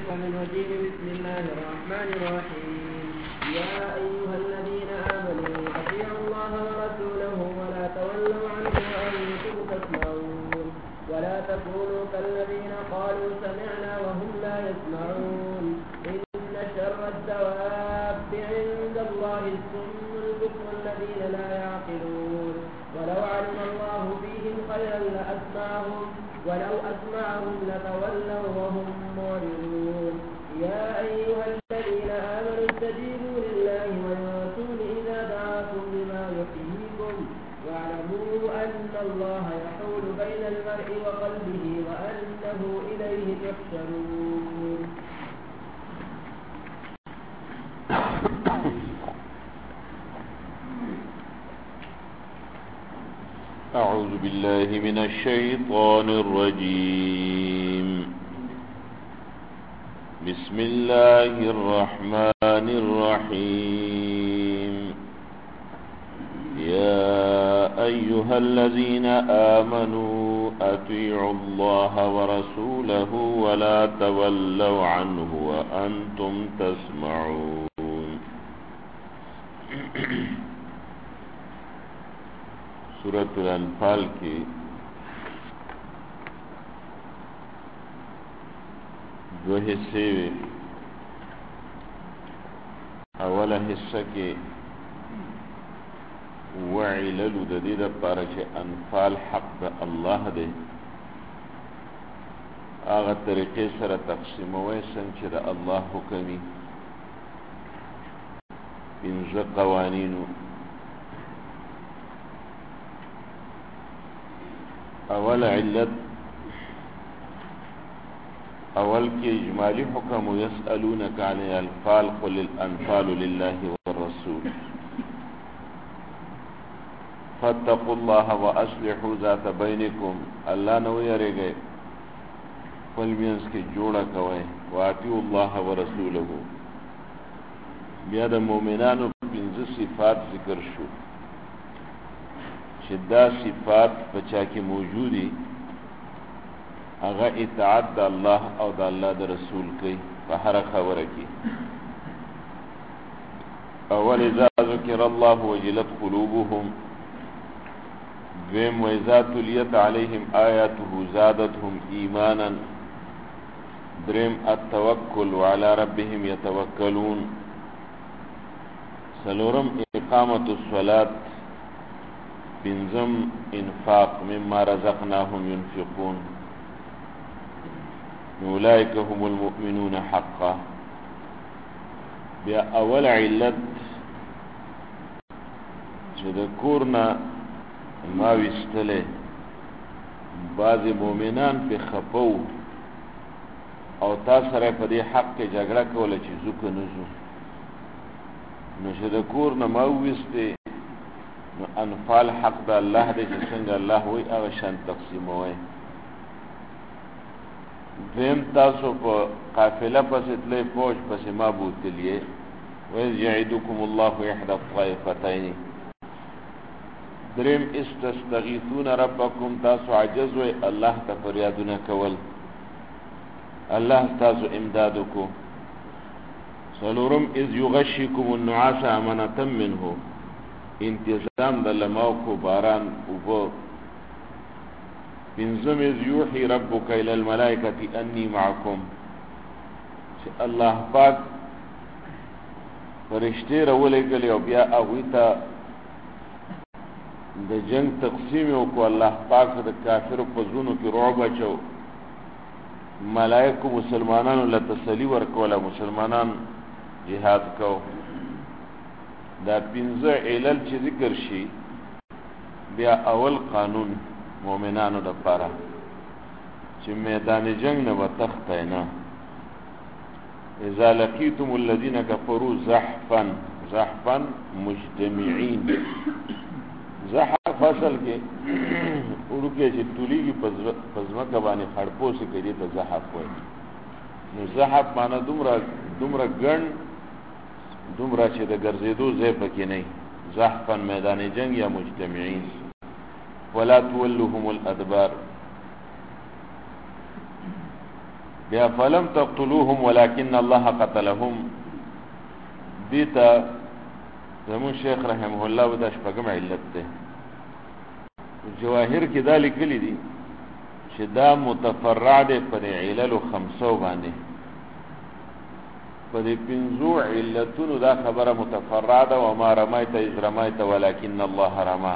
الشيطان الرجيم. بسم الله الرحمن الرحيم. يا أيها الذين آمنوا أطيعوا الله ورسوله ولا تولوا عنه وأنتم تسمعون ولا تكونوا كالذين قالوا سمعنا وهم لا يسمعون. إن شر الدواب عند الله الصم البكم الذين لا يعقلون. ولو علم الله فيهم خيرا لأسمعهم ولو أسمعهم لتولوا وهم معرضون. يا أيها الذين آمنوا استجيبوا لله وللرسول إذا دعاكم لما يحييكم واعلموا أن الله يحول بين المرء وقلبه وأنه إليه تحشرون. أعوذ بالله من الشيطان الرجيم. بسم الله الرحمن الرحيم. يا أيها الذين آمنوا أطيعوا الله ورسوله ولا تولوا عنه وأنتم تسمعون. سورة الانفال کی دو حصے اولا حصہ کے وعلل د دې دپاره چې انفال حق د الله دی هغه طریقې سره تقسیموي څنګه چې د الله حکمي پنځه قوانینو. اول علت اول کی اجمالی حکم یسألونک عن الانفال قل الانفال لله والرسول فاتقوا الله واصلحوا ذات بینکم. الله نو یریږي خپل مینځ کې جوړه کوئ واطیعوا الله ورسوله. بیا د مؤمنانو پنځه صفات ذکر شو چې دا صفات بچا کې موجودی هغه اطاعت د الله او د الله د رسول کوي په هر خبره کې. اول اذا ذکر الله وجلت قلوبهم. دویم واذا تليت عليهم آياته زادتهم ایمانا. دریم التوکل وعلى ربهم يتوکلون. سلورم اقامت الصلاة. پنځم انفاق مما رزقناهم ينفقون. اولئک هم المؤمنون حقا. بیا اول علت چې د کورنا ما وستله بعض مؤمنان په خپو او تاسو سره په دې حق کې جګړه کوله چې زوک نه زو نو چې د کورنا ما وسته نو انفال حق د الله دې چې څنګه الله وي هغه شان تقسیموي. دیم تاسو په قافله پسې تلې فوج پسې ما بوتلیه وإذ يعدكم الله إحدى الطائفتين. دریم استستغیثون ربکم. تاسو عجز وي الله ته فریادونه کول الله تاسو امدادو کو. څلورم اذ یغشیکم النعاس امنة منه. انتظام د لماو کو باران اوبو. پنځم اذ یوحی ربک الی الملائکة انی معکم. چې الله پاک فرشتې راولېږلې او بیا هغوی ته د جنگ تقسیم وکړو. الله پاک د کافرو په زړونو کې رعب اچو. ملائکو مسلمانانو له تسلي ورکوله مسلمانان جهاد کو. دا پنځه علل چې ذکر شي بیا اول قانون مؤمنانو لپاره چې میدان جنگ نه وتخته نه. اذا لقيتم الذين كفروا زحفا زحفا مجتمعين. زحف فصل کې ورکه چې تولیږي پزماکه باندې خړپو سي کوي ته زحف وایي. نو زحف معنی دومره ګڼ دومره چې د ګرځېدو ځای پکې نه. زحفا میدان جنگ یا مجتمعين. ولا تولهم الادبار. بیا فلم تقتلوهم ولكن الله قتلهم دیتا زمون شیخ رحمه الله و دا شپږم علت ده. جواهر کې دا لیکلي دي چې دا متفرع ده پر علل 500 باندې، پر 5 علتونو دا خبره متفرع ده. وما رميت إذ رميت ولكن الله رمى.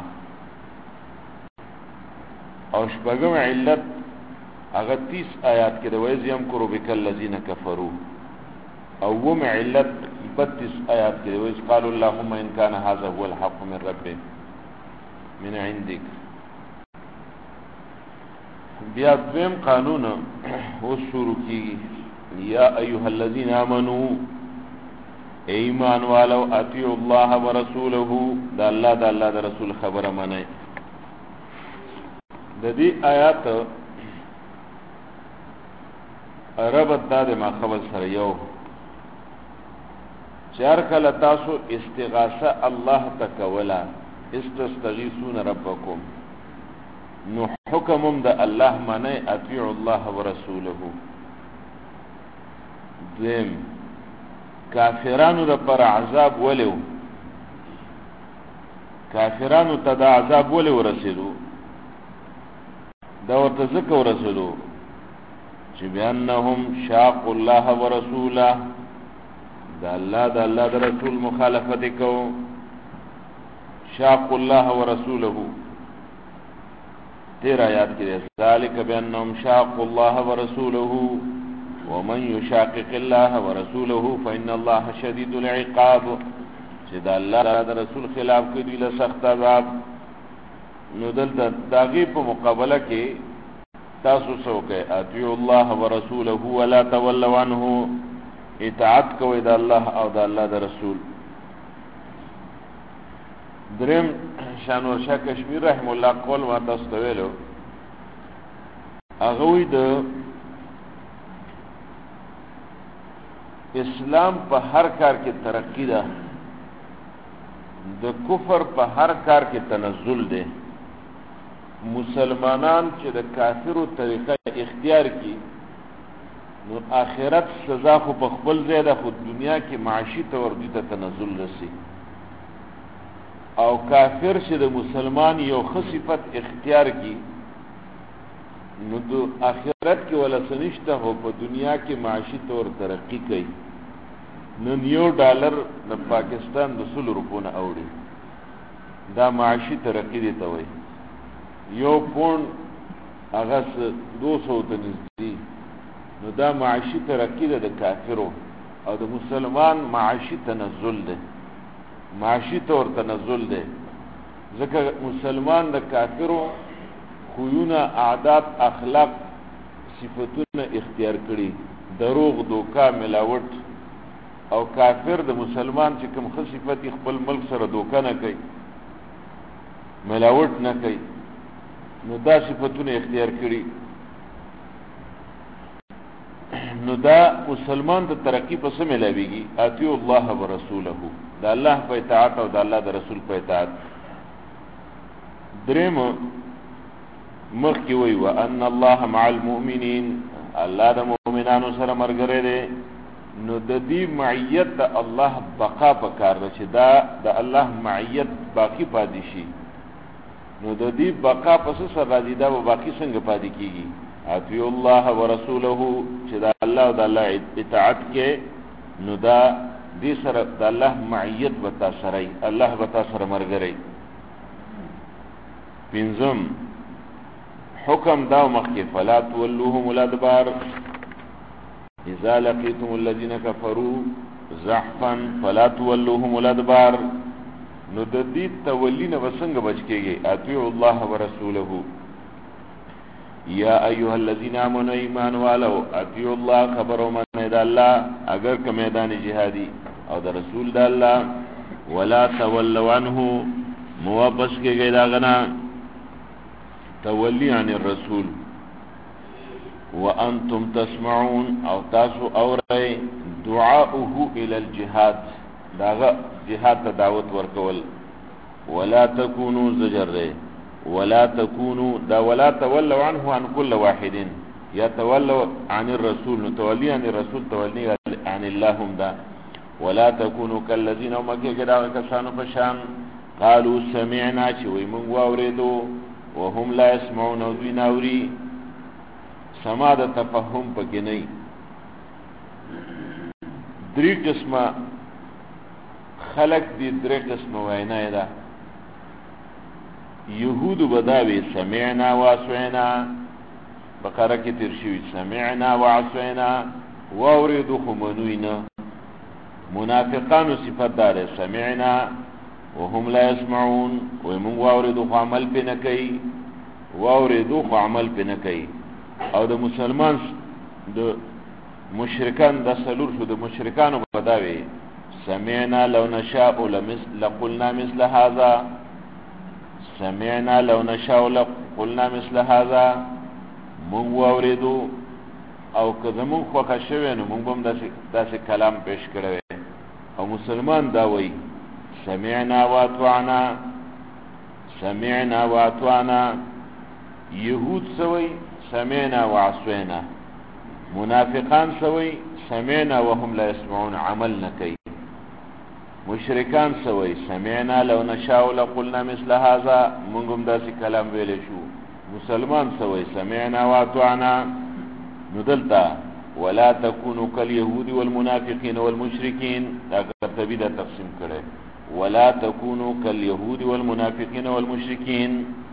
او شپږم علت هغه 30 آیات کې د وایز یمکر بک الذین کفروا. اوم علت 32 آیات کې د وایز قالوا اللهم ان كان هذا هو الحق من ربك من عندك. بیا دویم قانون او شروع کیږي یا ایها الذین آمنوا ایمان والو اطیعوا الله ورسوله. دا الله د رسول خبره منئ. د دې آیات ربط دا د ما قبل سره یو چار کله تاسو استغاثه الله تکولا استستغیثون ربکم نو حکمم د الله منئ اطیعوا الله ورسوله. دیم کافرانو د پر عذاب ولو کافرانو ته د عذاب ولو ورسېدو دا ورته ځکه ورسېدو چې بأنهم شاقوا الله ورسوله دا الله د رسول مخالفت کو. شاقوا الله ورسوله 13 آیات کې ذالک بأنهم شاقوا الله ورسوله ومن يشاقق الله ورسوله فإن الله شديد العقاب. چې دا الله د رسول خلاف کوي له سخت عذاب. نو دلته داغي په مقابله کې تاسو سوکه اطیعوا الله ورسوله ولا تولوا عنه، اطاعت کوئ د الله او د الله د رسول. دریم شانور شاه کشمیر رحم الله قول ما تاسو ته ویلو هغه وی د اسلام په هر کار کې ترقی ده، د کفر په هر کار کې تنزل ده. مسلمانان چې د کافرو طریقه اختیار کی نو آخرت سزا خو په خپل ځای ده، خو دنیا کې معاشي تور دي ته تنزل رسی. او کافر چې د مسلمان یو خصفت اختیار کی نو د آخرت کې ولا سنشته، هو په دنیا کې معاشي تور ترقی کوي. نن $1 د پاکستان د 100 روپو نه اوړي، دا معاشي ترقی دی ته وایي. یو پون هغه 200 ته نږدې، نو دا معاشي ترقی ده د کافرو. او د مسلمان معاشي تنزل ده، معاشي طور تنزل ده. ځکه مسلمان د کافرو خویونه عادات اخلاق صفتونه اختیار کړي، دروغ دوکا ملاوت. او کافر د مسلمان چې کوم صفت خپل ملک سره دوکا نه کوي ملاوت نه کوي، نو دا صفتونه اختیار کړي. نو دا مسلمان د ترقی په سم ملاويږي اطیعوا الله ورسوله، دا الله په اطاعت او دا الله د رسول په اطاعت. دریم مخ کی وی وان الله مع المؤمنین، الله د مؤمنانو سره مرګره دی. نو د دې معیت د الله بقا پکار رشي، دا د الله معیت باقی پاتې شي. نو د دې بقا پس سره راځي دا باقی څنګه پاتې کیږي؟ اطیعوا الله ورسوله، چې دا الله او د الله اطاعت کې نو دا دې سره د الله معیت وتا سره الله وتا سره مرګره. پنځم حکم دا مخکې فلا تولوهم الادبار اذا لقيتم الذين كفروا زحفا فلا تولوهم الادبار. نو د دې تولینا وسنګ بچ کېږي اطیعوا الله ورسوله. یا ایها الذين امنوا ایمان والو اطیعوا الله خبروا من د الله اگر که میدان جهادي او د رسول د الله ولا تولوا عنه موابس کېږي دا غنا تولی عن الرسول وانتم تسمعون او تاسو اورئ دعاؤه الى الجهاد داغه جهاد ته دعوت ورکول. ولا تكونوا زجر ولا تكونوا دا ولا تولوا عنه عن كل واحد يتولوا عن الرسول نتولي عن الرسول تولي عن الله هم دا ولا تكونوا كالذين وما كدا كسانو فشان قالوا سمعنا شوي من واوریدو وهم لا يسمعون وديناوري سما د تفهم پکې نه درې قسمه خلق دي درې قسمه وینا ده يهود بداوي سمعنا واسوينا بقره کې ترشوي سمعنا واسوينا واوریدو خمنوینا منافقان صفات دار سمعنا وهم لا يسمعون ومن واوریدو عمل پنه کوي واوریدو عمل پنه کوي او د مسلمان د مشرکان د سلور شو د مشرکانو بداوي سمعنا لو نشاء لقلنا مثل هذا سمعنا لو نشاء لقلنا مثل هذا من واوریدو او کله مون خوښه شوی نو مونږ هم داسې کلام پیش کړو او مسلمان دا وایي سمعنا واطعنا سمعنا واطعنا يهود سوي سمعنا وعصينا منافقان سوي سمعنا وهم لا يسمعون عملنا كي مشركان سوي سمعنا لو نشاء لقلنا مثل هذا منهم داسي كلام ویلې شو مسلمان سوي سمعنا واطعنا ندلتا ولا تكونوا كاليهود والمنافقين والمشركين اگر تبدا تقسیم کړي ولا تكونوا كاليهود والمنافقين والمشركين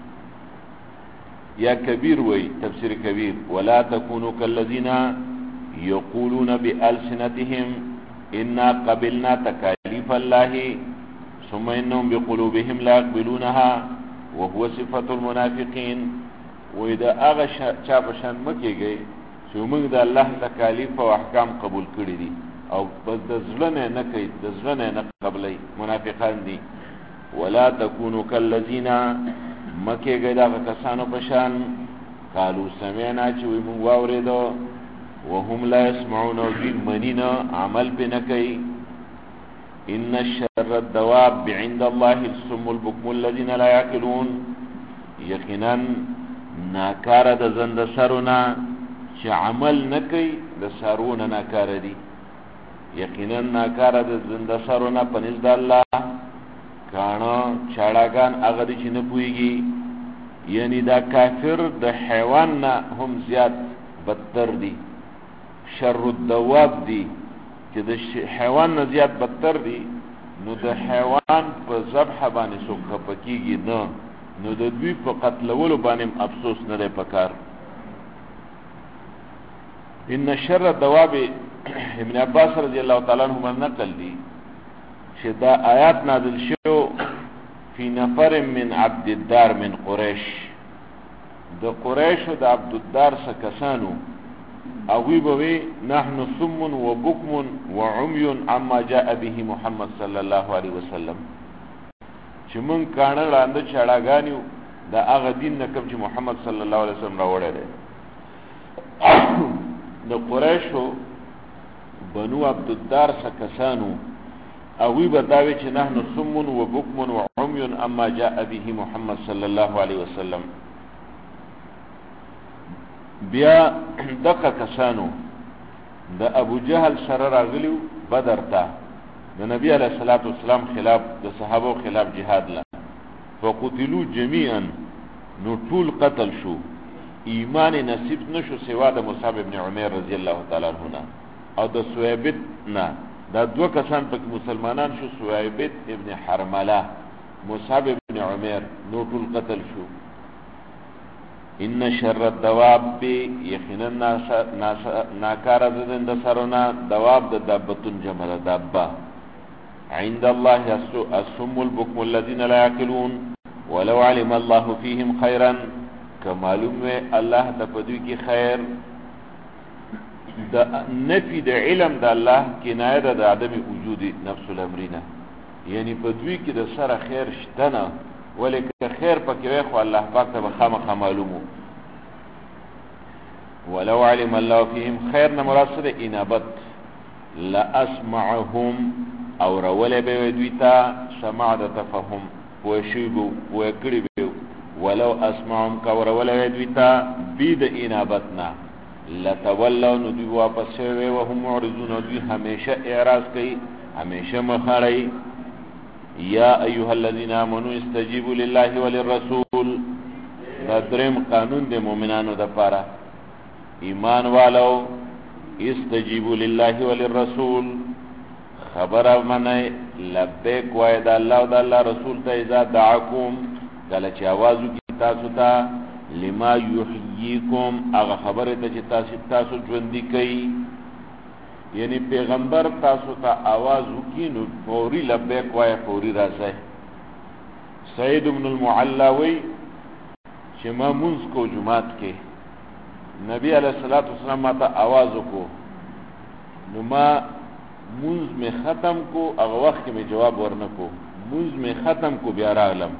يا كبير وي تفسير كبير ولا تكونوا كالذين يقولون بألسنتهم إنا قبلنا تكاليف الله ثم إنهم بقلوبهم لا يقبلونها وهو صفة المنافقين وإذا أغا شابشان مكيگي شو موږ د الله تکالیف او احکام قبول کړی دي او بس د ځلنه نه کوي د ځلنه نه قبلې منافقان دي ولا تكونوا كالذين مکه ګدا کسانو پشان قالوا سمعنا چې موږ واورېدو وهم لا يسمعون وبمننا عمل بنکي ان الشر الدواب عند الله السم البكم الذين لا يعقلون یقینا ناکار د زند سرونه چې عمل نکي د سرونه ناکار دي یقینا ناکار د زند سرونه پنځ د الله کانو چاړاګان هغه دي چې نه پويږي یعنی دا کافر د حیوان نه هم زیات بدتر دي شر الدواب دي چې د حیوان نه زیات بدتر دي نو د حیوان په ذبح باندې څوک پکېږي نه نو د دوی په قتلولو باندې افسوس نه لري پکار ان شر الدواب ابن عباس رضی الله تعالی عنہ نقل دي چې دا آیات نازل شو فی نفر من عبد الدار من قریش د قریش او د عبد الدار سکسانو اوی بوي نحن صم وبكم وعمي عما جاء به محمد صلی الله علیه وسلم چې مون کانه لاندې چړاګانیو دا هغه دین نه کوم چې محمد صلی الله علیه وسلم راوړی دی د قریشو بنو عبد الدار سکسانو اوی بداوی چې نحن صم وبكم وعمي عما جاء به محمد صلی الله علیه وسلم بیا دغه کسانو د ابو جهل سره راغلیو بدر ته د نبی علیہ الصلوۃ والسلام خلاف د صحابه خلاف jihad لا فقتلوا جميعا نو ټول قتل شو ایمان نصیب نشو سوا د مصعب ابن عمر رضی الله تعالی عنہ او د سویبت نه دا دو کسان پک مسلمانان شو سویبت ابن حرمله مصعب ابن عمر نو ټول قتل شو ان شر الدواب یقینا ناکار زند سرنا دواب د دابتون جمع دابه عند الله السم البكم الذين لا يعقلون ولو علم الله فيهم خيرا كمعلوم الله تفدوی کی خیر د نفی د علم د الله کنایه د عدم وجود نفس الامرینه یعنی پدوی کی د سره خیر شتنه ولیکن خیر پکې خو الله پاک ته خامخ معلومو ولو علم الله فيهم خير مراد انابت لا اسمعهم او رول به دویتا سماع د تفهم وشيبو وکړي ولو اسمعهم کا رول دویتا بيد انابتنا لتولوا نو دوی واپس شوی وهم معرضون دوی همیشه اعراض کوي همیشه مخړی یا ایها الذين امنوا استجیبوا لله وللرسول دا دریم قانون د مؤمنانو د پاره ایمان والو استجیبوا لله وللرسول خبر منه لبیک وای د الله او د الله رسول ته اذا دعاکم کله چې आवाज وکي تاسو ته لما یحییکم هغه خبره ته چې تاسو ژوند کوي یعنی پیغمبر تاسو ته आवाज وکي نو فوري لبیک وای فوري راځي سید ابن المعلا وی چې ما منځ کو جمعات کې نبی علیہ الصلوۃ والسلام ما ته आवाज وکړو نو ما منځ می ختم کو هغه وخت می جواب ورنکو منځ می ختم کو بیا راغلم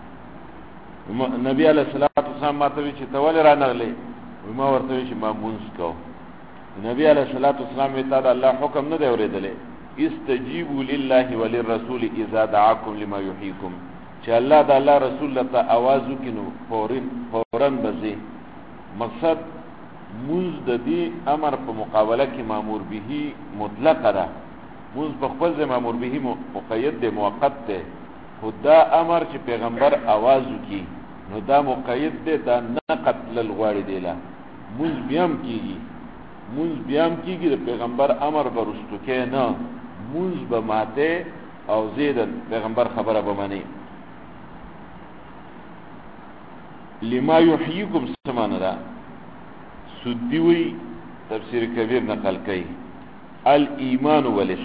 نبی علیہ الصلوۃ والسلام ما ته چې تول را نغلې ما ورته چې ما منځ کو نبی علیہ الصلوۃ والسلام ته الله حکم نه دی اورېدلې استجیبوا لله وللرسول اذا دعاکم لما یحییکم چې الله د الله رسول ته आवाज وکینو فورن بځي مقصد منځ د دې امر په مقابله کې مامور به مطلق ده منځ په خپل ځای مامور به مقید دی موقت دی خدا امر چې پیغمبر आवाज وکي نو دا مقید دی دا نه قتل الغواړي دی لا منځ بیام کیږي د پیغمبر امر برستو کې نه منځ به ماته او زید پیغمبر خبره به مانی لما یحییکم سمانه دا سدیوی تفسیر کبیر نقل کئی الایمان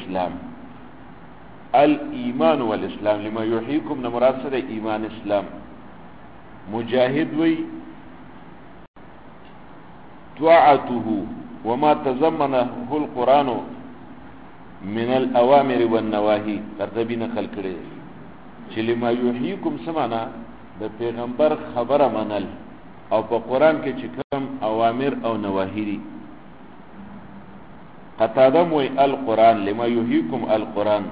والاسلام لما یحییکم نمراد سره ایمان اسلام مجاهد وی طاعته وما تضمنه القرآن من الاوامر والنواهی قرطبی نقل کړي چې لما یحییکم سمانه د پیغمبر خبره منل او په قران کې چې کوم اوامر او نواهی دي قطاده موي القران لما يحييكم القران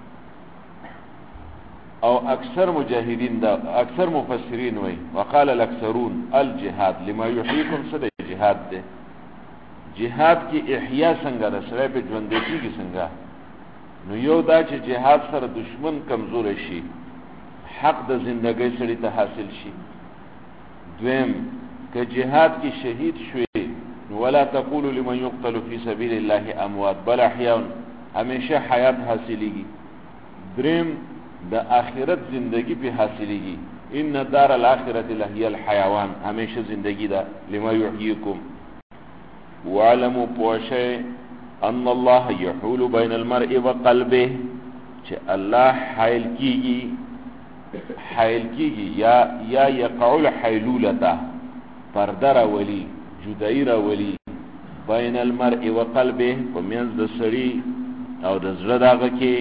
او اکثر مجاهدین دا اکثر مفسرین وای وقال الاکثرون الجهاد لما يحييكم صد جهاد ده جهاد کی احیا څنګه رسره په ژوند کېږي څنګه نو یو دا چې جهاد سره دشمن کمزور شي حق د زندګۍ سره ته حاصل شي دویم که جهاد کی شهید شوی ولا تقولوا لمن يقتل في سبيل الله اموات بل احياء همیشه حیات حاصلېږي دریم د آخرت زندگی په حاصلېږي ان دار الاخرة لهي الحيوان همیشه زندگی ده لما يحييكم وعلموا پوشه ان الله يحول بين المرء وقلبه چې الله حائل کیږي یا يقع الحيلولته پرده راولي جدائی راولي بین المرء وقلبه ومنز د سړي او د زړه داغه کې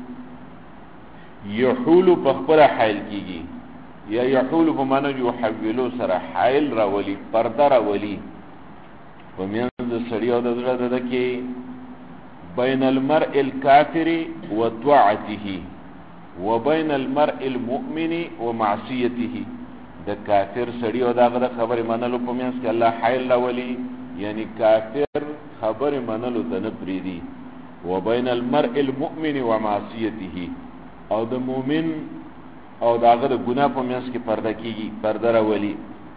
يحول بخبره حائل کیږي یا يحول بمانه يحولو سره حائل راولي پرده راولي ومنز د سړي او د زړه داغه کې بین المرء الكافر وطاعته وبين المرء المؤمن ومعصيته د کافر سړی او داغه خبره منلو په میانس کې الله حائل راولي یعنی کافر خبره منلو ته نه پریدي وبين المرء المؤمن ومعصيته او د مؤمن او داغه د ګناه په میانس کې پرده کیږي پرده راولي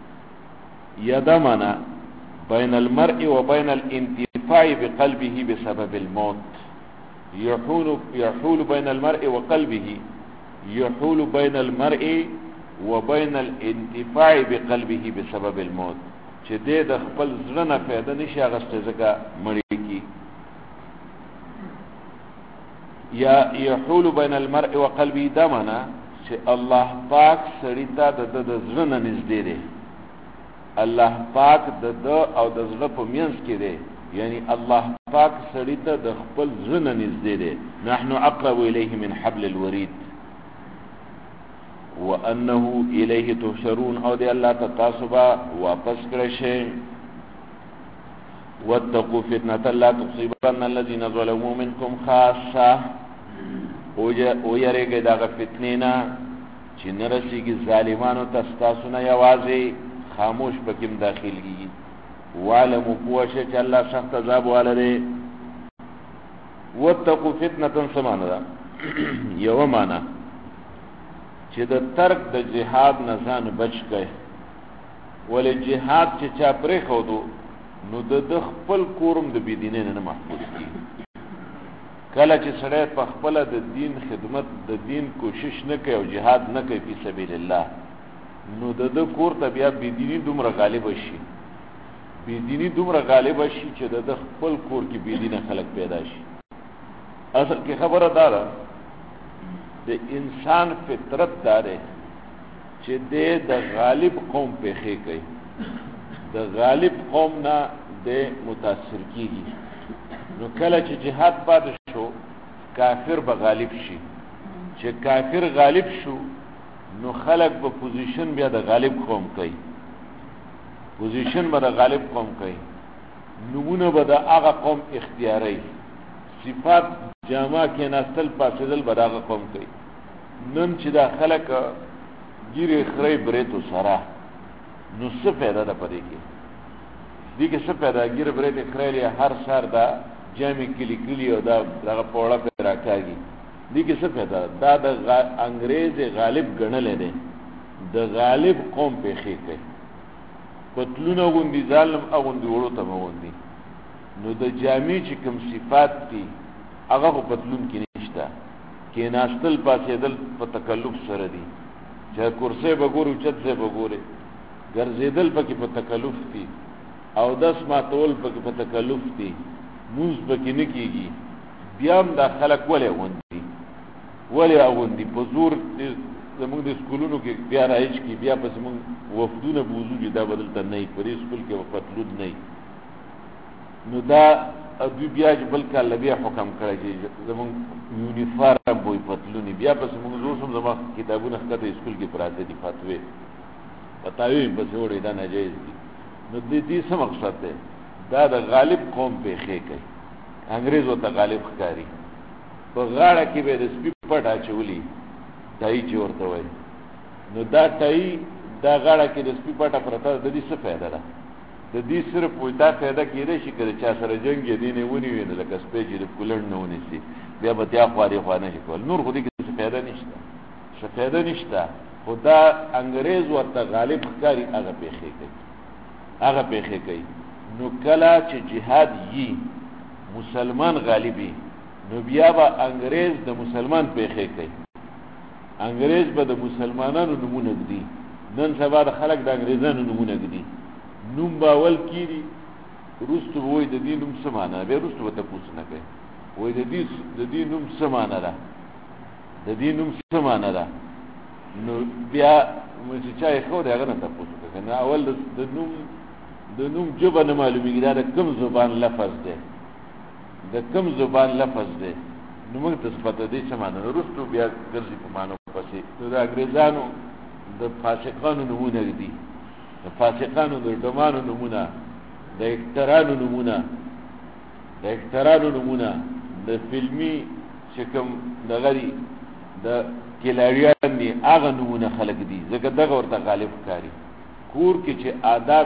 یدمنا بين المرء وبين الانتفاع بقلبه بسبب الموت يحول بين المرء وقلبه يحول بين المرء وبين الانتفاع بقلبه بسبب الموت چې دې د خپل زړه نه فائدہ نشي اغسته ځکه مړی کی یا يحول بين المرء وقلبه دمنا چې الله پاک سړی ته د زړه نه نږدې دی الله پاک د او د زړه په منځ کې دی یعنی الله پاک سړی ته د خپل زړه نه نږدې دی نحن اقرب الیه من حبل الورید وانه الیه تحشرون او دی الله تاسبا واپس کړئ شي واتقوا فتنه لا تصيبن الذين ظلموا منكم خاصه او یریږي دا فتنه نه چې نرسیږي ظالمانو تاسو نه یوازې خاموش پکې داخليږي وعلموا پوشه چې الله سخت عذاب والره. واتقوا فتنه سمانه ده یو معنا چې د ترک د جهاد نه ځان بچ کړي. ولې جهاد چې چا پرې خودو نو د خپل کورم د بيدینه نه محفوظ کی. کله چې سړی په خپل د دین خدمت د دین کوشش نه کوي او جهاد نه کوي په سبیل الله نو د کور ته بیا بيدینی دومره غالب شي، بيدینی دومره غالب شي چې د خپل کور کې بيدینه خلک پیدا شي. اصل کې خبره ده د انسان فطرت داره چې د غالب قوم په خې کوي، د غالب قوم نه د متاثر کیږي. نو کله چې جهاد پاتې شو کافر به غالب شي، چې کافر غالب شو نو خلق به پوزیشن بیا د غالب قوم کوي، پوزیشن به د غالب قوم کوي، نمونه به د هغه قوم اختیاري، صفات جامع کې ناستل پاسدل به د هغه قوم کوي. نن چې دا خلق ګیره خړې بریتو سره نو څه پیدا ده پدې کې؟ دې کې څه پیدا ګیره بریتې خړې هر سر دا جامع کلی کلی او دا دغه پوړه په راکاږي. دې کې څه پیدا دا د انګريز غالب ګڼل دي، د غالب قوم په خې کوي. پتلونه غوندي ظالم اغوندي وړو ته غوندي. نو د جامع چې کوم صفات دي هغه په پتلون کې نشته، کې ناستل پاسېدل په تکلف سره دي، چې کرسي بګورو چت سے بګوري، ګرځیدل پکې په تکلف دي، او داس ماتول پکې په تکلف دي، موږ پکې نه کیږي. بیا هم دا خلک ولې اغوندي په زور زموږ د سکولونو کې بیا راځي کې بیا پس موږ وفدونه بوزو چې دا بدلته نه وي، په سکول کې وفتلود نه وي. نو دا دوی بیا بل کال بیا حکم کړی چې زموږ یونیفارم وي فتلونی، بیا پس موږ زور سم زما کتابونه ښکته سکول کې پراته دي فتوی پتاوی پس وړي دا ناجایز دي. نو دې څه مقصد دی؟ دا د غالب قوم په خې کوي، انګريز ته غالب ښکاری. په غاړه کې به د سپي پټ اچولي ټای چې ورته وای، نو دا ټای دا غاړه کې د سپي پټه پرته د دې څه فائدہ ده؟ د دې صرف ودا فائدہ کېده چې کله چا سره جنگ یې دینه ونی ویني لکه سپي چې د کولن نه ونی سي بیا به تیا خواري خوانه شي کول. نور خو دې کې څه فائدہ نشته، څه فائدہ نشته. خدا انګريز ورته غالب ښکاری هغه پیخې کوي، هغه پیخې کوي. نو کله چې جهاد یي مسلمان غالبي نو بیا به انګريز د مسلمان پیخې کوي، انګريز به د مسلمانانو نمونه ګدي. نن سبا د خلک د انګريزانو نمونه ګدي، نوم باول کیږي روستو وای د دې نوم سمانه به روستو ته پوښتنه نه کوي، وای د دې نوم سمانه ده، د دې نوم سمانه ده. نو بیا مې چې خو دا غنه تاسو ته نه اول د نوم جبه نه معلومیږي دا کوم زبان لفظ ده، د کوم زبان لفظ ده. نو موږ ته پته دي چې معنی روستو بیا ګرځي په معنی پسې. نو د انګريزانو د فاسقانو نمونه دي، د فاسقانو د ډمانو نمونه، د اکترانو نمونه، د اکترانو نمونه، د فلمی چې کوم دغری د کلاریان دي هغه نمونه خلق دي. ځکه دغه ورته غالب کاری. کور کې چې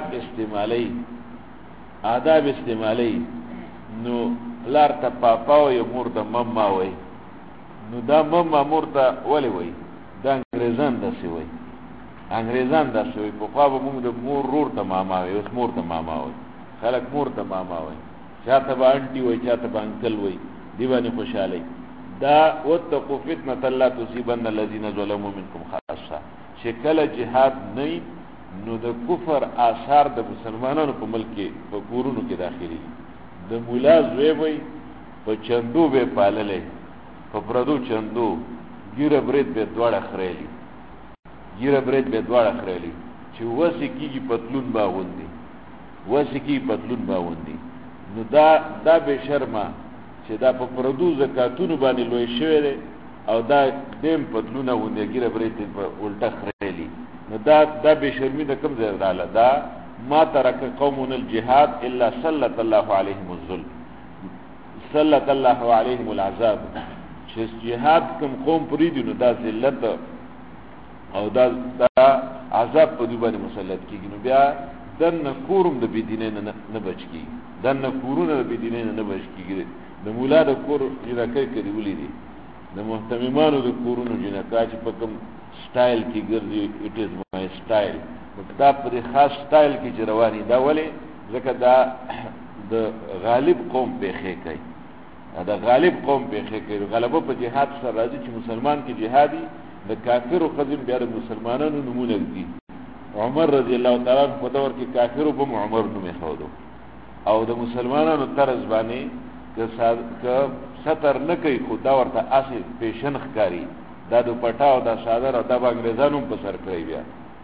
آداب استعمالي نو لار ته پاپا او مور ته ماما وای، نو دا ماما مور ته ولې وای؟ دا انګريزان داسې وای، انګريزان داسې وای. په خوا به موږ د مور رور ته ماما وای، اوس مور ته ماما وای، خلک مور ته ماما وای، چاته به انټي وای، چاته به انکل وای، دی باندې خوشاله. دا واتقوا فتنة لا تصيبن الذين ظلموا منكم خاصة. شکل جهاد نه نو د کفر آثار د مسلمانانو په ملک کې په کورونو کې داخلي. د مولا زوی وای په چندو به پاللې، په پردو چندو ګیره برید به دواړه خړېلی، ګیره برید به دواړه خړېلی چې وسی کیږي پتلون باوندي، وسی کی پتلون باوندي. نو دا به شرمه چې دا په پردو زکاتونو باندې لوي شوی دی او دا دیم پتلونه وندي ګیره برید په الټه خړېلی. نو دا به شرمي د کوم ځای رااله؟ دا ما ترک قومنا الجهاد الا سلط الله عليهم الذل، سلط الله عليهم العذاب. چې جهاد کوم قوم پریدي نو دا ذلت او دا عذاب په دوی باندې مسلط کیږي. نو بیا دنه کورم د بيدینه نه بچکی دنه کورونه د بيدینه نه بچکی د مولا د کور جنکای کړي ولې دي د محتممانو د کورونو جنکا چې په کوم سټایل کې ګرځي اټ از مای سټایل دا په خاص سټایل کې رواني دا ولې ځکه دا د غالب قوم په خې کوي دا غالب قوم په خې کوي غلبه په جهاد سره راځي چې مسلمان کې جهادي د کافر او خزم بیا د مسلمانانو نمونه دي عمر رضی الله تعالی عنہ په دور کې کافر او عمر نومه خودو او د مسلمانانو طرز باندې که ستر نه کوي خو دا ورته اصل پیشن ښکاری دا د پټاو دا صادر او د انګريزانو په سر کوي بیا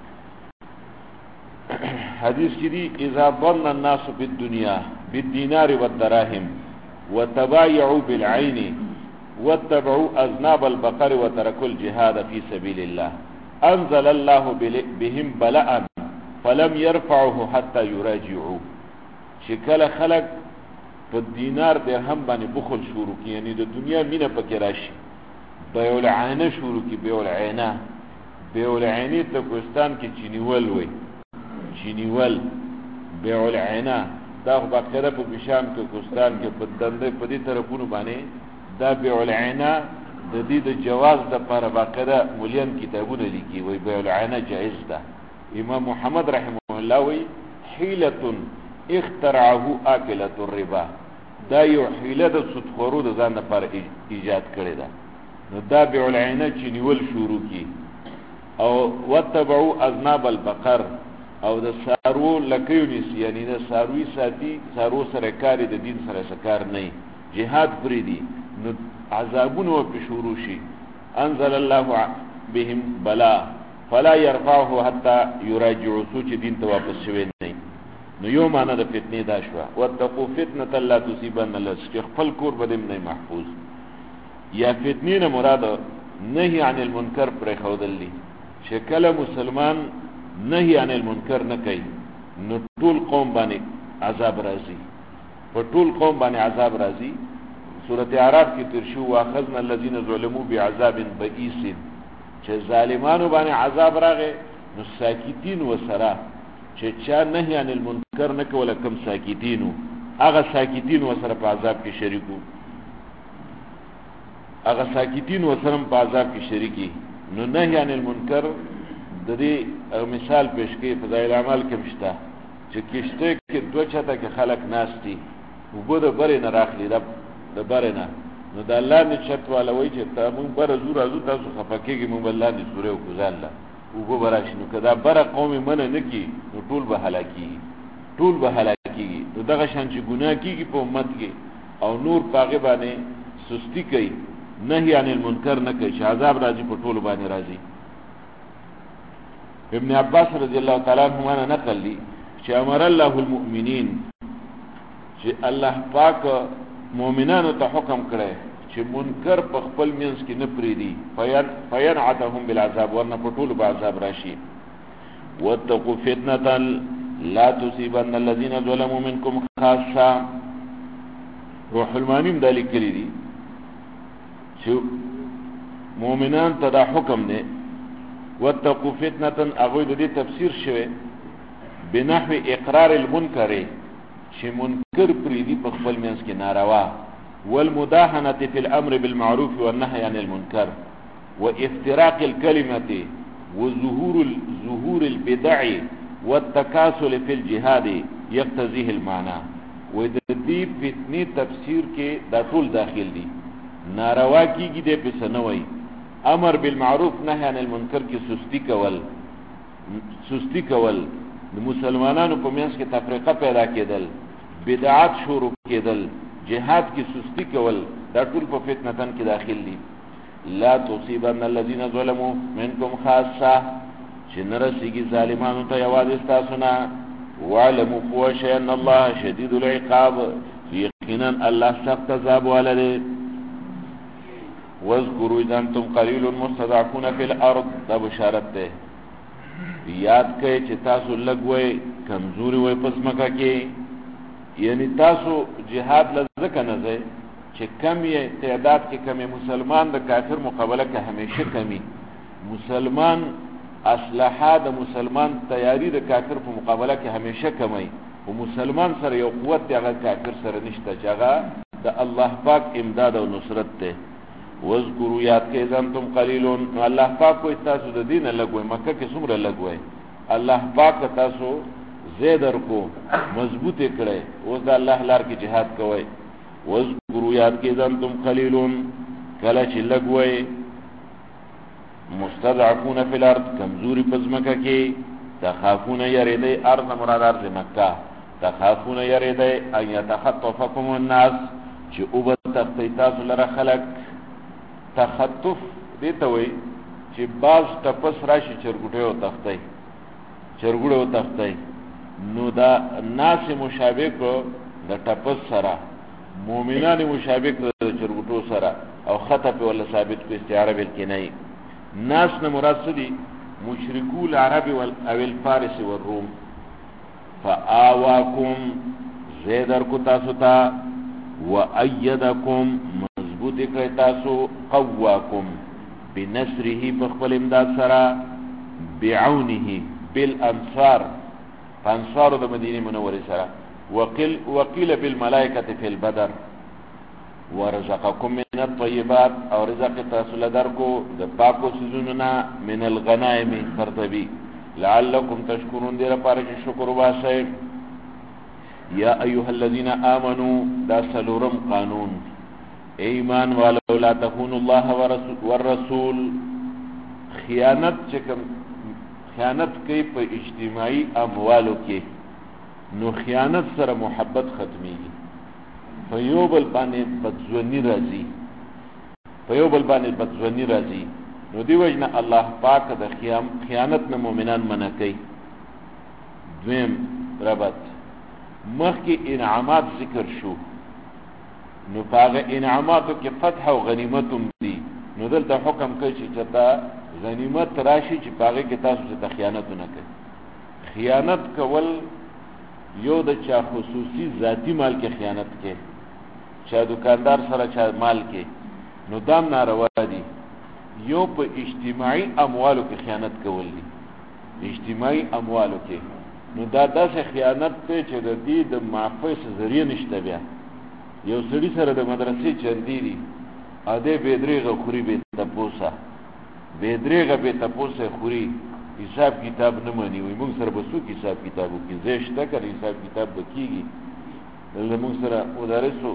حدیث کې دی اذا ظن الناس بالدنيا بالدينار والدراهم وتبايعوا بالعين واتبعوا اذناب البقر وتركوا الجهاد في سبيل الله انزل الله بهم بلاء فلم يرفعه حتى يراجعوا شکل خلق په دینار درهم باندې بخل شروع کی یعنی د دنیا مینه پکې راشي بیع العینه شروع کی بیع العینه بیع العینه ته کوستان کې چینیول وای چینیول بیع العینه دا باقاعده په بشام کې کوستان کې په دندې په دې طرفونو باندې دا بیع العینه د دې د جواز د لپاره باقاعده مليان کتابونه لیکي وای بیع العینه جائز ده امام محمد رحمه الله وای حیله اخترعه اکلۃ الربا دا یو حیله د سودخورو د ځان لپاره ایجاد کړی ده نو دا بیع العینه چې نیول شروع کی او وتبعوا اذناب البقر او د سارو لکيونس یعنی د ساروی ساتي سارو سره کاری د دین سره سکار نه جهاد پری دي نو عذابونه په شروع شي انزل الله بهم بلا فلا يرفعه حتى يراجعوا سوچ دین ته واپس شوي نه نو یو معنا د فتنې دا شو وتقوا فتنه لا تصيبن الذين خپل کور بده نه محفوظ یا فتنې نه مراد نهي عن المنکر پر خودل دي شکل مسلمان نهي عن المنکر نه کوي نو ټول قوم باندې عذاب راځي په ټول قوم باندې عذاب راځي سورته اعراف کې ترشو واخذنا الذين ظلموا بعذاب بئيس چې ظالمانو باندې عذاب راغی نو ساکتین وسرا چې چا نهي عن المنکر نه کوله کم ساکتینو هغه ساکتین وسره په عذاب کې شریکو هغه ساکتین وسره په عذاب کې شریکي نو نهي عن المنکر د دې مثال پیش کې فضائل اعمال کې مشته چې کشته کې دوه چاته کې خلق ناشتي وګوره بره نه راخلي د بره نه نو د الله نه چت والا وای چې ته مونږ بره زور ازو تاسو خفکیږي مونږ الله دې سورې او ګزاله وګو براشي نو کدا بره قوم منه نکی نو ټول به هلاکی ټول به هلاکی نو دغه شان چې ګناه کیږي په امت کې او نور پاغه باندې سستی کوي نهي عن المنکر نه کوي چې عذاب راځي په ټول باندې راځي ابن عباس رضی الله تعالی عنہ نقل لي چې امر الله المؤمنین چې الله پاک مؤمنانو ته حکم کړی چې منکر په خپل منځ کې نه پریدي فینعتهم بالعذاب ورنه په ټول به عذاب راشي واتقوا فتنه لا تصيبن الذين ظلموا منكم خاصه روح المانیم د لیکلي دي چې مؤمنان ته دا حکم دی واتقوا فتنه اغوی د دې تفسیر شوی بنحو اقرار المنکر چې منکر پریدي په خپل منځ کې ناروا والمداهنه في الامر بالمعروف والنهي عن المنكر وافتراق الكلمه وظهور البدع والتكاسل في الجهاد يقتضيه المعنى ودې فتنې تفسیر کې دا ټول داخل دي ناروا کیږي د پسنوي امر بالمعروف نهي عن المنکر کې سستی کول د مسلمانانو په منځ کې تفریقه پیدا کېدل بدعات شروع کېدل جهاد کی سستی کول دا ټول په فتنتن کې داخل دي لا تصيبن الذين ظلموا منكم خاصه چې نرسيږي ظالمانو ته یوازې تاسو نه وعلموا قوه ان الله شديد العقاب یقینا الله سخت عذاب ولري واذكروا اذا انتم قليل مستضعفون في الارض دا بشارت ده یاد کړئ چې تاسو لګوي کمزوري وي پس مکه کې یعنی تاسو جهاد لزکه نه ځئ چې کم یې تعداد کې کم مسلمان د کافر مقابله کې همیشه کمی مسلمان اسلحه د مسلمان تیاری د کافر په مقابله کې همیشه کمای او مسلمان سره یو قوت دی هغه کافر سره نشته چې هغه د الله پاک امداد او نصرت ته واذکروا یاد کې ځانتم قلیلون الله پاک کو تاسو د دین لګوي مکه کې څومره لګوي الله پاک تاسو زیدر کو مضبوط کړي او د الله لار کې jihad کوي واذکروا یاد کې ځانتم قلیلون کله چې لګوي مستضعفون فی الارض کمزوری پزمکه کې تخافون یریدی ارض مراد ارض مکه تخافون یریدی ان یتخطفکم الناس چې او به تختی تاسو لره خلق تخطف دیتا وی چې باز تپس راشي چرګوټه او تختی چرګوټه او تختی نو دا ناس مشابه کو د ټپس سره مؤمنان مشابه کو د چرګوټو سره او خطه په ولا ثابت کو استعاره بل کې نه ناس نه مراد دي مشرکو العرب او الفارس والروم فآواکم زیدر کو تاسو ته وأيدکم مضبوط کړی تاسو قواکم بنصره بخبل امداد سره بعونه بالانصار فانصار د مدینه منوره سره وقيل بالملائکه فی البدر ورزقکم من الطیبات او رزق تاسو لدرکو د پاکو سيزوننا من الغنائم فرتبی لعلکم تشکرون دیر پارچ شکر واسه یا ایها الذین آمنوا دا سلورم قانون ایمان والو لا تخونوا الله والرسول خیانت چکم خیانت کوي په اجتماعي اموالو کې نو خیانت سره محبت ختميږي فیوبل باندې بدزونی راځي نو دی وجنه الله پاک د خیانت نه مؤمنان منع کوي دویم ربط مخکې انعامات ذکر شو نو پاغه انعاماتو کې فتح او غنیمت هم دي نو دلته حکم کوي چې تا غنیمت راشي چې پاغه کې تاسو ته خیانت نه کوي خیانت کول یو د چا خصوصي ذاتی مال کې خیانت کوي چا دکاندار سره چا مال کې نو دام ناروا دي یو په اجتماعي اموالو کې خیانت کول دي اجتماعي اموالو کې نو دا داسې خیانت ته چې د دې د معافی ذریعہ نشته بیا یو سړي سره د مدرسې چندې دي اده بيدریغه خوري به تپوسه بيدریغه به تپوسه خوري حساب کتاب نه مانی وي موږ سره بسو حساب کتابو کې زیشته کړي حساب کتاب بکیږي دلته موږ سره مدرسو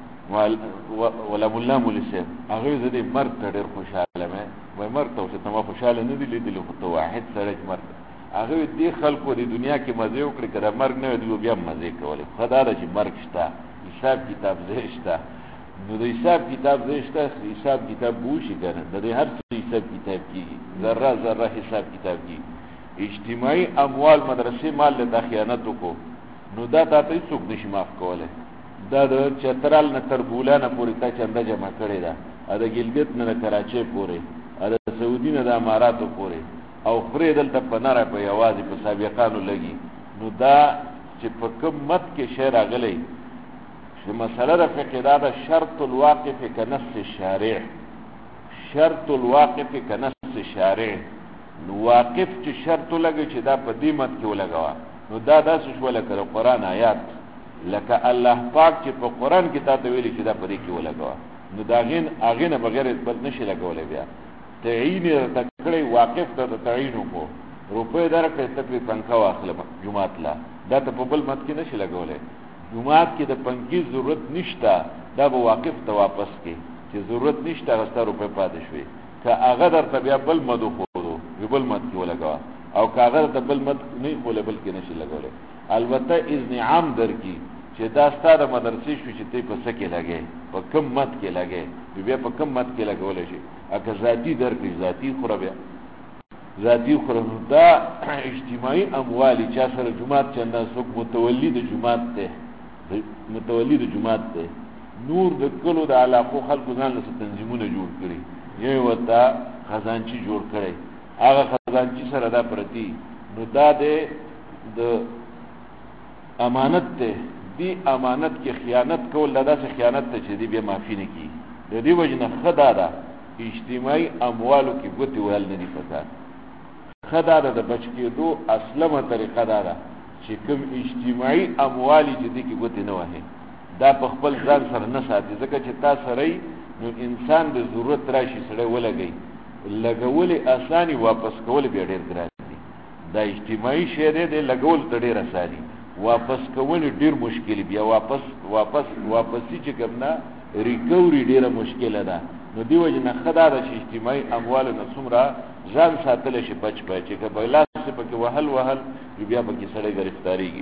ولا مولا مولسه هغه زدي مرګ ته ډېر خوشاله مې وای مرګ ته چې تمه خوشاله نه دي لیدل خو ته واحد سره مرګ هغه دې خلکو د دنیا کې مزه وکړي کړه مرګ نه دی بیا مزه کوله خدای دا چې مرګ شته حساب کتاب زیشته نو د حساب کتاب زیشته حساب کتاب بوشي کنه د هر څه حساب کتاب کیږي ذره ذره حساب کتاب کیږي اجتماعي اموال مدرسې مال له خیانت کو نو دا ته څوک نشي معاف کوله دا د چترال نه تر بولانه پورې تا چنده جمع کړی دا د ګلګت نه کراچۍ پورې د سعودي نه د اماراتو پورې او خوري دلته په ناره په یوازې په سابقانو لګي نو دا چې په کوم مت کې شعر راغلی چې مسله د فقه دا د شرط الواقف کنص الشارع شرط الواقف کنص الشارع نو واقف چې شرط لګي چې دا په دې مت کې ولګوا نو دا داسې شو لکه قرآن آیات لکه الله پاک چې په قرآن کې تاسو ویلي چې دا په دې کې ولګوا نو دا اغه نه بغیر بل نشي لګولای بیا تعین تکړه واقف ته تعین کو روپے درکې ته په پنکا واخله جمعات لا دا ته په بل مت کې نشي لګولای جمعات کې د پنکی ضرورت نشته دا به واقف ته واپس کې چې ضرورت نشته غستا روپے پاتې شوي که هغه درته بیا بل مدو خو بل مت کې ولګوا او کاغذ ته بل مت نه خوله بل کې نشي لګولای البته اذن عام درکې چې دا ستاره مدرسې شو چې ته په سکه لګې په کم مت کې لګې بیا په کم مت کې لګولای شي اګه ذاتی درکې ذاتی خو بیا ذاتی خو دا اجتماعي اموال چې سره جمعات چنده څوک متولي د جمعات ته نور د کلو د علاقو خلکو ځان له تنظیمونه جوړ کړي یو وتا خزانچی جوړ کړي هغه خزانچی سره دا پرتی نو دا د امانت ته دی امانت کې خیانت کول دا څه خیانت ته چې دی به معافي نه کی د دې وجنه خدا دا اجتماعي اموالو کې ګوتې ول نه دي پکار خدا د بچ کېدو اصلمه طریقه ده چې کوم اجتماعي اموال چې دي کې ګوتې نه وهي دا په خپل ځان سره نه ساتي، ځکه چې تا سره نو انسان د ضرورت راشي سړی ولګي لګولې اساني واپس کول بیا ډېر ګران دي. دا اجتماعي شی دی لګول ته ډېر اساني، واپس کول ډېر مشکل، بیا واپسی چې کوم نه ریکوري ډېره مشکله ده. نو دی وجه نه خدا د اجتماعي اموالو نه څومره ځان ساتل شي بچ چې که بلاس پکې وهل بیا پکې سړی گرفتاریږي.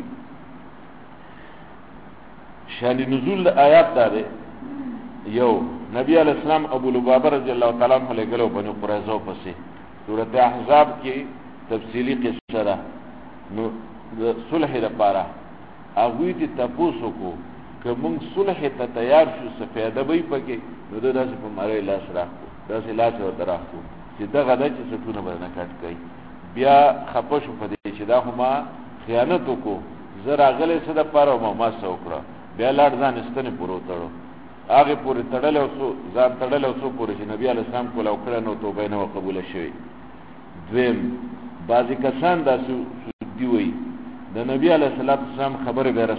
شان نزول آیات دا ده یو نبی علیہ السلام ابو لبابه رضی الله تعالی عنہ لګلو بنو قریظه پسې سورۃ احزاب کې تفصیلی قصه ده. نو د صلح لپاره هغه ته تاسو کو که موږ صلح ته تیار شو سفیده به پکې نو داسې په ماره لاس راکو داسې لاس ورته راکو چې دغه د چې ستونه به نه کټ کوي، بیا خپه شو په دې چې دا هما خیانت وکړو زرا غلې څه د پاره ما څه وکړه، بیا لاړ ځان استنه پورو تړو هغه پورې تړل او ځان تړل او څو پورې چې نبی علیہ السلام کوله وکړه نو توبه نه قبول شوی. دویم بعضی کسان داسې دی وی د نبی علیہ السلام خبره به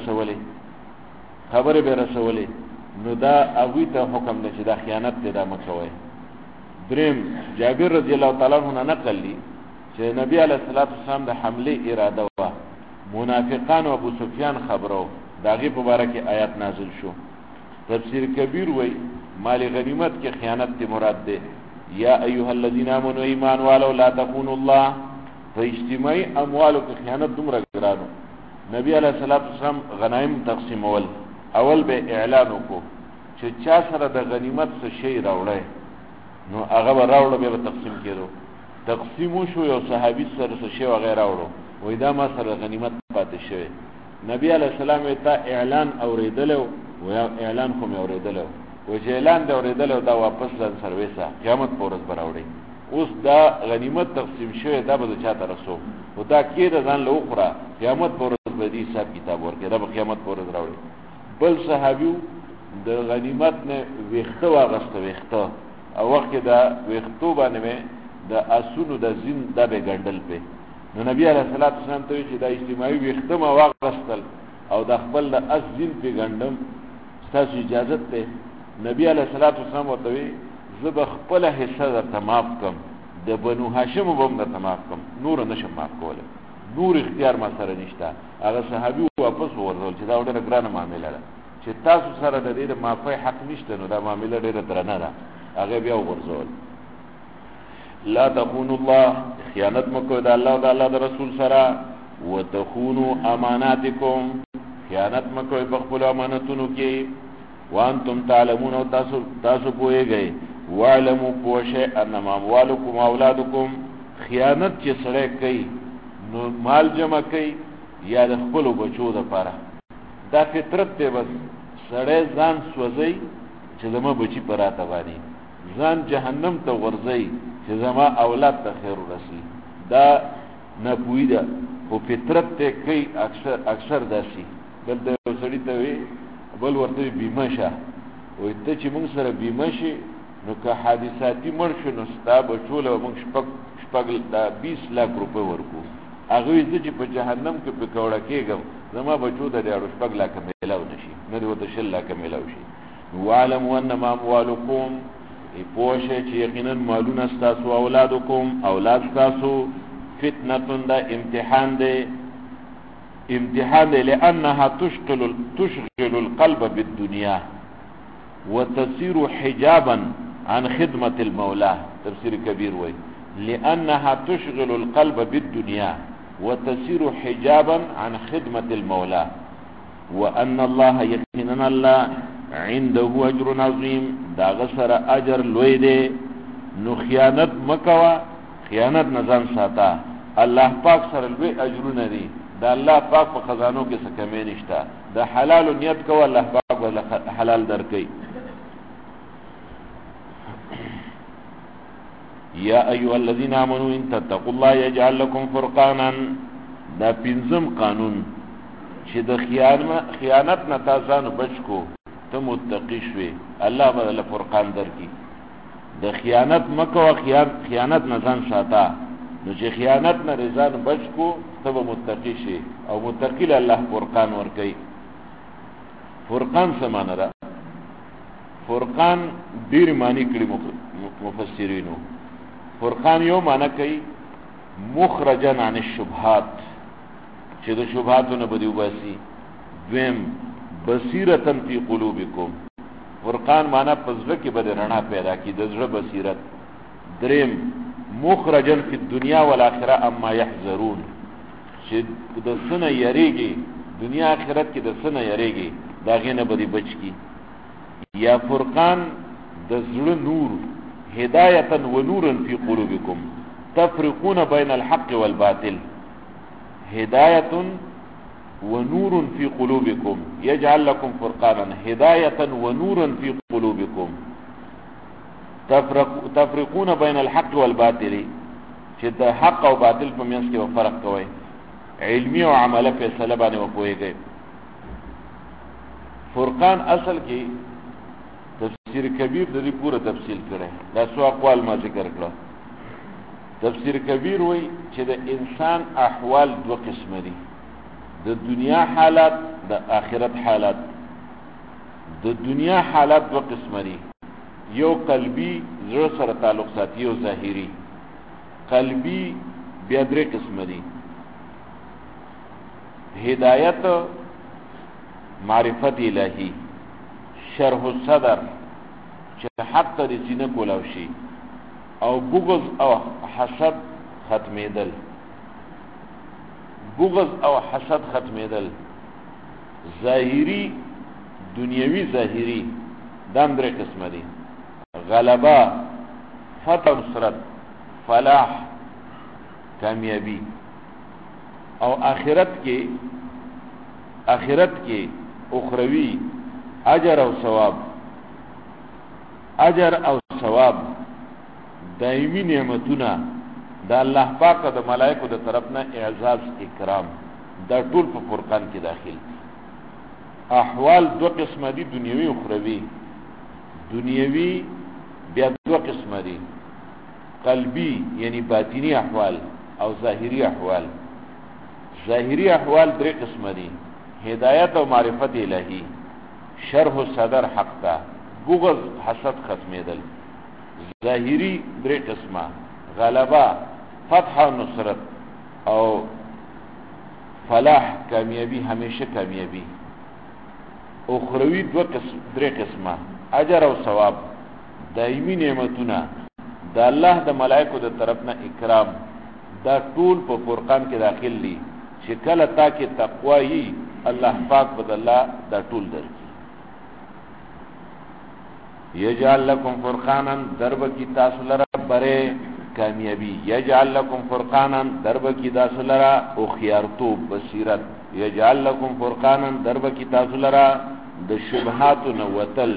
رسولې نو دا هغه ته حکم نه چې دا خیانت دی دا مکوي. دریم جابر رضی الله تعالی عنہ نقل لی چې نبی علیہ السلام د حمله اراده وا منافقان او ابو سفیان خبرو داغه مبارک آیات نازل شو. تفسیر کبیر وی مال غنیمت کې خیانت ته مراد ده. یا ایها الذین آمنوا ایمان والو لا تخونوا الله، په اجتماعي اموالو کې خیانت دومره ګرانو. نبی علیہ السلام غنایم تقسیمول اول به اعلان وکړو چې چا سره د غنیمت څه شی راوړی نو هغه راوړل به تقسیم کېدو. تقسیم شو یو صحابي سره څه شی وغیرہ راوړو وای دا ما سره غنیمت پاتې شوی. نبی علیہ السلام ته اعلان اوریدلو و اعلان کوم اوریدلو و چې اعلان دا اوریدلو دا واپس ځان سرویسه قیامت پورز براوړي. اوس دا غنیمت تقسیم شوی دا به چاته رسو او دا کېده ځان له اخرى قیامت پورز به دې حساب کتاب ورکړي دا به قیامت پورز راوړي. بل صحابیو د غنیمت نه ویخته واغسته ویخته او وخت دا ویختو باندې د اسونو د زین د به ګندل په نو نبی علیہ السلام ته چې دا اجتماعي ویخته ما واغستل او د خپل د اس زین په ګندم تاسو اجازه ته نبی علیہ السلام ورته زب خپل حصہ درته معاف کم د بنو هاشم وبم درته معاف کم نور نشم معاف کوله نور اختیار ما سره نشته. هغه صحابي واپس ورول چې دا ډېره ګرانه معاملې ده چې تاسو سره د دې معافی حق نشته نو دا معاملې ډېره درنه ده هغه بیا ورزول. لا تخونوا الله خیانت مکو د الله او د الله د رسول سره وتخونوا اماناتکم خیانت مکو په خپل امانتونو کې وانتم تعلمون او تاسو پوهیږئ واعلموا پوښه انما اموالکم اولادکم خیانت چې سره کوي نو مال جمع کوي یا د خپل بچو لپاره دا فطرت دی. بس سړی ځان سوځي چې زما بچی پراته وانی ځان جهنم ته ورځي چې زما اولاد ته خیر ورسي دا نه پوي ده او فطرت ته کوي اکثر داسي. بل د سړی ته وي بل ورته بیمه شه وي ته چې موږ سره بیمه شي نو که حادثاتي مړ شو نو ستا بچو له موږ شپږ 20 لک روپۍ ورکو هغه یې چې په جهنم کې په کوړه کېږم زما بچو د ډېر شپږ لک میلاو نشي نه دی وته شل لک میلاو شي. وعلم انما اموالکم پوښه چې یقینا مالونه تاسو اولادکم اولاد تاسو فتنه دا امتحان دی لانها تشغل القلب بالدنيا وتصير حجابا عن خدمه المولى. تفسیر کبیر وای لانها تشغل القلب بالدنيا وتصير حجابا عن خدمه المولى وان الله يقينا الله عنده اجر عظيم دا غسر اجر لوی دی. نو خیانت مکوا خیانت نظام ساته الله پاک سره لوی اجرونه دي دا الله پاک په خزانو کې څه کمی نشته. دا حلال نیت کو الله پاک ول حلال درکې. یا ایها الذين امنوا ان تتقوا الله يجعل لكم فرقانا دا پنځم قانون چې د خیانت نه تاسو بچ کو ته متقی شوي الله به له فرقان درکې. د خیانت مکو خیانت نه ځان ساته نو چې خیانت نه رضان بچ کو تب متقی شي او متقی له الله فرقان ور کوي. فرقان څه معنی ده؟ فرقان ډیر معنی کړي مفسرینو. فرقان یو معنی کوي مخرجا عن الشبهات، چې د شبهاتو نه بدیو باسي. دویم بصیرتا فی قلوبکم، فرقان معنی پزړه کې بد رڼا پیدا کی د زړه بصیرت. دریم مخرجا فی الدنیا والآخرة اما يحذرون، چې د سنه یریږي دنیا آخرت کې د سنه یریږي دا غینه بدی بچ کی. یا فرقان د زړه نور هدایتا و نورا فی قلوبکم تفرقون بین الحق والباطل، هدایت ونور فی قلوبکم یجعل لكم فرقانا هدایتا ونورا فی قلوبکم تفرقون بین الحق والباطل، چې د حق او باطل په منځ کې فرق کوي، علمی او عمله فیصله باندې وپوهیږئ. فرقان اصل کې تفسیر کبیر د دې پوره تفصیل کړي، دا څو اقوال ما ذکر کړل. تفسیر کبیر وایي چې د انسان احوال دو قسم دي، د دنیا حالات د آخرت حالات. د دنیا حالات دو قسم دي، یو قلبی زړه سره تعلق ساتي او ظاهری. قلبی بیا درې قسم دي، هدایت، معرفت الهی، شرح الصدر چې حق ته سینه کولاو شي، او بغض او حسد ختمیدل. بغض او حسد ختمیدل. ظاهری دنیوی ظاهری دام درې قسم دي، غلبه، فتح، نصرت، فلاح، کامیابی. او آخرت کې اخروی اجر او ثواب. اجر او ثواب دایمی نعمتونه د الله پاک د ملائکو د طرفنا اعزاز اکرام، دا ټول په فرقان کې داخل. احوال دو قسم دي، دنیوی او اخروی. دنیوی بیا دو قسم دي، قلبی یعنی باطنی احوال او ظاهری احوال. ظاهری احوال درې قسم دي، هدایت او معرفت الهی، شرح صدر حق تا، بغض حسد ختمیدل. ظاهری درې قسمه، غلبه، فتح و نصرت، او فلاح کامیابی، همیشه کامیابی. اخروی درې قسمه، اجر او ثواب، دایمی نعمتونه، د الله د ملائکو د طرفنا اکرام. دا ټول په فرقان کې داخل دي، چې کله تا کې تقوا یي الله پاک بد الله دا ټول درکړي. یجعل لكم فرقانا، درب کی تاسو لرا بره کامیابی. یجعل لكم فرقانا، درب کی تاسو لرا او خيارتوب بصیرت. یجعل لكم فرقانا، درب کی تاسو لرا د شبهات نوتل،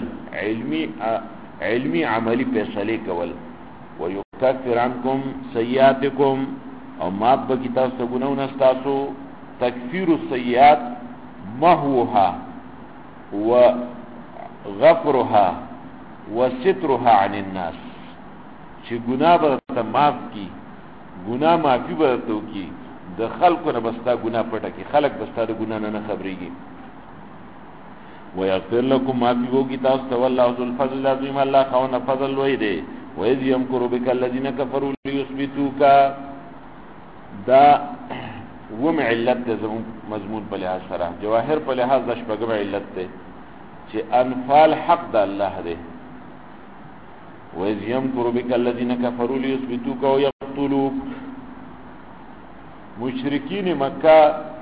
علمی عملی فیصله کول. ويكفر عنكم سیئاتکم، او معاف بکی تاسو گناہونه تاسو. تکفیر السیئات محوها وغفرها وسترها عن الناس، چې گناہ به معاف کی، گناہ معافی به تو کی، د خلکو نه بستا گناہ پټه کی، خلک بستا د گناہ نه خبرېږي. ويغفر لكم معافی وکي تاسو ته، والله ذو الفضل العظیم، الله خاوند فضل لوی دی. وإذ يمكر بك الذين كفروا ليثبتوك، دا وم علت ده مضمون په لحاظ سره، جواهر په لحاظ د شپږم علت ده چې انفال حق د الله ده. وإذ يمكر بك الذين كفروا ليثبتوك ويقتلوك. مشرکین مکه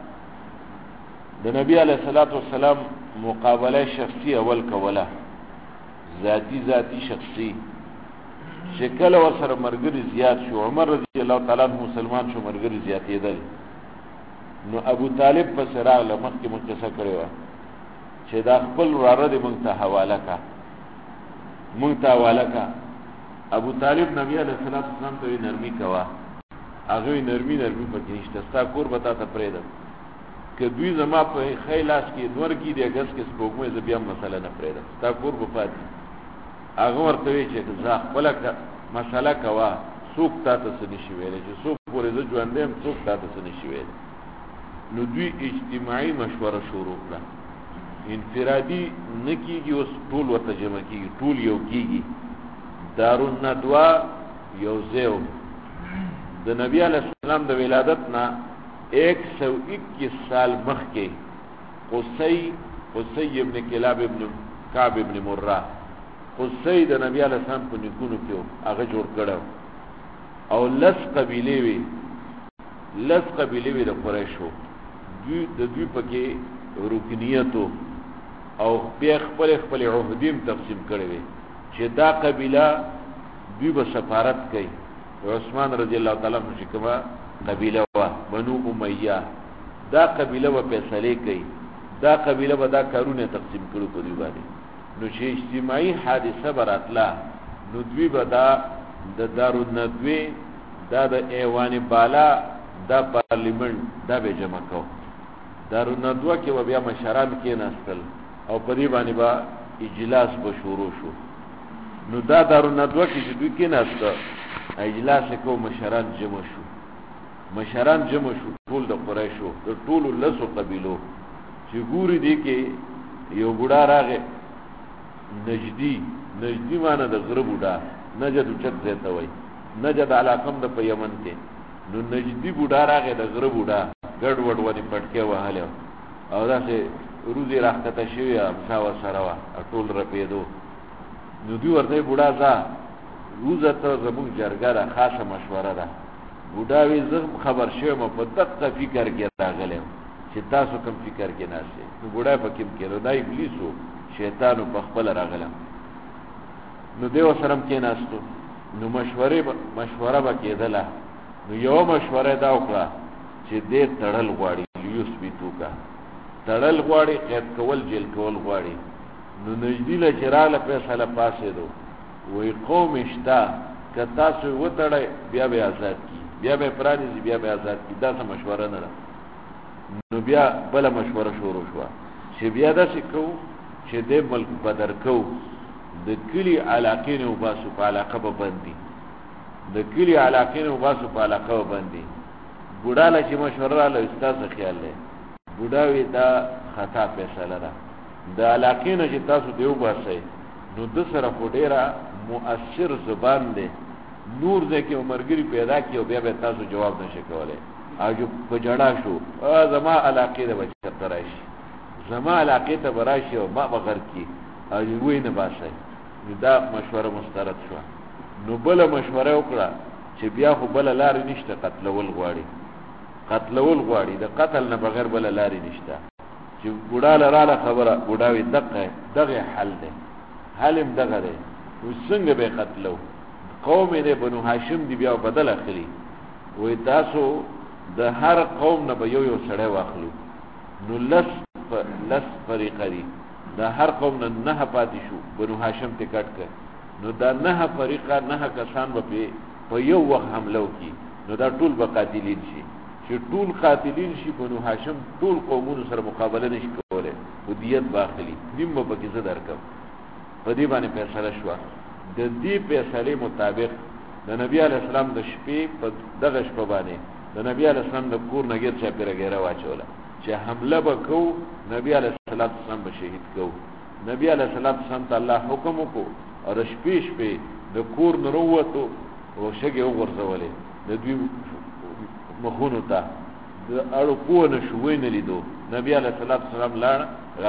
د نبی علیہ الصلوۃ والسلام مقابله شخصی اول کوله، ذاتی شخصی. شکل ورسره مرګري زیات شو، عمر رضی الله تعالی عنہ مسلمان شو، مرګري زیاتېدل. نو ابو طالب په سره لمخ کې مقصه کړو چې دا خپل وراره دې مونږ ته حواله کا. ابو طالب نبی علیہ الصلوۃ والسلام ته نرمي کوا، هغه نرمي پکې نشته، ستا کور به تا ته پرېدم، که دوی زما په خیلاس کې نور کې دی اگست کې سپوږمۍ ز بیا مسله نه پرېدم، ستا کور به پاتې. هغه ورته وی چې ځا خپل مسله کوا، څوک تا ته څه نشي ویلی، چې څوک پورې زه ژوند یم څوک تا ته څه نشي ویلی. نو دوی اجتماعي مشوره شروع کړه، انفرادي نه کېږي، اوس ټول ورته جمع کېږي، ټول یو کېږي. دارالندوه یو ځای و د نبي علیه السلام د ولادت نه 121 سال مخکې قصي ابن کعب ابن مرہ، قصي د نبی علیه السلام په نیکونو کې و، هغه جوړ کړی او 10 قبیلې وې د قریشو، د دوی پکې رکنیت او بیا خپل عهدیم تقسیم کړی وي چې دا قبیله دوی به سفارت کوي. عثمان رضی الله تعالی عنہ چې کومه قبیله وه بنو امیہ، دا قبیله به فیصلې کوي، دا قبیله به دا کارونه تقسیم کړي په دوی باندې. نو چې اجتماعي حادثه به راتله نو دوی به دا د دارالندوه دا د ایوان بالا دا پارلیمنت دا به جمع کو. دارالندوه کې به بیا مشران کېناستل او په دې باندې به اجلاس به شروع شو. نو دا دارالندوه کې چې دوی کېناسته اجلاس کو، مشران جمع شو ټول د قریشو د ټولو 10 قبیلو چې ګوري دي کې یو بوډا راغی، نجدي معنی د غره بوډا، نجد چت زیته وای، نجد علاقم د په یمن کې. نو نجدي بوډا راغی د غره بوډا، ګډ وډ ونی پټکه وهاله او داسې روزي راخته شوی امسا و سره وا ټول رپېدو. نو دوی ورته بوډا ځه روزه ته زموږ جرګه ده، خاصه مشوره ده. بوډا وی زه خبر شوم په دقیق فکر کې راغلم چې تاسو کوم فکر کې ناشئ. نو بوډا په کوم کې دا ابلیسو شیطانو په خپل راغلم. نو دیو سره کې ناستو، نو مشوره به کېدله. نو یو مشوره دا وکړه چې دې تړل غواړي، لیوس بیتوکا تړل غواړي، قید کول جیل کول غواړي. نو نجدي له چراله فیصله پاسېدو، وی قوم اشتا که تاسو وتړئ بیا به آزاد کی، بیا به پرانیزي، بیا به آزاد کی. دا څه مشوره نه ده. نو بیا بله مشوره شروع شوه چې بیا داسې کوو چې دې ملک بدر کوو، د کلي علاقې نه وباسو، په علاقه به بندي، د کلي علاقې نه وباسو، په علاقه به بندي. بوډا له چې مشوره راله استاد خیال دی، بوډا وی دا خطا فیصله ده، د علاقې نه چې تاسو دی وباسئ نو د سره خو ډېره مؤثر زبان دی، نور دی کې عمرګري پیدا کی او بیا به تاسو جواب نشئ کولی. او جو په جړا شو زما علاقې ته به چېرته راشي، زما علاقې ته به راشي او ما به غر کي او وی نه باسئ. نو دا مشوره مسترد شوه. نو بله مشوره وکړه چې بیا خو بله لارې نشته، قتلول غواړي، د قتل نه بغیر بله لارې نشته. چې بوډا له راله خبره، بوډا وی دغه حل دی، حل هم دغه دی. نو څنګه به قتلو؟ قوم یې بنو هاشم دی بیا بدل اخلي، وی تاسو د هر قوم نه به یو سړی واخلو. نو لس فریقه دي، د هر قوم نه 9 پاتې شو، بنو هاشم ته کټ کړ. نو دا 9 فریقه 9 کسان به په یو وخت حمله وکړي. نو دا ټول به قاتلین شي. چې ټول قاتلین شي بنو هاشم ټول قومونو سره مقابله نشي کولی، خو دیت باخلي، نیم به پکې زه درکم. په دې باندې فیصله شوه. د دې فیصلې مطابق د نبی علیه السلام د شپې په دغه شپه باندې د نبی علیه السلام د کور نه ګیر چاپېره ګیره واچوله چې حمله به کوو، نبی علیه السلام به شهید کوو. نبی علیه السلام ته الله حکم وکړو او د شپې د کور نه راووتو او شګې وغورځولې د دوی مخونو ته، د اړو پوه نه شو، وی نه لیدو. نبی علیه السلام لاړ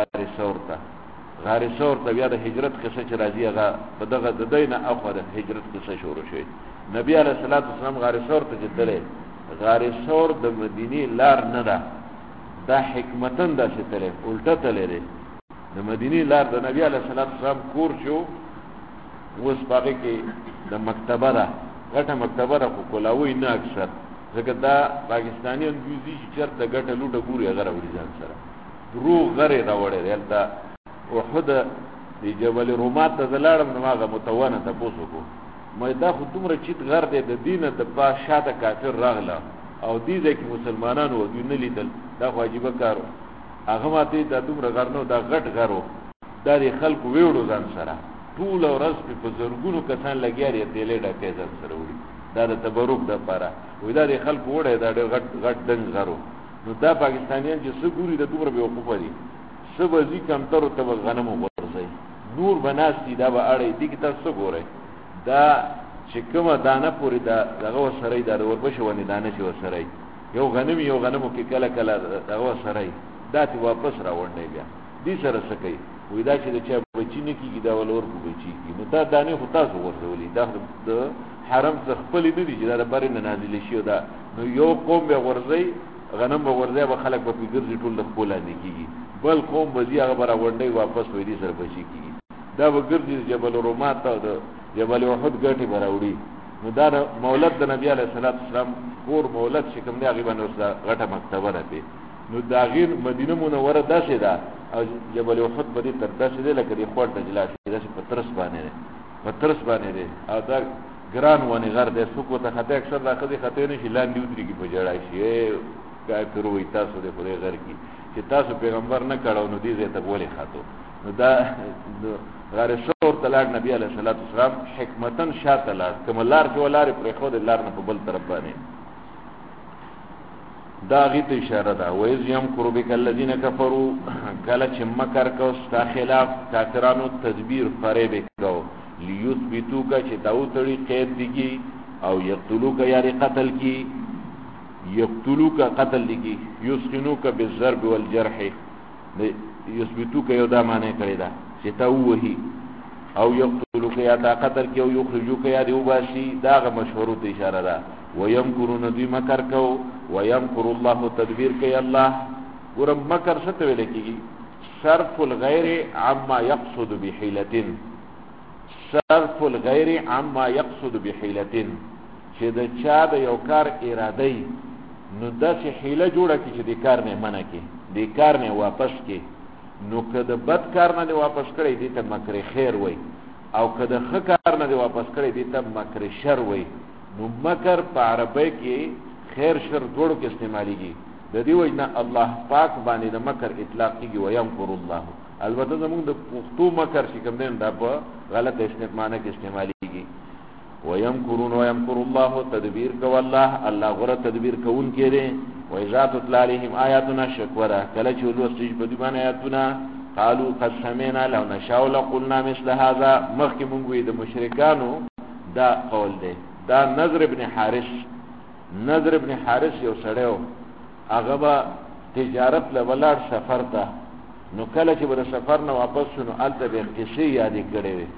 غار ثور ته. بیا د هجرت قصه چې راځي هغه په دغه د دی نه اخوا د هجرت قصه شروع شوې. نبی علیه السلام غار ثور ته چې تللی، غار ثور د مدینې لار نه ده، دا حکمتن داسې تللی، الټه تللی دی. د مدینې لار د نبی علیه السلام کور چې اوس په هغې کې د مکتبه ده، غټه مکتبه ده، خو کلاوی نه اکثر، ځکه دا پاکستانیان دوی ځي چې چېرته ګټه لوټه ګوري هغه راوړي ځان سره. دروغ غرې راوړی دی. هلته احد د جبل رومات ته زه لاړم، نو هغه متونه تپوس وکړو، ما دا خو دومره چیت غر دی، د دې نه د پاس شاته کافر راغله او دې ځای کې مسلمانان وو، دوی نه لیدل، دا خو عجیبه کار و. هغه ما ته دا دومره غر نه و، دا غټ غر و، دا د خلکو ویوړو ځان سره، ټوله ورځ پې په زرګونو کسان لګیا دي، تیلې ډکې ځان سره وړي. دا د تبرک د لپاره وای دا د خلکو وړه دا ډېر غټ دنګ غرو نو دا پاکستانیان چې څه ګوري د دومره بیوقوفه دي څه به ځي کمترو ته به غنمو ورځي نور به ناستي دا به اړی دي کې تاسو ګورئ دا چې کومه دانه پورې دغه ورسره دا د وربشو ونې دانه چې ورسره یو غنمو کې کله کله دغه ورسره دا تی واپس راوړنی بیا دې سره څه کوي وای دا چې د چا بچی نه کېږي دا ولور خو بچی کېږي نو دا دانې خو تاسو ورسولي دا د حرم څخه خپلې نه دي چې دا د برې نه نازلې شي دا نو یو قوم به غورځي غنم به غورځي به خلک به پرې ګرځي ټول د خپل لاندې کېږي بل قوم به ځي هغه به راغونډی واپس وای دې سره بچی کېږي دا به ګرځي جبل رومات او د جبل احد ګټې به راوړي نو دا مولد د نبی علیه الصلاۃ والسلام کور مولد چې کوم دی هغې باندې اوس غټه مکتبه ده پې نو د هغې مدینه منوره داسې ده او جبل احد به دې تر داسې دی لکه دې خوړ ته جلا شي داسې په ترس باندې دی او دا ګران ونې غر دی څوک ورته خطی اکثر دا ښځې خطی نه شي لاندې ودرېږي په ژړا شي کافر وایي تاسو د خدای غر کې چې تاسو پیغمبر نه کړو نو دې ځای ته ولې خاطو نو دا غار ثور ته لاړ نبی علیه الصلاۃ والسلام حکمتن شاته لاړ کومه لار چې ولارې پرېښودې لار نه په بل طرف باندې دا هغې ته اشاره ده وایذ یمکر بک الذین کفروا کله چې مکر کو ستا خلاف کافرانو تدبیر فریب کو لیثبتوک چې دا وتړي قید دیږي او یقتلوک یعنی قتل کی یقتلوک قتل دیږي یسخنوک بالضرب والجرح یثبتوک یو دا معنی کړی ده چې تا ووهي او یقتلوک یا تا قتل کی او یخرجوک یا دی وباسي دا هغه مشهورو ته اشاره ده ويمکرون دوی مکر کو ويمکر الله تدبیر کوي الله ګورم مکر څه ته ویل کېږي صرف الغیر عما یقصد بحیلة صرف الغیر عما یقصد بحیلة چې د چا د یو کار اراده نو داسې حیله جوړه کړي چې د کار نه منع کړي د کار نه واپس کړي نو که د بد کار نه واپس کړي دې ته مکر خیر وای او که د ښه کار نه واپس کړي دې ته مکر شر وای نو مکر په عربی کې خیر شر دواړو کې استعمالیږي د دې وجه نه الله پاک باندې د مکر اطلاق کېږي ويمکر الله البته زموږ د پښتو مکر چې کوم دی دا په غلطه استعمال کې استعمالیږي ويمکرون ويمکر الله تدبیر کو الله غره تدبیر کوون کې دی واذا تتلى عليهم آیاتنا شکورا کله چې ولوستي په دې باندې آیاتنا قالوا قد سمعنا لو نشاء لقلنا مثل هذا مخکې مونږ وی د مشرکانو دا قول دی دا نضر ابن حارث یو سړیو هغه به تجارت له ولاړ سفر ته نو کله چې به د سفر نه واپس شو نو هلته به قصې یادې کړې وې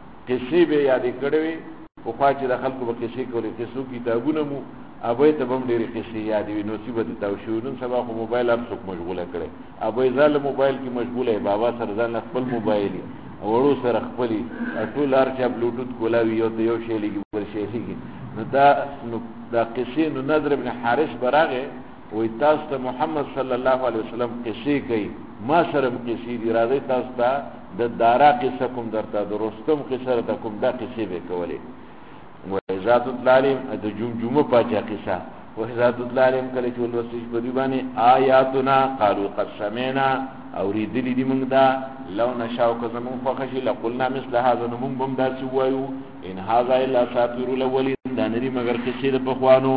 پخوا چې د خلکو به قصې کولې قصو کتابونه مو ابوی ته به هم ډېرې قصې یادې وي نو صیبت تاو شو نن سبا خو موبایل هر څوک مشغوله کړی ابوی ځان له موبایل کې مشغوله وي بابا سره ځان له خپل موبایل وړو سره خپلې ټول هر چا بلوټوت کولاوي یو ته یو شی لګي بل شی لګي نو دا قصې نو نضر ابن حارث به راغی وایي تاسو ته محمد صلی الله علیه وسلم قصې کوي ما سره هم قصې دي راځئ تاسو ته د دارا قصه کوم درته د رستم قصه درته کوم دا قصې به کولې وإذا تتلى عليهم د جمجمه پاچا قصه وإذا تتلى عليهم کله چې ولوستي په دې باندې آیاتنا قالوا قد سمعنا اوریدلی دي موږ دا لو نشاء کزمون فخشي لقلنا مثل هذا موږ بم دا څه وایو ان هذا الا اساطير الاولين دا نری مگر قصې د پخوانو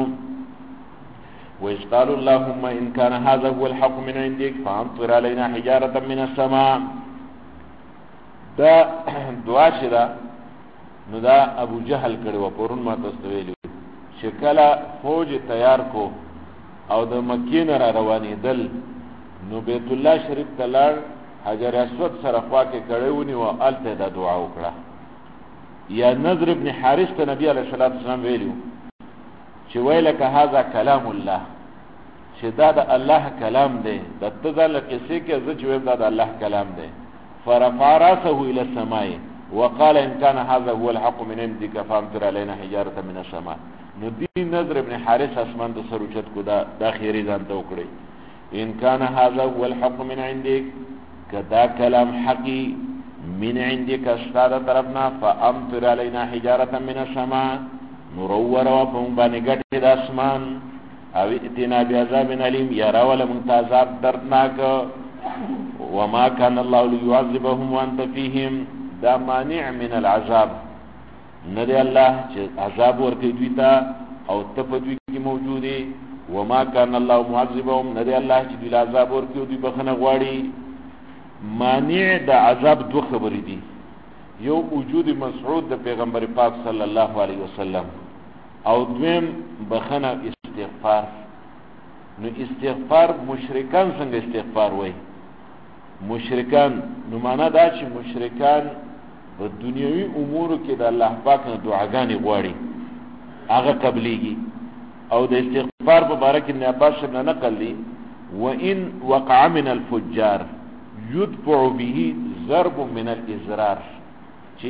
وإذ قالوا اللهم إن كان هذا هو الحق من عندك فأمطر علينا حجارة من السماء دا دعا شدا نو دا ابو جهل کړي و پرون ما تاسو ویلو چې کله فوج تیار کو او د مکې نه را روانېدل نو بیت الله شریف ته لاړ حجر اسود سره خوا کې کړی ونیو او هلته دا دعا وکړه یا نضر ابن حارث ته نبی علیه الصلاۃ والسلام ویلو چې ویلک هذا کلام الله چې دا د الله کلام دی د تذل قصې کې زه چې ویم دا د الله کلام دی فرفع راسه الى السماء وقال ان كان هذا هو الحق من عندك فامطر علينا حجاره من السماء نو دی نضر ابن حارث اسمان د سروچت کو دا خیری ځان ته وکړي ان كان هذا هو الحق من عندك کدا کلام حقی من عندك استاد طرفنا فامطر علينا حجاره من السماء نور وفهم باندې ګټه د اسمان او اتنا بعذاب الیم یرا ولا منتظاب دردناک وما كان الله ليعذبهم وانت فيهم دا مانع من العذاب ندی الله چې عذاب ورکوي دوی ته او ته په دوی کې موجود یې. وما كان الله معذبهم، ندی الله چې دوی عذاب ورکوي دوی بخنه غواړي. مانع د عذاب دو خبرې دي، یو وجود مسعود د پیغمبر پاک صلی الله علیه وسلم او دویم بخنه استغفار. نو استغفار مشرکان څنګه استغفار وای؟ مشرکان نو معنا دا چې مشرکان په دنیوي امورو کې د الله پاک نه دعاګانې غواړي، هغه قبليږي. او د استغفار په باره کې ابن عباس نه نقل دي وان وقع من الفجار يدفع به ضرب من الازرار، چې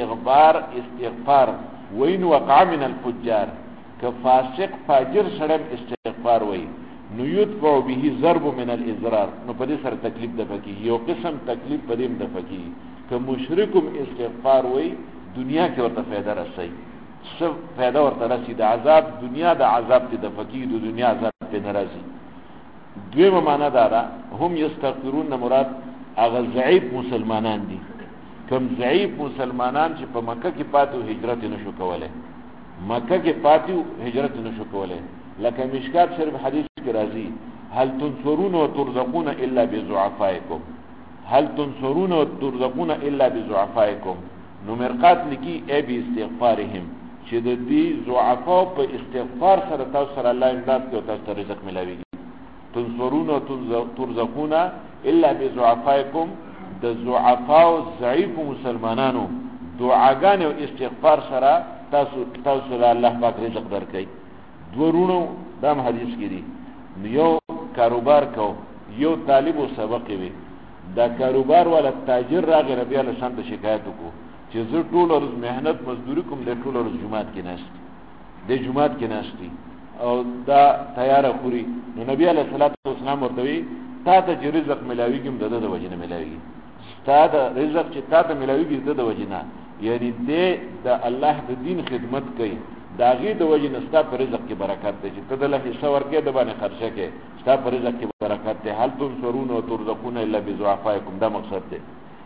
استغفار وین وقع من الفجار که فاسق فاجر سره استغفار وای نو یدفع به ضرب من الازرار، نو په دې سره تکلیف د فقې یو قسم تکلیف په دې د فقې. که مشرکم استغفار وای دنیا کې ورته فائدہ رسي، څه فائدہ ورته رسي؟ د عذاب دنیا د عذاب ته د فقې د دنیا عذاب ته ناراضي. دویمه معنا دا ده هم یستغفرون مراد هغه ضعیف مسلمانان دي، کم ضعیف مسلمانان چې په مکه کې پاتو هجرت نشو کولای، مکه کې پاتو هجرت نشو کولای. لکه مشکات شریف حدیث کې راځي هل تنصرون وترزقون الا بضعفائكم، هل تنصرون وترزقون الا بضعفائكم. نو مرقات لکی ای بی استغفارهم، چې د دې ضعفاء په استغفار سره تاسو سره الله امداد کوي او تاسو رزق ملاويږي. تنصرون وترزقون الا بضعفائكم، د ضعفاء او ضعیف مسلمانانو دعاګانې او استغفار سره تاسو له الله پاک رزق درکړي. دورونو دام حدیث کې دي یو کاروبار کو یو طالب او سبق وي، دا کاروبار والا تاجر راغی ربي الله شان ته شکایت وکړو چې زه ټول ورځ مهنت مزدوري کوم، د ټول ورځ جمعات کې ناشتي، د جمعات کې ناشتي او دا تیار خوري. نو نبی علیہ الصلوۃ والسلام ورته وی تا ته چې رزق ملاويږي د وجنه ملاويږي، ستا د رزق چې تا ته ملاويږي د وجنه، یعنی د الله د دین خدمت کوي، دا غي د وجنه ستا پر رزق کې برکات دی چې ته د الله حصہ ورکې د باندې خرچه کې ستا پر رزق کې برکات دی. هل تنصرون وترزقون الا بضعفائكم، دا مقصد دی.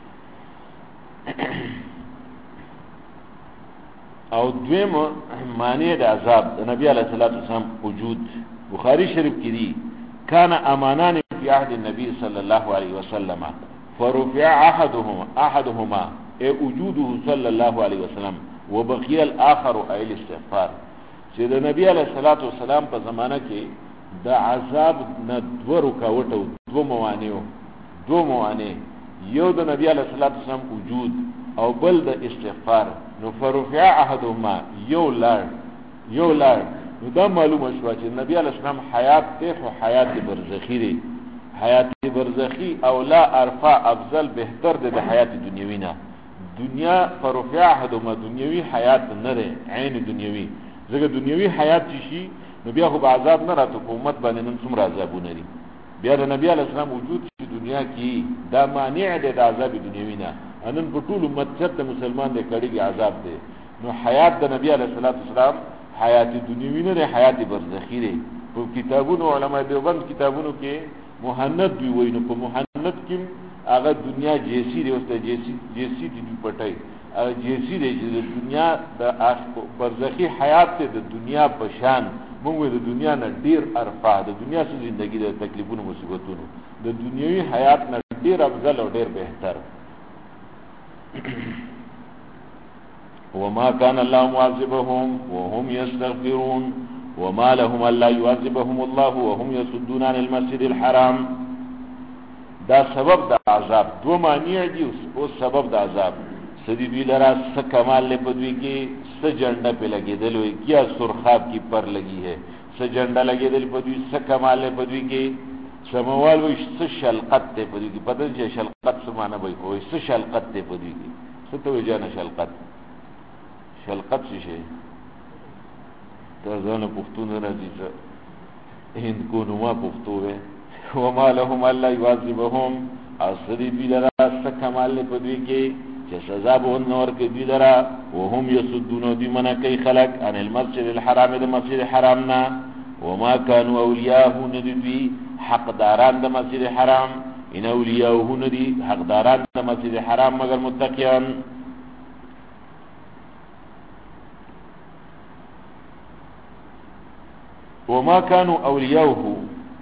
او دویم معنی د عذاب د نبی علیہ الصلوۃ والسلام وجود بخاری شریف کې دی کان امانان فی عهد النبي صلی الله علیه وسلم فرفع احدهما ای وجوده صلی الله علیه وسلم وبقي الاخر ای الاستغفار. چې د نبی علیہ الصلوۃ والسلام په زمانہ کې د عذاب نه دوه رکاوټو دوه موانع یو د نبی علیہ الصلوۃ والسلام وجود او بل د استغفار. نو فرفع احدهما یو لار نو دا معلومه شو چې نبی علیہ السلام حیات ته او حیات برزخی دی، حیات برزخی او لا ارفع افضل بهتر د حیات دنیوی نه. دنیا فرفع احدهما دنیوی حیات نه ده، عین دنیوی. زګه دنیوی حیات شي نو بیا خو به عذاب نه راته حکومت باندې نن څومره عذابونه لري. بیا د نبی علیہ السلام وجود چې دنیا کې دا مانع دی د عذاب دنیوی نه، انن په ټول امت ته مسلمان دې کړي عذاب دی. نو حیات د نبی علیہ السلام حیات دنیوی نه، حیات برزخی دی. په کتابونو علماء دیوبند کتابونو کې مهند دی وای، نو په مهند کې هغه دنیا جیسی دی، اوس ته جیسی دی پټای جیسی دی چې د دنیا د برزخی حیات ته د دنیا په شان موږ د دنیا نه ډیر ارفع، د دنیا سره ژوندۍ د تکلیفونو مصیبتونو د دنیوي حیات نه ډیر افضل او ډیر بهتر. وما كان الله معذبهم وهم يستغفرون وما لهم الا يعذبهم الله وهم يصدون عن المسجد الحرام. دا سبب د عذاب دو معنی دي او سبب د عذاب سدي دوی لرا س کمال له پدوی کې س جنډه په لګیدل وي کیا سرخاب کی پر لگی ہے س جنډه لګیدل پدوی س کمال له پدوی کې سموال وي س شلقت ته پدوی کې پدې چې شلقت څه معنی وي کوئی س شلقت ته پدوی کې څه ته وي جنا شلقت څه شي ته ځنه پښتون راځي ته هند کو نو ما پښتو وې وما لهم الا يعذبهم اسری بلرا س کمال له پدوی کې چې سزا به نور کې دی درا وهم يسدون دي منا کوي خلق ان المسجد الحرام د مسجد حرام نا وما كانوا اولیاءه ندي حقداران د مسجد حرام ان اولیاءه ندي حقداران د مسجد حرام مگر متقین. وما كانوا اولیاؤه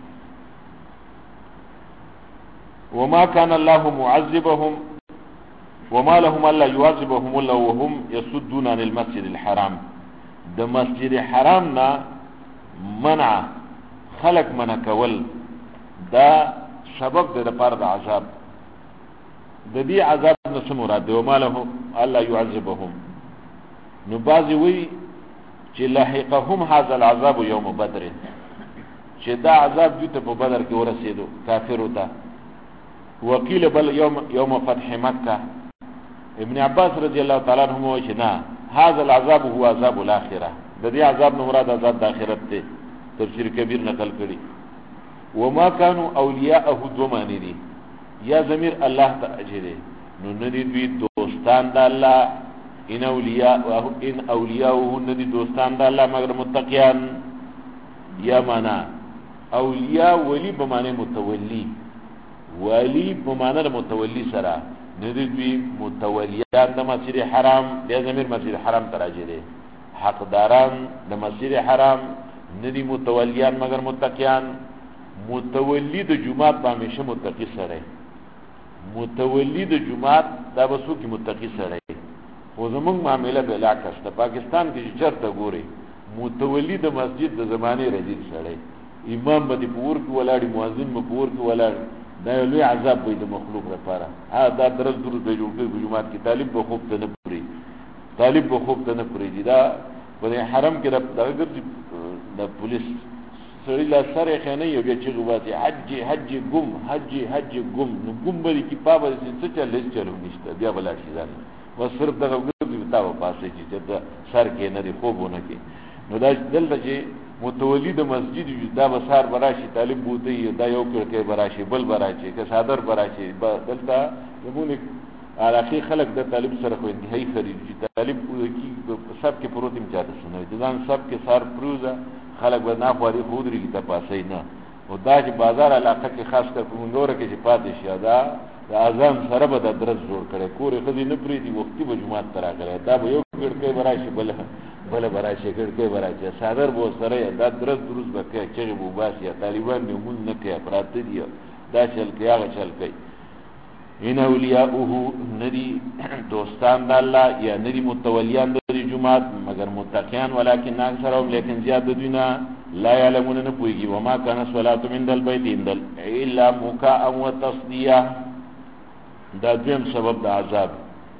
وما كان الله معذبهم وما لهم الا يعذبهم الله وهم يصدون عن المسجد الحرام. د مسجد حرام نا منع خلق منع کول دا سبب د لپاره د عذاب. د دې عذاب نه څه مراد دی؟ وما لهم الا يعذبهم. نو بعضی وی چې لحقهم هذا العذاب يوم بدر، چې دا عذاب دوی ته په بدر کې ورسېدو کافرو ته. وقیل بل یوم فتح مکه. ابن عباس رضی الله تعالی عنہ وایي چې نه، هذا العذاب هو عذاب الاخره. د دې عذاب نه مراد عذاب د آخرت دی. تفسیر کبیر نقل کړي. وما كانوا اولیاءه دو معنی دي، یا ضمیر الله ته اجره. نو ندی دوی دوستان د الله، ان اولیاءه ندی دوستان د الله مگر متقیان. یا معنا اولیاء ولی به معنی متولی، ولی به معنی متولی سره ندی دوی متولیان د مسجد حرام، یا ضمیر مسجد حرام ته راځي. حقداران د مسجد حرام ندی متولیان مگر متقیان. متولی د جمعات به همیشه متقی سره، متولی د جمعات دا بسو کی متقی سره. خو زمونږ معامله به علاقه شته پاکستان کې چرته ګوري متولی د مسجد د زمانه رجل سره، امام به پور کې ولاړی، مؤذن به پور کې ولاړ. دا لوی عذاب وي د مخلوق لپاره. دا درس درو د جوړ کې جمعات کې طالب به خوب ته نه پوري، طالب به خوب ته نه پوري. دا په حرم کې د پولیس سړی لا سره خانه یو بیا چې غواړي حج حج ګم حج حج ګم. نو ګم بری کې پابه څه چلې چلو نشته، بیا بلا شي ځان و صرف دغه ګرځي تا په پاسه چې د سر کې نه دی خوبونه کې. نو دا دلته چې متولی د مسجد دا بسار براشي، طالب بوته دا یو کړه براشي، بل براشي که صادر براشي. دلته زمونږ علاقه خلق د طالب سره خو انتهایی خرید چې طالب کی سب کې پروتیم چاته سنوي ځان سب کې سار پروزه خلق به نه خوري خودري کی ته پاسې نه. او دا چې بازار علاقه کې خاص کر په منګوره کې چې پاتې شي دا د اذان سره به د درس جوړ کړي کورې خدي نه پری دی وختي به جمعه ترا کړي. دا به یو کړکې براشي بل براشي کړکې براشي صادر به سره دا درس دروس به کوي چې بو باسي طالبان نه مون نه کوي پرات دی دا چل کې هغه چل کوي. ان اولیاءه ندی دوستان د الله یا ندی متولیان د جمعات مگر متقیان، ولکن اکثرهم لیکن زیاد دوینا لا يعلمون نه پويږي. وما كان صلاه من البيت الا مكاء وتصديه. دا دیم سبب د عذاب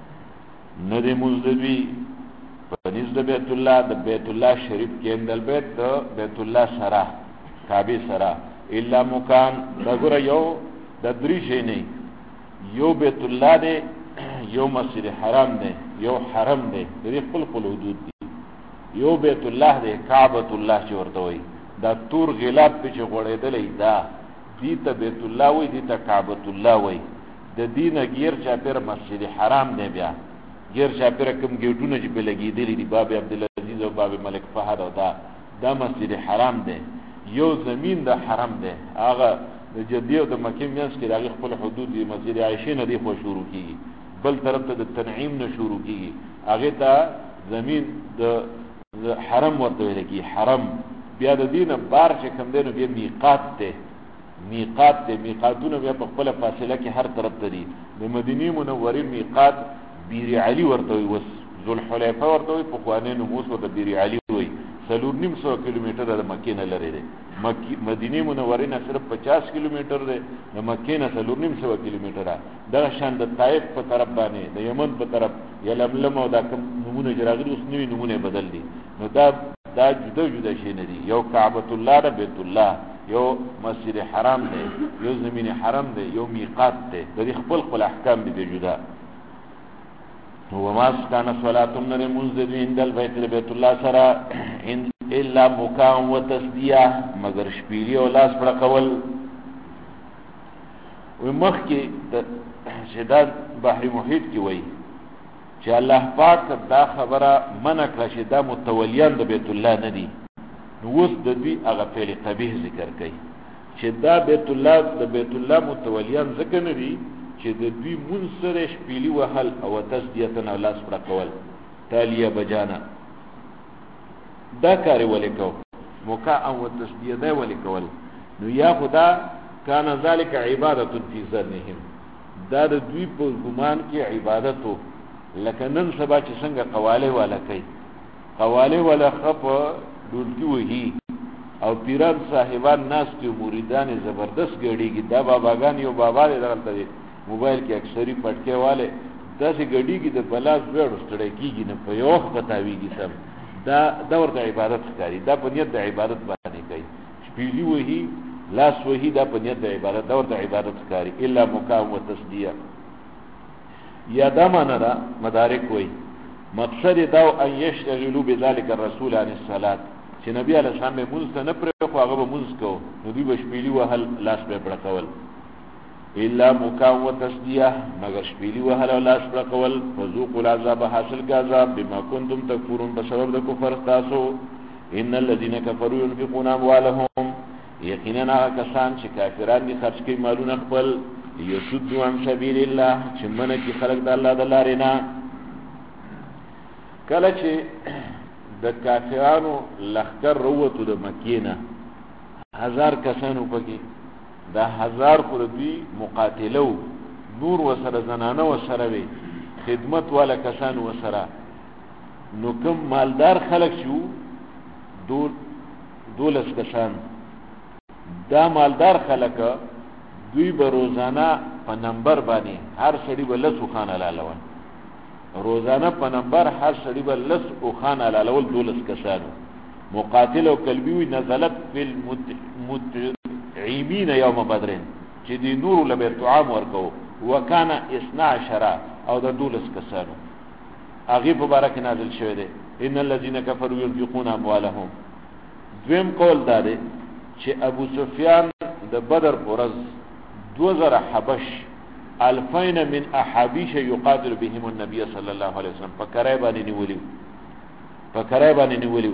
ندی مزدوی پنځ د بیت الله، د بیت الله شریف کې اندل بیت الله سره کعبه سره الا مکان. دا ګره یو د درې شي نه، یو بیت الله دی، یو مسجد حرام دی، یو حرم دی، د خپل حدود دي. یو بیت الله دی کعبۃ الله چې ورته وي، دا تور غلاف په چې غړېدلې دا دي ته بیت الله وي، دي ته کعبۃ الله وي. د دینه غیر چا پر مسجد حرام دی، بیا غیر چا پر کوم ګټونه چې په لګېدلې دي باب عبدالعزیز او باب ملک فهد او دا مسجد حرام دی. یو زمين د حرم دی، هغه د جدی او د مکه میاس کې دغه خپل حدود دي. مسجد عائشه نه دی خو شروع کیږي، بل طرف ته د تنعیم نه شروع کیږي، هغه ته زمين د حرم ورته ویل کی حرم. بیا د دینه بار چې کوم دی نو بیا میقات ته میقاتونه بیا په خپل فاصله کې هر طرف ته دي. د مدینه منوره میقات بیر علی ورته وي، ذل حلیفه ورته وي، په خوانه نو موس ورته بیر علی وي. 3.5 کیلومتر د مکې نه لري دی. مدینه منوره نه صرف 50 کیلومتر دی، د مکې نه 3.5 کیلومتر دا شان د طائف په طرف باندې، د یمن په طرف یلملم او دا کوم نمونه جراغلی اوس نوې نمونه بدل دي. نو دا جدا شي نه دي. یو کعبۃ الله د بیت الله، یو مسجد حرام دی، یو زمین حرم دی، یو میقات دی. د خپل احکام دي جدا. وما كان صلاه من المنزل عند البيت الله سرا الا مكاء وتصديه مگر شپيلي او لاس پر کول. ومخ کې د شداد بحر محیط کې وای چې الله پاک دا خبره منع کړه چې دا متولیان د بیت الله نه دي. نو اوس د دې هغه فعل قبیح ذکر کوي چې دا بیت الله متولیان ذکر نه دي چې د دوی منصر شپیلی وحل او تصدیتن او لاس پر کول تالیه بجانا دا کار ولیکو. مکاء و تسدیه ده ولیکول نو یا خدا کان ذلک عبادت فی ظنهم دا د دوی په ګمان کې عبادتو لکه نن سبا چې څنګه قواله والا کوي قواله والا خپ ډولکی وਹੀ او پیران صاحبان ناس ته مریدان زبردست ګړیږي دا باباګان یو بابا دې درته موبایل کې اکثری پټکي والے داسې ګړیږي د بلاس وړو ستړی کیږي نه په یو وخت پتاویږي سم دا دور د عبادت ښکاری دا په نیت د عبادت باندې کوي شپېلی وਹੀ لاس وਹੀ دا په نیت د عبادت دور د عبادت ښکاری الا مقام و تسدیه یا دا معنا دا مدارک وای مقصد دا ان یشتغلوا بذلك الرسول عن الصلاه چې نبی علیہ السلام به مونږ ته نه پرې خو هغه به مونږ کو نو دوی بشپېلی وهل لاس به پړکول الا مقام و تسدیه مگر شپېلی وهل او لاس پړکول فذوقوا العذاب حاصل کا عذاب بما کنتم تکفرون بسبب د کفر تاسو ان الذين كفروا ينفقون اموالهم یقینا کسان چې کافران دي خرج کوي مالونه خپل یصدوا عن سبیل الله چې منه کې خلق د الله د لارې نه کله چې د کافرانو لخر وروته د مکینه 1000 کسانو پکې دا 1000 پر دوی مقاتلو نور وسره زنانه وسره وي خدمت والا کسان وسره نو کوم مالدار خلق شو دولس کسان دا مالدار خلق دوی به روزانه په نمبر باندې هر سړي به لسو خان علالول روزانه په نمبر هر سړي به لسو خان علالول دولس کسانو مقاتل او کلبی نزلت فی المتعیمین یوم بدر چې دی نور لبه طعام ورکو وکانه 12 او د دولس کسانو هغه په باره کې نازل شوی دی ان الذين كفروا ينفقون اموالهم دویم قول دا دی چې ابو سفیان د بدر پرز 2000 حبش 2000 من احابیش یقاتل بهم النبي صلی الله علیه وسلم فکرای باندې نیولیو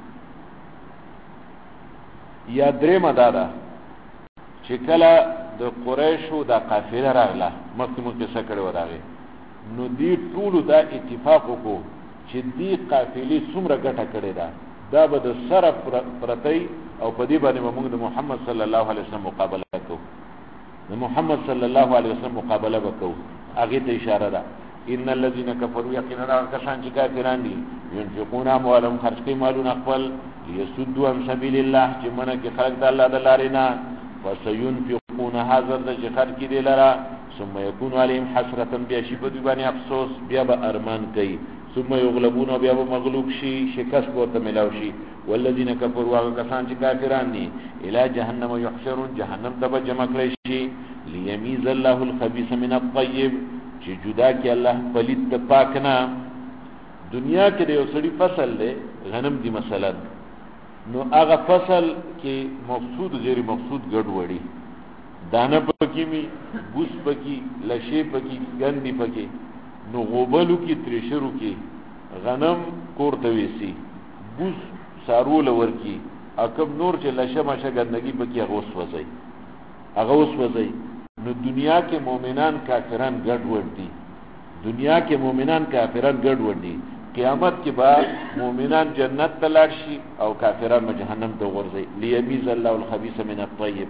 یا درې مدادا چې کله د قریشو د قافله راغله مکه سکړه وراغه نو دی ټول دا اتفاق وکړو چې دی قافلې څومره ګټه کړې ده دا به د سره پرتی او په دې باندې موږ د محمد صلی الله علیه وسلم مقابله کوو د محمد صلی الله علیه وسلم مقابله وکړو هغه ته اشاره ده ان الذين كفروا يقينا کسان چې کافران دي ينفقون اموالهم خرج کوي مالونه خپل يسدوا عن سبيل الله چې منه کې خلق د الله د لارې نه فسينفقون هذا چې خرج کې دي لرا ثم يكون عليهم حسرة بیا شي په دې باندې افسوس بیا به ارمان کوي ثم يغلبون بیا به مغلوب شي شکست ورته ملاو شي والذین کفروا کسان چې کافران دي الی جهنم یحشرون جهنم ته به جمع کړي شي لیمیز الله الخبيث من الطيب چې جدا کې الله پلید ته پاک نه دنیا کې د یو سړي فصل له غنم دی مثلا نو هغه فصل کې مقصود غیر مقصود ګډ وړي دانه پکې می بوس پکې لشي پکې ګندې پکې نو غوبلو کې ترشرو کې غنم کوړته وېسي بوس سارول ورکی اکم نور چې لشه ماشه ګندګي پکې هغه وسوځي نو دنیا کې مؤمنان کافران ګډ وډ دي دنیا کې مؤمنان کافران ګډ وډ دي قیامت کې با مؤمنان جنت ته لاړ شي او کافران جهنم ته ورځي لیمیز الله الخبيث من الطيب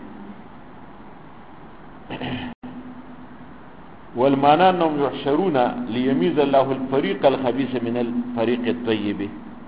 والمعنى انهم يحشرون ليميز الله الفريق الخبيث من الفريق الطيب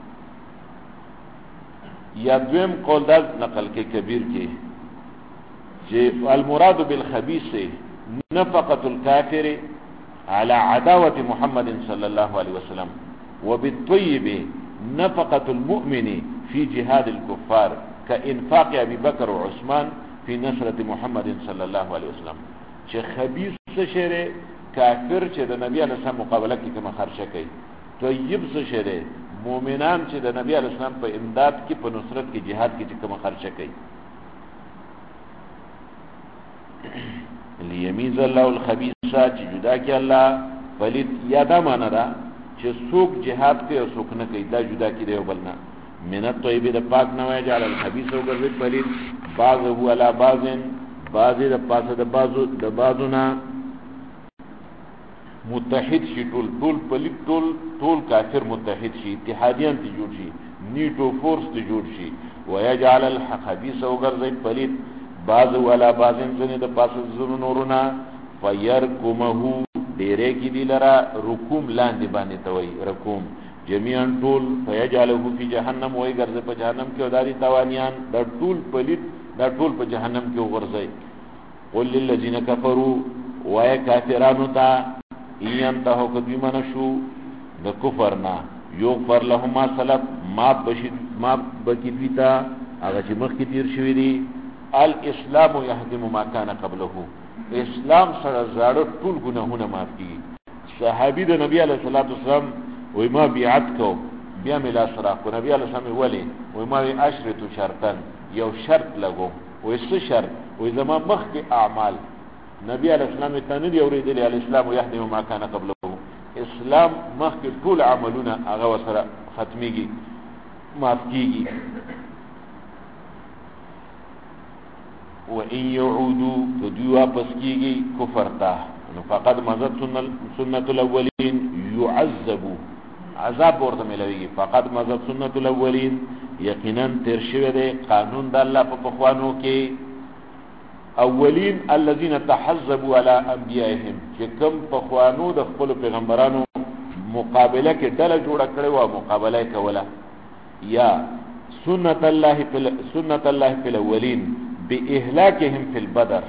یا دویم قول دا نقل کې کبیر کې چې المراد بالخبيث نفقة الكافر على عداوة محمد صلى الله عليه وسلم وبالطيب نفقة المؤمن في جهاد الكفار كإنفاق أبي بكر وعثمان في نصرة محمد صلى الله عليه وسلم چې خبيث شری کافر چې د نبی علیه السلام مقابله کې کوم خرچه کوي طیب شری مؤمنان چې د نبی علیه السلام په امداد کې په نصرت کې jihad کې کوم خرچه کوي لیمیز الله الخبيث چې جدا کې الله ولید یاده معنا دا چې څوک jihad کوي او څوک نه کوي دا جدا کې دی بلنه منت طیب د پاک نه وای جعل الخبيث او ګرځي ولید بعض هو علی بعضن بعضی د پاسه د بازونا متحد شي ټول پلیت ټول کافر متحد شي اتحادیان دي جوړ شي نیټو فورس ته جوړ شي ويجعل الخبيث وغرزي پلید بعض ولا بعضن زنه د پاسه زونو نورنا فيركمه ډیره کی دی لرا رکوم لاندې باندې توي رکوم جميعا طول فيجعله في جهنم ويغرز په جهنم کې وداري توانيان د طول پلید دا ټول په جهنم کې وغورځي قل للذين كفروا وای کافرانو ته ايان ته کوي منشو د کفرنا یغفر لهم ما سلف ما بکی دیتا هغه چې مخکې تیر شوی دی الاسلام يهدم ما كان قبله اسلام سره زاړه ټول ګناهونه معاف کیږي صحابي د نبی علیه الصلاۃ والسلام وای ما بیعت کو بیا ملا سره کو نبی علیه السلام ولی وای ما عشرة شرطن یو شرط لګو وای څه شرط وای زما مخکې اعمال نبی علیه السلام ته نه دی اوریدلی الاسلام يهدم ما كان قبله اسلام مخکې ټول عملونه هغه وسره ختميږي معاف کیږي وان يعودوا فدوا واپس کیږي کفر ته فقد مضت سنت الاولين يعذبوا عذاب ورته ملوي فقد مضت سنت الاولين یقینا تیر شوی دی قانون د الله په پخوانو کې اولین الذين تحزبوا على انبيائهم چې کوم پخوانو د خپل پیغمبرانو مقابله کې ډله جوړه کړې و مقابله کوله یا سنت الله في الاولين باهلاكهم في البدر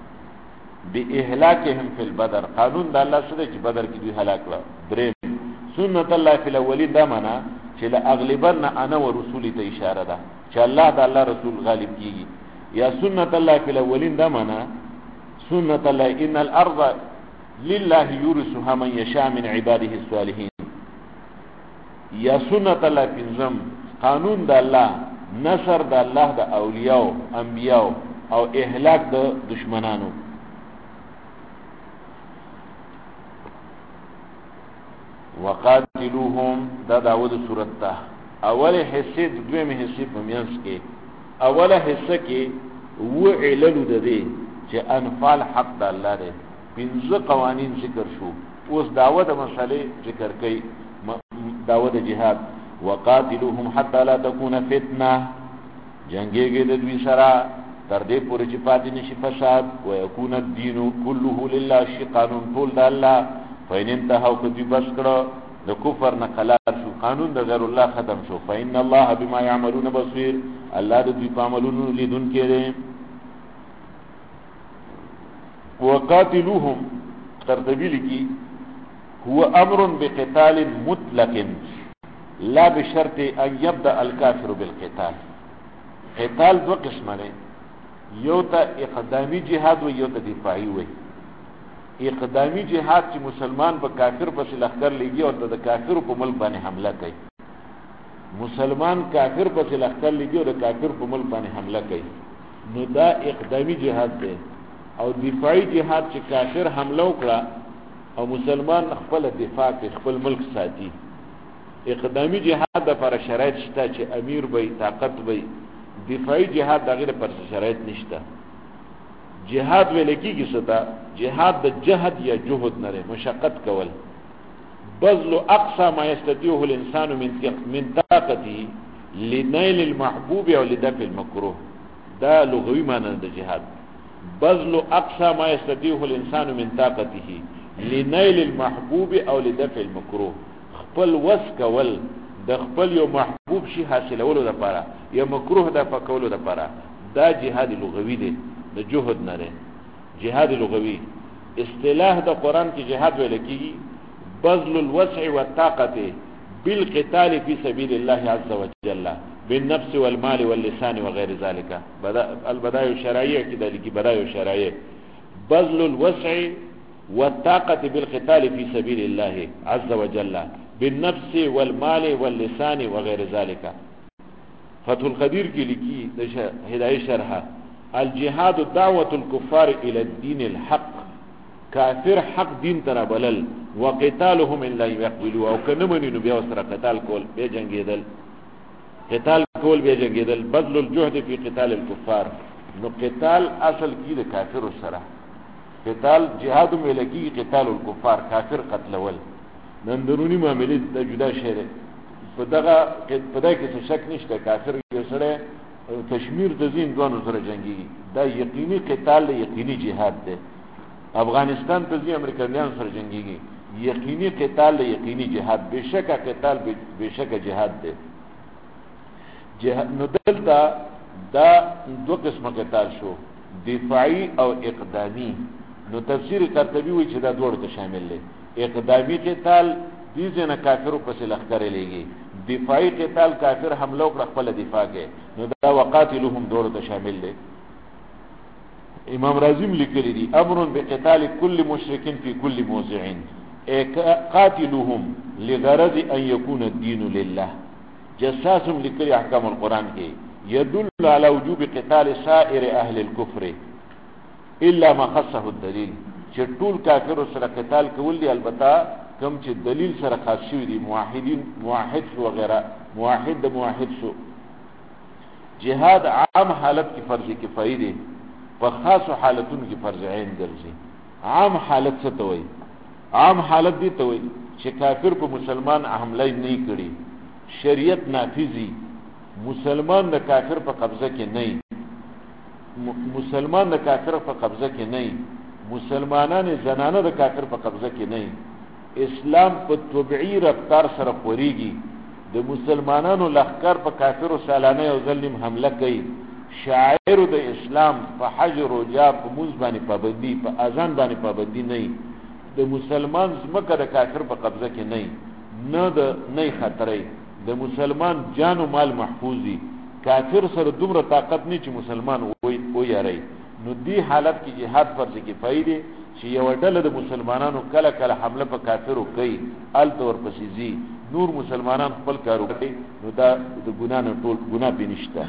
قانون د الله سره چې بدر کې دوی هلاک کړه دریم سنت الله في الاولين دا معنا چې لا اغلبن انا ورسول ته اشاره ده چې الله د الله رسول غالب کیږي یا سنت الله في الاولين دا معنا سنت الله ان الارض لله يورثها من يشاء من عباده الصالحين یا سنت الله پنځم قانون د الله نصر د الله د اولیاء انبیاء او اهلاك د دشمنانو وقاتلوهم دا داود سورت ته اوله حصے د دویمه حصے په میانس کې اوله حصہ کې و علل د دې چې انفال حق د الله دی پنځه قوانین ذکر شو اوس داوود مسئله ذکر کړي داوود جهاد وقاتلوهم حتى لا تكون فتنه جنگيږي د دوی سره تر دې پورې چې پاتې نشي فساد ويكون الدين كله لله شي قانون ټول د الله فإن انتهوا كذب بس کړه د کفر نه خلاص شو قانون د غیر الله ختم شو فإن الله بما يعملون بصير الله د دوی په عملونو لیدونکی دی وقاتلوهم ترتبیل کی هو امر بقتال مطلق لا بشرط ان يبدا الكافر بالقتال قتال دو قسمه دي یو ته اقدامی جهاد و یو ته دفاعی وي اقدامی جهاد چې مسلمان په کافر پسې لښکر لګي او د کافر په ملک باندې حمله کوي مسلمان کافر پسې لښکر لګي او د کافر په ملک باندې حمله کوي نو دا اقدامی جهاد دی او دفاعی جهاد چې کافر حمله وکړه او مسلمان خپل دفاع کوي خپل ملک ساتي اقدامی جهاد لپاره شرایط شته چې امیر به طاقت به دفاعی جهاد دغه پر شرایط نشته جهاد ولکیږي ستا جهاد د جهاد یا جهد نه مشقت کول بذل اقصى ما يستطيعه الانسان من طاقته لنيل المحبوب او لدفع المكروه دا لغوي معنی د جهاد بذل اقصى ما يستطيعه الانسان من طاقته لنيل المحبوب او لدفع المكروه خپل وس کول د خپل یو محبوب شي حاصلولو لپاره یا مکروه د فکولو لپاره دا جهاد لغوي دی د جهاد نه دی جهاد لغوي اصطلاح د قران کې جهاد ویل کیږي بذل الوسع والطاقه بالقتال في سبيل الله عز وجل بالنفس والمال واللسان وغير ذلك البدائع الشرعيه كده لكي بدائع شرعيه بذل الوسع والطاقه بالقتال في سبيل الله عز وجل بالنفس والمال واللسان وغير ذلك فتح القدير کی لکی ہدایہ شرح الجهاد دعوة الكفار الى الدين الحق کافر حق دین ترا بلل وقتالهم ان لا يقبلوا او کنمنی نو بیا سره قتال کول به جنگیدل قتال کول به جنگیدل بذل الجهد في قتال الكفار نو قتال اصل کی د کافر سره قتال جهاد ملکی قتال الكفار کافر قتل ول نن درونی معاملې د جدا شهر په دغه کې څه شک نشته کافر یو سره کشمیر د زین دوه سره جنگي دا یقیني قتال یقیني جهاد دی افغانستان ته ځي امریکایان سره جنگيږي یقیني قتال یقیني جهاد بشکه قتال بشکه جهاد دی نو دلته دا دو قسمه قتال شو دفاعي او اقدامي نو تفسیر قرطبي وایي چې دا دوه ته شامل دي اقدامي قتال دې ځنه کافرو پسې لخر لېږي دفاعي قتال کافر حمله وکړه خپل دفاع کې نو دا وقاتلهم دوه ته شامل دي امام رازم لیکلی دی امر بقتال كل مشرك في كل موضع قاتلهم لغرض ان يكون الدين لله جساس لیکلی احکام القرآن کې يدل على وجوب قتال سائر اهل الكفر الا ما خصه الدليل چې ټول کافر سره قتال کول دي البته کوم چې دلیل سره خاص شوی دي موحد شو وغیرہ موحد شو جهاد عام حالت کې فرض کفایي دي په خاص حالتونو کې فرض عین ګرځي عام حالت څه ته وایي عام حالت دي ته وایي چې کافر په مسلمان حمله نه کړي شریعت نافذي مسلمان د کافر په قبضه کې نه مسلمان د کافر په قبضه کې نه مسلمانان زنانه د کافر په قبضه کې نه اسلام په طبيعي رفتار سره خوريږي د مسلمانانو لخر په کافر سالانه او ظلم حمله کوي شاعر د اسلام په حجر او جا په موږ باندې پابندي په اذان باندې پابندي نه د مسلمان زمکه د کافر په قبضه کې نه خطرې د مسلمان جان او مال محفوظ دي کافر سره دومره طاقت نه چې مسلمان و یاري نو دی حالت کې جهاد فرض کفایي دي چې یو ډله د مسلمانانو کله حمله په کافرو کوي ال تور پسیزي نور مسلمانان خپل کارو کوي نو دا د ګنا نه ټول ګنا بنشته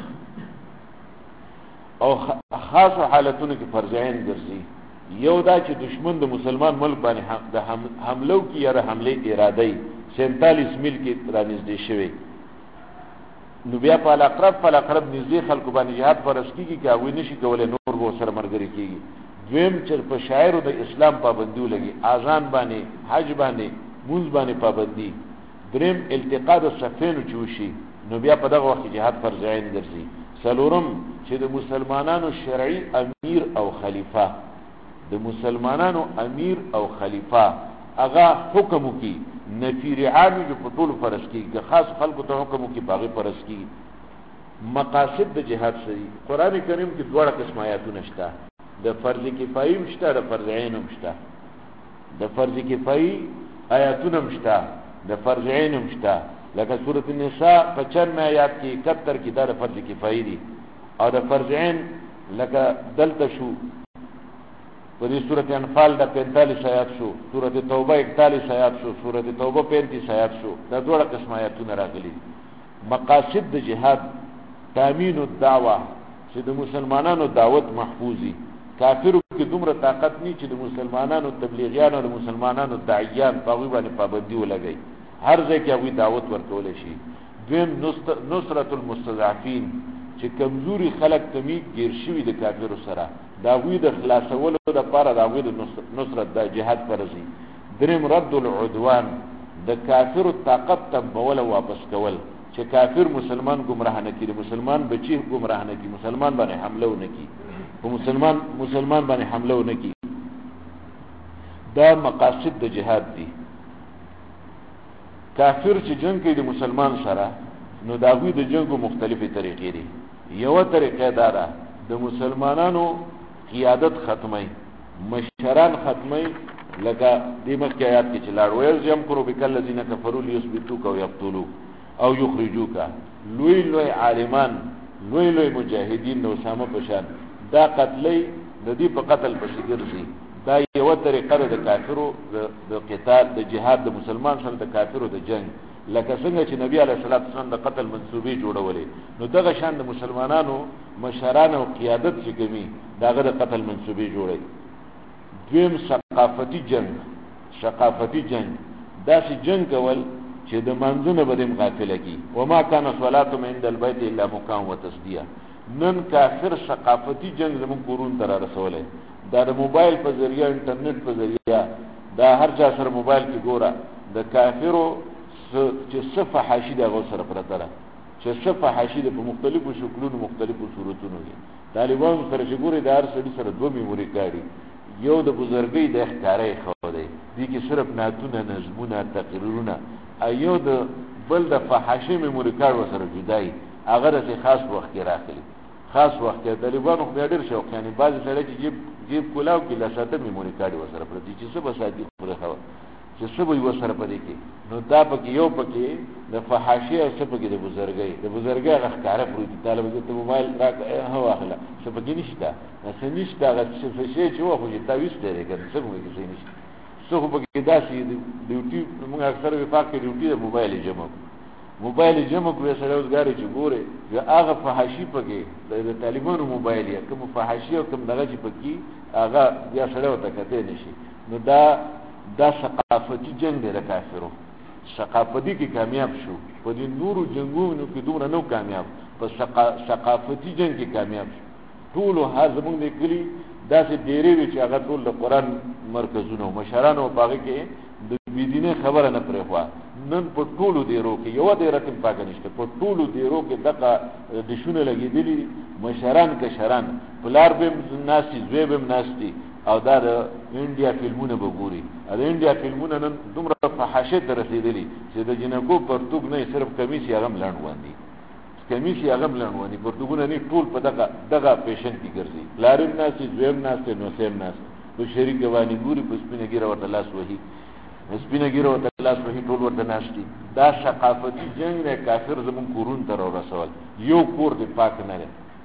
او خاص حالتونو کې فرض عین ګرځي یو دا چې دشمن د مسلمان ملک باندې د حملو کې یا حمله اراده 47 میل کې رانږدې شوی نو بیا په الاقرب نږدې خلکو باندې jihad فرض کیږي چې هغه نشي کولای نور به سره مرګري کیږي دویم چې په شاعر د اسلام پابندي ولګي اذان باندې حج باندې مونږ باندې پابندي دریم التقاء الصفين چوشي نو بیا په دغه وخت jihad فرض عین ګرځي سلورم چې د مسلمانانو شرعي امیر او خلیفہ د مسلمانانو امیر او خلیفہ هغه حکم کوي نفیر عام جو په ټول فرض کیږي خاص خلکو ته حکم کوي باغی فرض کیږي مقاصد د جهاد سری قران کریم کې دوه قسم آیاتونه شته د فرض کفایي مشته د فرض عین مشته د فرض کفایي آیاتونه مشته د فرض عین مشته لکه سورۃ النساء 95 آیات کې 71 کې دا د فرض کفایي دي او د فرض عین لکه دلته شو په دې سورۃ انفال د 45 آیات شو سورۃ توبه 41 آیات شو سورۃ توبه 35 آیات شو دا دوه قسم آیاتونه راغلي مقاصد د جهاد تامین الدعوه چې د مسلمانانو دعوت محفوظي کافرو کې دومره طاقت نه چې د مسلمانانو تبلیغیان او د مسلمانانو داعیان په غوي باندې پابندي ولګي هر ځای کې هغه دعوت ورکول شي دویم نصرت المستضعفین چې کمزوري خلک کمی گیر شوی د کافرو سره دا وی د خلاصولو لپاره دا وی د نصرت د جهاد فرضي دریم رد العدوان د کافرو طاقت تبول واپس کول چې کافر مسلمان گمراه نه کړي مسلمان بچي گمراه نه کړي مسلمان باندې حمله نه کړي او مسلمان باندې حمله نه کړي دا مقاصد د جهاد دي کافر چې جنگ کوي د مسلمان سره نو دا وی د جنگو مختلفه طریقې دي یو طریقه دا ده د مسلمانانو قیادت ختمي مشران ختمي لکه د مکه آیات کې چلاړ ويل یم کرو بکل الذين كفروا ليثبتوك او يقتلوك او يخرجوك لوی عالمان لوی مجاهدین نو سامه پشان دا قتلې د دې په قتل پسې ګرځي دا یو طریقه ده د کافرو د قتال د جهاد د مسلمان سره د کافرو د جنگ لکه څنګه چې نبی علیه الصلاۃ والسلام د قتل منسوبې جوړولې نو دغه شان د مسلمانانو مشران او قیادت چې کوي داغه د قتل منسوبې جوړي دویم ثقافتی جنگ داسې جنگ کول چې د منځونه به غافل کی وما كان صلاتهم عند البيت الا مقام وتصديه نن کافر ثقافتی جنگ زمون قرون تر رسوله دا د موبایل په ذریعہ انټرنیټ په ذریعہ دا هر چا سره موبایل کې ګوره د کافرو چې صفه حاشي د غو سره پرته ده چې صفه حاشي د په مختلفو شکلونو مختلفو صورتونو کې طالبان سره چې ګوري د هر سړي سره دوه میموري کاډي یو د بزرګۍ د ښکارې خو دی دي کې صرف ناتونه نظمونه تقریرونه ایو د بل د فحاشي میموري کارت سره جدای هغه د خاص وخت کې راخلي خاص وخت کې طالبانو خو ډېر شوق یعنی بعض سړي چې جیب کولاو کې لاساته میموري کارت وسره پرتی چې څه بساتي خو خو چې څه به وسره پدې کې نو دا پکې یو پکې د فحاشي او څه پکې د بزرګۍ غخکاره پروتي طالب ته موبایل راک هو اخلا څه پکې نشته څه نشته هغه څه شي چې وخت چې تاويست لري کنه څه موږ کې نشته څه خو پکې داسې ډیوټي موږ اکثر وفاق کې ډیوټي د موبایل جمع کوي سره اوسګاری چې ګوره یا هغه فحاشي پکې د طالبانو موبایل یا کوم فحاشي او کوم دغه چې پکې هغه بیا سره وته کته نشي نو دا ثقافتي جنگ دی د کافرو ثقافتي کې کامیاب شو په دې نورو جنگونو کې دومره نو کامیاب په ثقافتي جنگ کې کامیاب شو ټول هازمون دې کلی داسې ډېرې وی چې هغه ټول د قران مرکزونو مشرانو باغ کې د بيدینه خبره نه پرې خو نن په ټولو دیرو کې یو د رقم پاک نشته په ټولو دیرو کې دغه د شونه لګېدلې مشران کشران پلار به ناسي زوی به ناسي او دا د انډیا فلمونه وګوري د انډیا فلمونه نن دومره فحاشي ته رسیدلي چې د جنکو پرتګ نه صرف کمیس یې غم لاند وندي کمیس یې غم لاند وندي پرتګونه نه ټول په دغه پیشن کې ګرځي لارم ناسي زویم ناسي نو سیم ناس په شریک غوانی ګوري په سپینه ګیره ورته لاس وهي سپینه ګیره ورته لاس وهي ټول ورته ناشتي دا ثقافتي جنگ نه کافر زمون کورون تر رسول یو کور دی پاک نه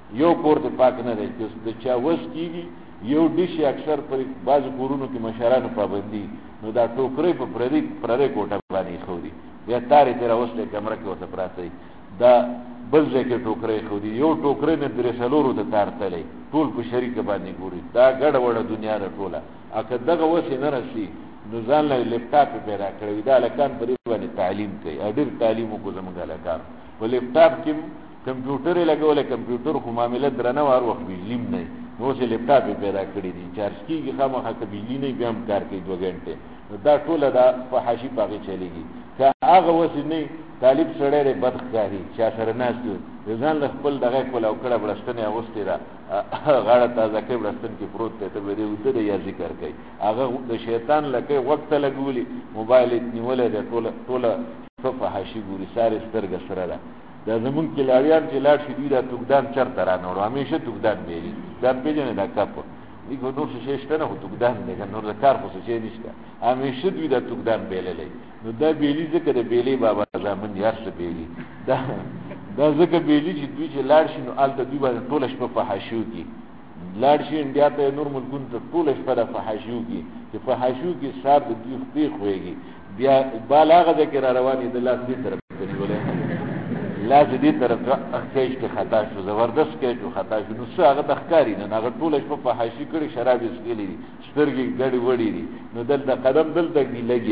دی چې د چا وس کیږي یو ډیش اکثر پر بعض کورونو کې مشرانو پابندي نو دا ټوکرې په پرې کوټه باندې خوري بیا تارې تر اوسه کمره کې ورته پراته دا بل ځکه ټوکرې خوري یو ټوکرې نه درې سلورو ته تارتلې ټول په شریک باندې ګوري دا ګډه وړه دنیا را ټوله اګه دغه وسه نه راسي نو ځان له لپټاپ پیدا کړی دا لکان په دې باندې تعلیم کوي اډر تعلیم کو زموږ لکان په لپټاپ کې کمپیوټر لګول کمپیوټر خو معاملې درنه وار وخت بجلیم نه نو چې لپټاپ پیدا کړی دي چارج کیږي خامخا کبیلی نه بیا هم کار کوي 2 غنټه دا ټول دا فحاشي باغی چلیږي که هغه وسه نه طالب سره بدخاري چې سره ناس ځان له خپل دغه کول او کړه برستنه اوسته را غاړه تازه کې برستن کې پروت ته به دې وته یا ذکر کوي هغه د شیطان لکه وخت لګولي موبایل نیولې ده ټول فحاشي ګوري ساره سترګه سره ده دا زمون کې لاریان چې لاړ شي دا توګدان چرته را نور همیشه توګدان بیلی دا پیژنه دا کاپ دیګو نور څه شته نه توګدان دی نور د کار خو څه نشته همیشه دوی دا توګدان بیللې نو دا بیلی ځکه د بیلی بابا زامن یار څه بیلی دا ځکه بیلی چې دوی چې لاړ شي نو آلته دوی باندې ټول شپه فحاشیو کی لاړ شي انډیا ته نور ملکون ته ټول شپه د فحاشیو کی چې فحاشیو کی صاحب د دوی خپې خوېږي بیا بالاغه د کرا رواني د لاس دې طرف کوي ولې لاس دې طرف کېش کې خطا شو زبردست کې شو خطا شو نو څه هغه تخکاری نه هغه ټول شپه فحاشي کړي شراب یې سکلي سترګې ګډي وړي دي نو دلته قدم دلته دی لګي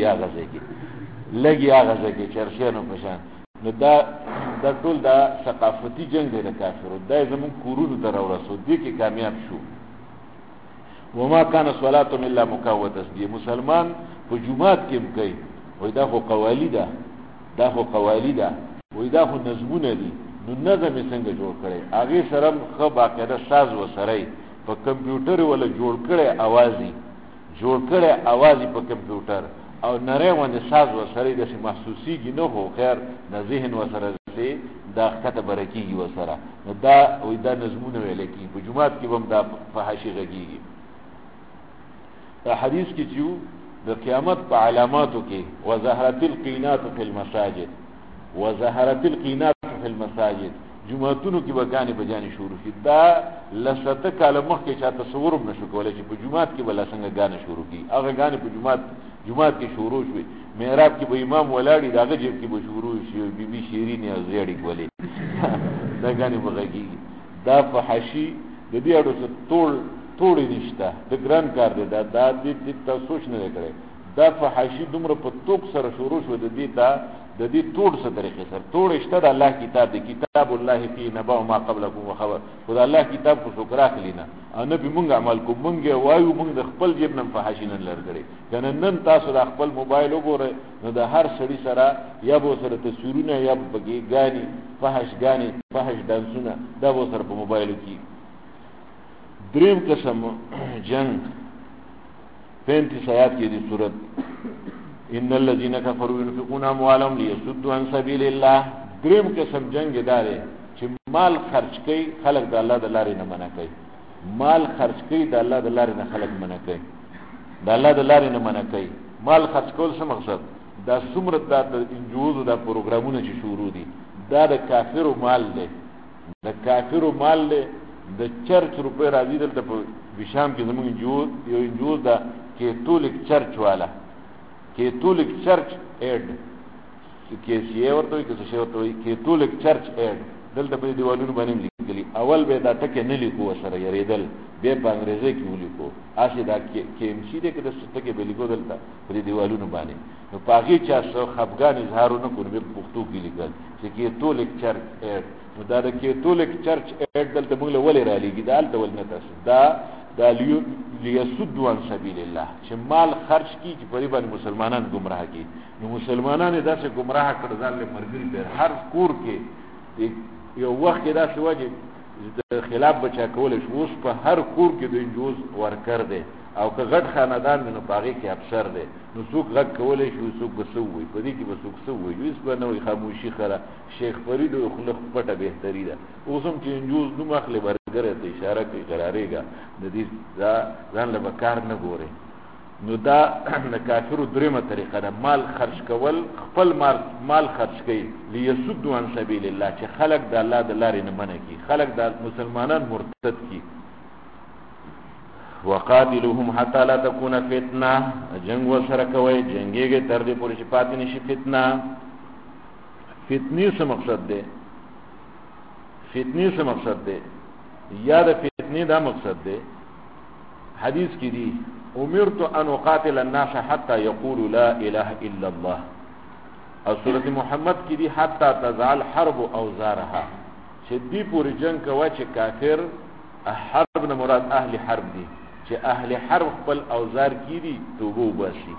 هغه ځکه چرشانو پشان نو دا ټول دا ثقافتي جنگ دی د کافرو دا زمون کورونو تر ورسو دي کې کامیاب شو وما كان صلاتهم الا مكاء وتسبيح مسلمان په جمعات کې کوي وای دا خو قوالیدا وای دا خو نظمونه دي نو نظم څنګه جوړ کړي هغه سره خو باقاعده ساز وسره په کمپیوټر ولا جوړ کړي اوازي په کمپیوټر او نره باندې ساز وسره د محسوسيږي نه هو خیر د ذهن وسره دي دا خطه برکیږي وسره دا وای دا نظمونه ویل کی په جمعات کې هم دا فحاشي غږیږي دا حدیث کې چې د قیامت په علاماتو کې وظهرت القینات فی المساجد جمعتونو کې وګانی بجانی شروع شي دا لسته کاله مخکې چې تصور هم نشو کولای چې په جمعات کې بل څنګه غانه شروع کی هغه غانه په جمعات کې شروع شوي محراب کې به امام ولاړی داغه جیب کې به شروع شي بیبي شیرین یا زیړی کولی دا غانه بغږي دا فحشی د دې اړو څه ټول نشته د ګران کار دی دا دې تاسو نه کړی دا فحشی دومره په توک سره شروع شو د دې ته د دې ټول څه طریقې سره ټول اشته د الله کتاب دی کتاب الله فی نبأ ما قبلکم وخبر خدای الله کتاب کو شکر اخلینا ان به مونږ عمل کو مونږ وایو مونږ د خپل جیب نن فحاشین لرګړي کنه نن تاسو د خپل موبایل وګورئ نو د هر سړي سره یا به سره تصویرونه یا بګی غانی فحش دانسونه دا به سره په موبایل کې دریم قسم جنگ 35 آیات کې دی سورۃ ان الذين كفروا ينفقون اموالهم ليصدوا عن سبيل الله دریم قسم جنگ داره چې مال خرج کوي خلق د الله د لارې نه منع کوي مال خرج کوي د الله د لارې نه خلق منع کوي د الله د لارې نه منع کوي مال خرج کول څه مقصد دا څومره د انجوز د پروګرامونو چې شروع دي دا د کافرو مال دی د کافرو مال دی د چرچ روپے راځي دلته په بشام کې زموږ یو انجوز دا کیتولیک چرچ والا کیتولیک چرچ ایڈ کیسیه ورته وي کیسه ورته وي کیتولیک چرچ ایڈ دلته په دیوالونو باندې لیکلي اول به دا ټکه نه لیکو سره یریدل به په انګریزي کې ولیکو اسی دا کیم شي دې کده ټکه به لیکو دلته په دیوالونو باندې نو پاغي چا څو خفغان اظهارونه کوي په پښتو کې لیکل چې کیتولیک چرچ ایڈ نو دا د کیتولیک چرچ ایڈ دلته موږ له ولې را لګي دا ډول نه تاسو دا لیسدوا عن سبیل الله چې مال خرج کی چې په باندې مسلمانان گمراه کی نو مسلمانان داسې گمراه کړ ځان له مرګري په هر کور کې یو وخت دا سوجي د خلاف بچا کول شو اوس په هر کور کې د انجوز ورکر دی او که غټ خاندان نو باغی کې افسر دی نو څوک غټ کولای شي څوک بسوي په دې کې بسوک سوي یوس په نوې خاموشي خره شیخ فرید او خلق پټه بهتري ده اوسم چې انجوز نو مخله برګره ته اشاره کوي قرارېګا د دې ځان له کار نه ګوري نو دا د کافرو دریمه طریقه ده مال خرج کول خپل مال خرج کوي لیسدوا عن سبیل الله چې خلق د الله د لارې نه منع کی خلق د مسلمانان مرتد کی وقاتلهم حتى لا تكون فتنه جنگ وسره کوي جنگيږي تر دې پورې چې پاتې نشي فتنه څه مقصد ده یا د فتنې دا مقصد ده حدیث کې دی امرت ان اقاتل الناس حتى يقولوا لا اله الا الله او سورۃ محمد کې دی حتى تزال حرب اوزارها چې دې پورې جنگ کوي چې کافر حرب نه مراد اهل حرب دي چې اهل حرب خپل اوزار کیدي توبه وباسي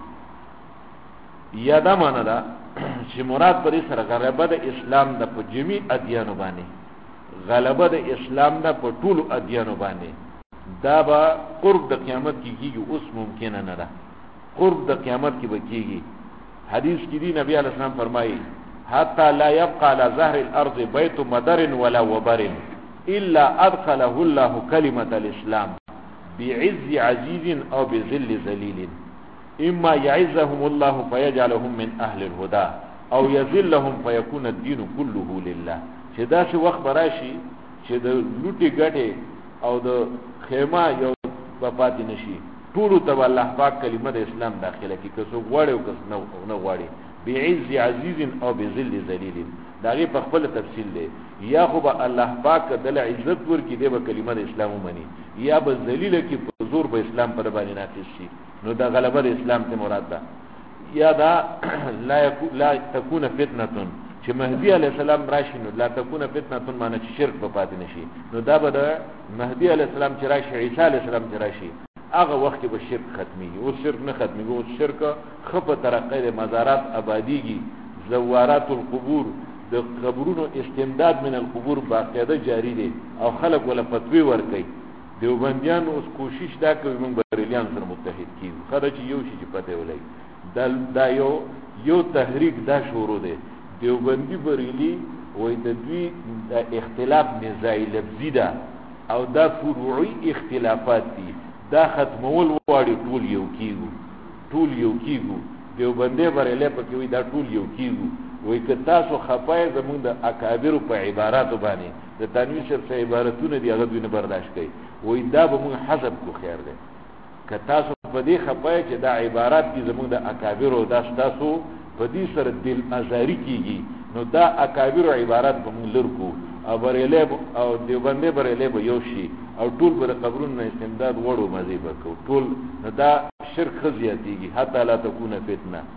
یا دا معنا ده چې مراد پرې سره غلبه د اسلام د په جمی ادیانو باندې غلبه د اسلام د په ټولو ادیانو باندې دا به قرب د قیامت کیږي اوس ممکن نه ده قرب د قیامت کې به کیږي حدیث کې دی نبی علیہ السلام فرمایي حتى لا يبقى على ظهر الارض بيت مدر ولا وبر الا ادخله الله كلمه الاسلام بعز عزيز او بذل ذليل اما يعزهم الله فيجعلهم من اهل الهدى او يذلهم فيكون الدين كله لله چې دا څه وخت راشي چې د لوټي ګټه او د خیمه یو پاتې نشي ټول ته الله پاک کلمه د اسلام داخله کی که څو غواړي او که نه غواړي بعز عزيز او بذل ذليل دا غي په خپل تفصیل دی یا خو به الله پاک دل عزت ورکی دی به کلمه د اسلام ومني یا به ذلیل کی په زور به اسلام پر باندې نافذ شي نو دا غلبه د اسلام ته مراد ده یا دا لا تكون فتنه چې مهدی علی السلام راشي نو لا تكون فتنه معنی چې شرک به پاتې نشي نو دا به د مهدی علی السلام چې راشي عیسی علی السلام چې راشي هغه وخت به شرک ختمي او شرک نه ختمي او شرک خپه ترقې مزارات آبادیږي زوارات القبور د قبرونو استمداد من القبور باقاعده جاری دي او خلق ولا فتوی ور کوي دیوبندیان اوس کوشش دا کوي موږ بریلیان سره متحد کیږو خرج یو شي پته ولای دا یو تحریک دا شروع دی دیوبندی بریلی وای د دوی د اختلاف نزاعی لفظی ده او دا فروعی اختلافات دي دا ختمول واړي ټول یو کیږو دیوبندی بریلی پکې وای دا ټول یو کیږو وای که تاسو خپای زمونږ د اکابر په عباراتو باندې د تنویر څخه عبارتونه دی هغه دوی نه برداشت کوي وای دا به موږ حذف کو خیر ده که تاسو په دې خپای چې دا عبارات دي زمونږ د اکابر او دا تاسو په دې سره دل ازاری کیږي نو دا اکابر عبارت به موږ لرکو او بریلی او دیوبندی بریلی به یو شي او ټول به قبرونو استمداد وړو مزي وکړو ټول دا شرک خزیاتیږي حتی لا تكون فتنه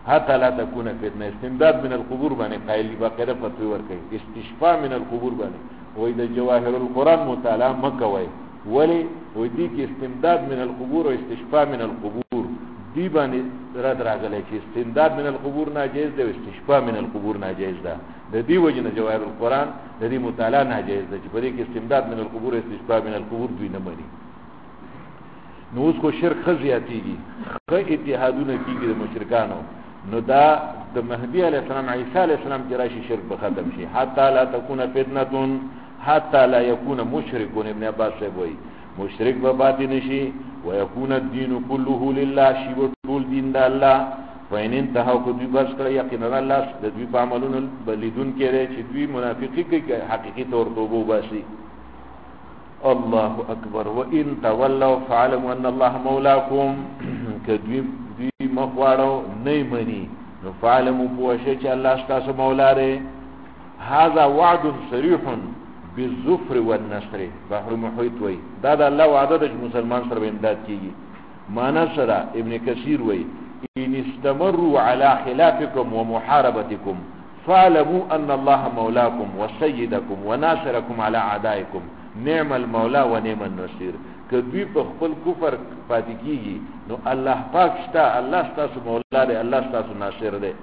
حتی لا تكون فتنه. استمداد من القبور باندې قائل باقاعده فتوی ورکړي. استشفاء من القبور باندې وای د جواهر القرآن مطالعه مکوي، ولی وای دي کې استمداد من القبور او استشفاء من القبور دی باندې رد راغلی چې استمداد من القبور ناجیز ده او استشفاء من القبور ناجیز ده. د دې وجه نه جواهر القرآن د دې مطالعه ناجیز ده چې په دې کې استمداد من القبور او استشفاء من القبور دوی نه مني. نو اوس کو شرک خزياتيږي، خو اتحادونه کیږي د مشرکانو. نو دا د مهدی علیہ السلام عیسی علیہ السلام چې راشي شرک به ختم شي. حتی لا تكون فتنه حتی لا يكون مشرك. ابن عباس صاحب وایي مشرک به باطل نشي ويكون الدين كله لله، شی ټول دین د الله. فإن انتهوا كذب بس کړه یقینا الله د دوی په عملونو بلیدون کړي چې دوی منافقي کوي، حقیقي تور توبه وباسي. الله اکبر. وان تولوا فعلموا ان الله مولاكم. کدوی مخواړو نه مني نو فعلموا پوښه چې الله ستاسو مولا دی. هذا وعد صريح بالظفر والنصر. بحر محیط وای دا د الله وعده د مسلمان سره امداد کیږي. معنا سره ابن کثیر وای ان استمروا على خلافكم ومحاربتكم فاعلموا ان الله مولاكم وسيدكم وناصركم على اعدائكم نعم المولا ونعم النصير. کدوی په خپل کفر پاتې کیږي نو الله پاک شته، الله ستاسو مولا دی، الله ستاسو ناصر دی.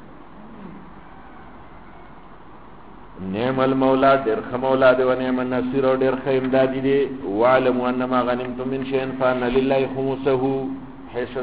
نعم المولا ډېر ښه مولا دی، و نعم النصير او ډېر ښه امدادي دی. واعلموا انما غنمتم من شيء فان لله خمسه. حصہ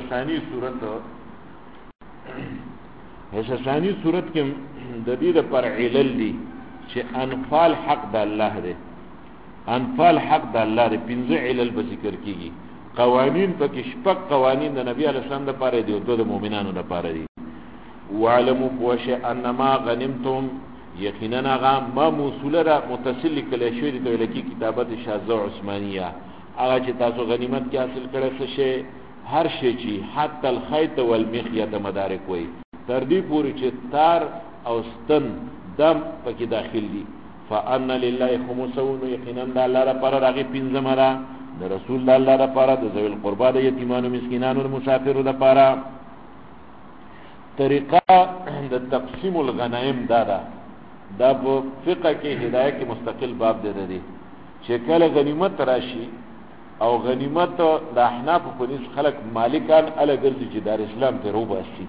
ثانی صورت کې د دې پر علل دي چې انفال حق د الله دی. انفال حق د الله دی. 15 علل به ذکر کیږي. قوانین پکې شپږ قوانین د نبی علیه السلام لپاره دي او د مؤمنانو لپاره دي. واعلموا پوښه انما غنمتم یقینا هغه ما موصوله را متصل کله شوی د لکی کتابت شاذ عثمانیه. هغه چې تاسو غنیمت کې حاصل کړئ څه شی هر شی چې حتی الخيط والمخيط مدارک وای تر دې پورې چې تار او ستن دم پکې داخل دي. فان لله خمسه. یقینا د الله لپاره راغی 15 را د رسول د الله لپاره د ذوی القربا د یتیمانو مسکینانو او مسافرو لپاره. طریقه د تقسیم الغنائم دا په فقہ کې هدايه کې مستقل باب دی چې کله غنیمت راشي او غنیمت د احناف په نس خلق مالکان الګرځي چې دار اسلام ته روباسي.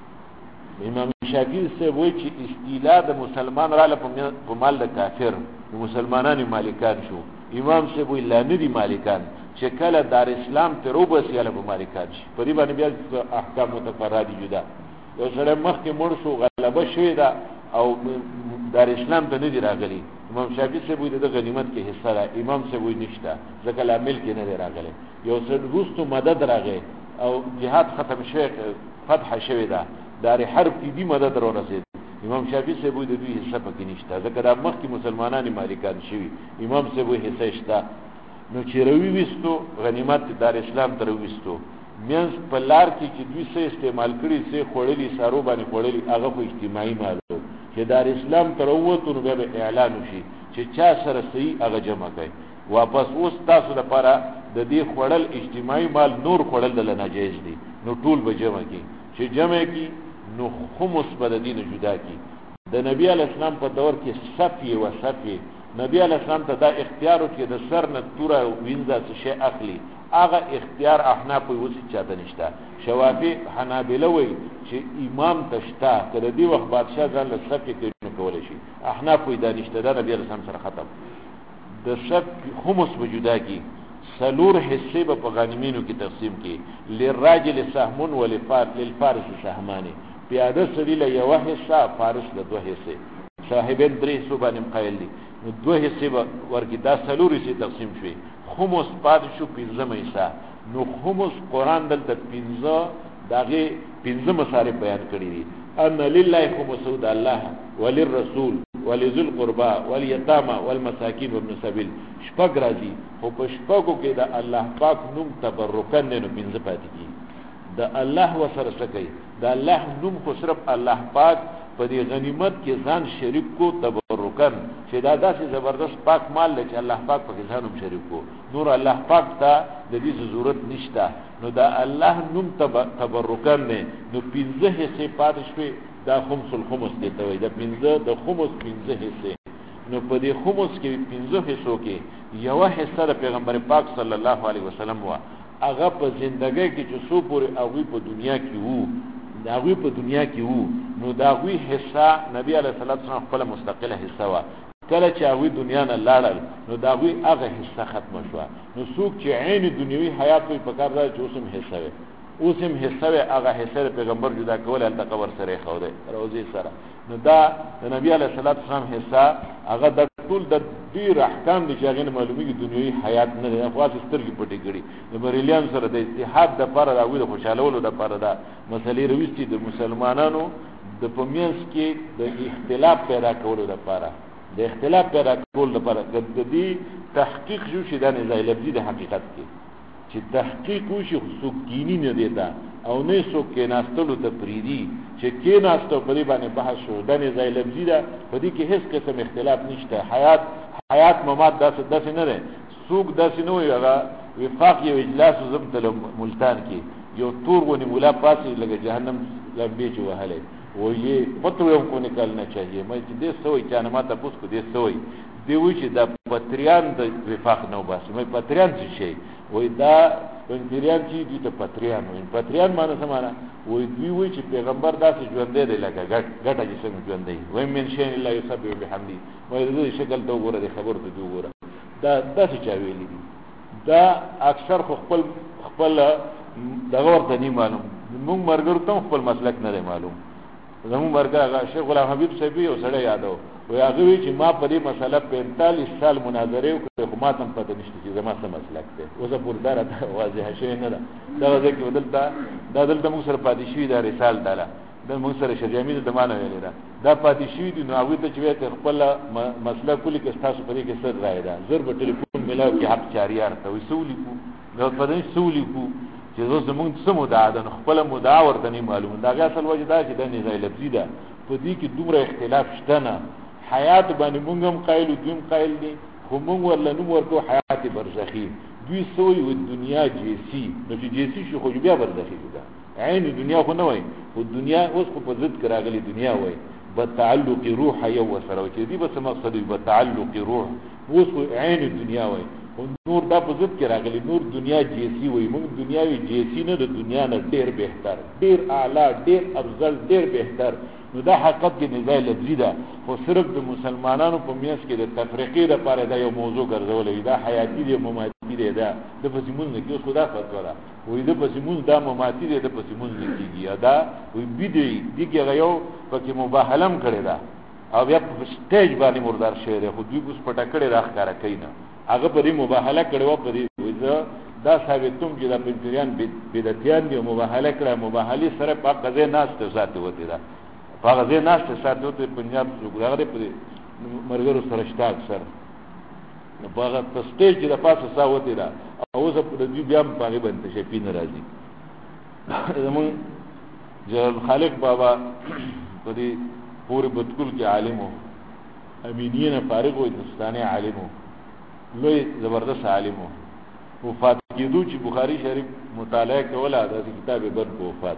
امام شافعي سے وایي چې استیلا د مسلمان را په مال د کافر د مسلمانانو مالکان شو. امام سے وایي لا نه دي مالکان چې کله دار اسلام ته روباسي له مالکان شي. په دې باندې بیا احکام متفرعي جدا. یو سره مخکې مړ شو غلبه شوی دا او دار اسلام ته نه دی راغلی. امام شافعي سے وایي د غنیمت کې حصہ را. امام سے وایي نشته ځکه لا ملک نه دی راغلی. یو سره روستو مدد راغی او جهاد ختم شوی فتح شوی دا دار حرب کې دی مدد را رسید. امام شافعي سے وایي د دوی حصہ پکې نشته ځکه د مخکې مسلمانانو مالکان شوی. امام سے وایي حصہ شته. نو چې روي وستو غنیمت دار اسلام ته وستو مینس په لار کې چې دوی څه استعمال کړي څه خړلې سارو باندې خړلې هغه په اجتماعي مالو چې دار اسلام ته وروته نو به اعلان وشي چې چا سره صحیح هغه جمع کړي. واپس اوس تاسو لپاره د دې خړل اجتماعي مال نور خړل د ناجیز دي. نو ټول به جمع کړي چې جمع کړي نو خمس بددین جدا کړي. د نبی علی السلام په دور کې صفی و صفی نبی علی السلام ته دا اختیار او چې د سر نه توره وینځه څه شي اخلي هغه اختیار احناف په وسی چاته نشته. شوافی حنابلہ وی چې امام تشتا کله دی وخت بادشاہ ځان له صفی کې کول شي. احناف وی دا نشته. دا نبی علی السلام سره ختم. د صف خمس وجودا کی سلور حصے په غنیمینو کې تقسیم کی. للراجل سهم وللفارس سهمان. پیاده سړي له یو حصہ فارس له دوه حصے. صاحبین درې حصو باندې قائل دي. نو دوه حصے ورکی دا سلور حصے تقسیم شوي. خمس پاد شو 15 حصہ. نو خمس قران دلته 15 داغه 15 مصارف بیان کړی دي. ان لله خمس د الله وللرسول ولذل قربا والیتامى والمساکین وابن السبیل. شپږ راځي خو په شپږو کې د الله پاک نوم تبرکن نه 15 پاتې کی. د الله وسره سکی د الله نوم خو صرف الله پاک په دې غنیمت کې ځان شریک کو تبرکن چې دا داسې زبردست پاک مال لري چې الله پاک پکې ځانم شریک کو نور الله پاک ته د دې ضرورت نشته نو دا الله نوم تبرکن نه نو 15 حصے پاتې شوي دا خمس الخمس دی ته وي دا 15 د خمس 15 حصے نو په دې خمس کې 15 حصو کې یو حصہ د پیغمبر پاک صلی الله علیه وسلم وا هغه په ژوندۍ کې چې سو پورې هغه په دنیا کې وو داوی په دنیا کې وو نو داوی حصہ نبی علیہ الصلوۃ والسلام خپل مستقله حصہ وا کله چې هغه دنیا نه لاړل نو داوی هغه حصہ ختم شو نو څوک چې عین دنیوي حیات په کار راځي چې اوسم حصہ وي اوسم حصہ هغه حصہ پیغمبر جدا کول ال قبر سره خو ده روزي سره نو دا د نبی علیہ الصلوۃ والسلام حصہ هغه د ټول د ډیر احکام دي چې هغه معلومیږي دنیوي حیات نه ده خاص سترګې پټې کړي د بریلیان سره د اتحاد د لپاره راوي د خوشالولو د لپاره دا مسلې رويستي د مسلمانانو د پمینس کې د اختلاف پیدا کولو د لپاره د اختلاف پیدا کولو لپاره د دې تحقیق شو چې د نزاع لفظي د حقیقت کې چې تحقیق وشي څوک دیني نه دیتا او نه څوک کې ناستلو ته پریدي چې کې ناستو په دې باندې بحث شو د نزاع لفظي دا په دې کې هیڅ قسم اختلاف نشته حیات ممات داسې نه ده څوک داسې نه وي هغه وفاق یو اجلاس زمتل ملتان کې یو تور ونی مولا پاسې لګه جهنم لمبي چې وهله وې پتو یو کو نکالنا چاهیے مې دې سوې چانه ماته پوس کو دې سوې دی وی چې د پتریان د وفاق نو باسي مې پتریان څه شي وې دا پتریان چې دي ته پتریان معنی سمانه وې دوی وی چې پیغمبر داسې ژوند دی لکه ګټه چې څنګه ژوند دی وې من شي الا يسبح بحمدي وې دې شکل ته وګوره د خبر ته وګوره دا داسې چا ویلي دي دا اکثر خپل دغه ورته نه معلوم موږ مرګر ته خپل مسلک نه معلوم زمو مرګه شیخ غلام حبیب صاحب یو سړی یادو وی هغه وی چې ما په دې مسله 45 سال مناظره وکړه خو ما ته پته نشته چې زما څه مسلک دی اوسه پوردار ته واضح شوی نه ده دا ځکه دلته موږ سره پاتې شوی دا رسال داله د موږ سره شریعه د معنی ویل دا پاتې شوی دي نو هغه ته چې خپل مسله کلی کې تاسو په دې کې سر راځي دا ضرب ټلیفون ملاو کې حق چاریار ته وسولې کو نو په دې سولې کو چې زمونږ څه مدعا ده خپل مدعا ورته نه معلومه دا اصل وجه دا چې د نزاع لفظي ده په دې کې دومره اختلاف شته نه حیات باندې موږ هم قایل دویم قایل دي خو موږ ورله نوم ورکو حیات برزخی دوی سوی و دنیا جیسی نو چې جیسی شو خو بیا برزخی ده عین دنیا خو نه وای خو دنیا اوس په ضد کراغلی دنیا وای بتعلق روح یو سره چې دې بس مقصد بتعلق روح اوس عین دنیا وای نور دا په ضد کې راغلی نور دنیا جیسی وای موږ دنیاوی جیسی نه د دنیا نه ډیر بهتر ډیر اعلی ډیر افضل ډیر بهتر نو دا حقیقت کې نزاع لفظي ده خو صرف د مسلمانانو په میاس کې د تفریقې لپاره دا یو موضوع ګرځولې ده حیاتی دی مماتی دی دا د پسیمون نه کې خدا فتوا ده وې د پسیمون دا مماتی دی د پسیمون نه کېږي دا وې بيدی دي کې یو پکې مباهلم کړی دا او بیا په سټیج باندې مردار شوی دی خو دوی اوس پټه کړی راخاره کینا هغه په دې مباهله کړو په دې وځه دا ثابتوم چې د پنځریان بدعتيان دی مباهله کړه مباهله سره په قضې ناس ته ذات وته دا په قضې ناس ته ذات وته پنجاب وګړي په مرګرو سره شته اکثر نو په هغه سټیج د پاسه سا وته دا او زه په دې بیا په هغه باندې شي پین راځي زمون جلال خالق بابا په دې پوره بتکل کې عالم وو امینین فارغ و هندستاني عالم وو لوی زبردست عالم وو وفات کېدو چې بخاری شریف مطالعه کوله د کتاب بد وفات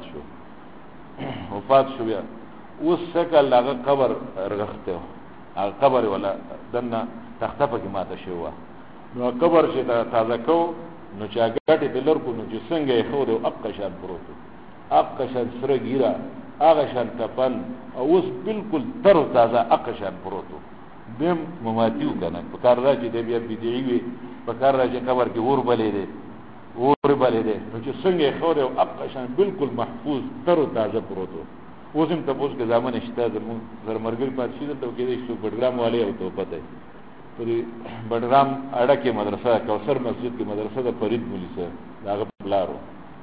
شو بیا اوس څنګه هغه قبر رغخته هغه قبر ولا دنه تختفه کې ماته شو نو قبر چې تازه کو نو چې هغه ته لور کو نو چې څنګه یې خو د اقشان پروت اقشان سره ګیرا هغه شان تپن او اوس بالکل تر تازه اقشان پروت دیم مماتیو کنه په کار راځي د بیا بدعي وي په کار راځي قبر کې اور بلې دي نو چې څنګه خو د اقشان بالکل محفوظ تر تازه پروت اوس هم تاسو کې ځامن شته زر مرګ په شي ته کې د بډګرام والے او ته پته پرې بډګرام اړه کې مدرسه کوثر مسجد کې مدرسه د فرید مولوی سره داغه بلارو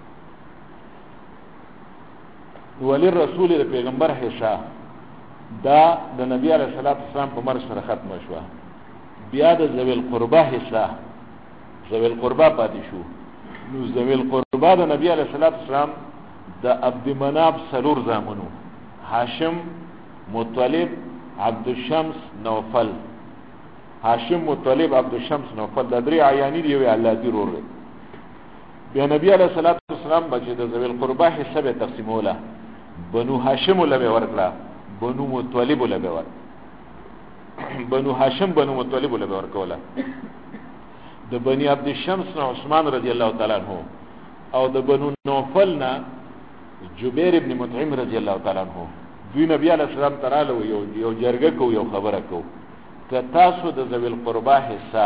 ولی رسول پیغمبر حصہ دا د نبی علیہ الصلوۃ والسلام په مرګ سره ختم شو بیا د ذوی القربا حصہ ذوی القربا پاتې شو نو ذوی القربا د نبی علیہ الصلوۃ والسلام د عبد مناف سلور زامنو هاشم مطلب عبد الشمس نوفل، هاشم مطلب عبد الشمس نوفل، د درې عیانی دی وی الله دی ورور. بیا نبی علیہ الصلوۃ والسلام بچی د ذوی القربا حصہ به تقسیموله، بنو هاشم له ورکړه، بنو مطلب له ورکړه، بنو هاشم بنو مطلب له ورکوله. د بنی عبد الشمس نه عثمان رضی الله تعالی عنہ او د بنو نوفل نه جبیر ابن مطعم رضی الله تعالی عنہ. دوی نبی علیہ السلام تعالی یو جرګه کو یو خبره کو ک تاسو د ذوی القربا حصہ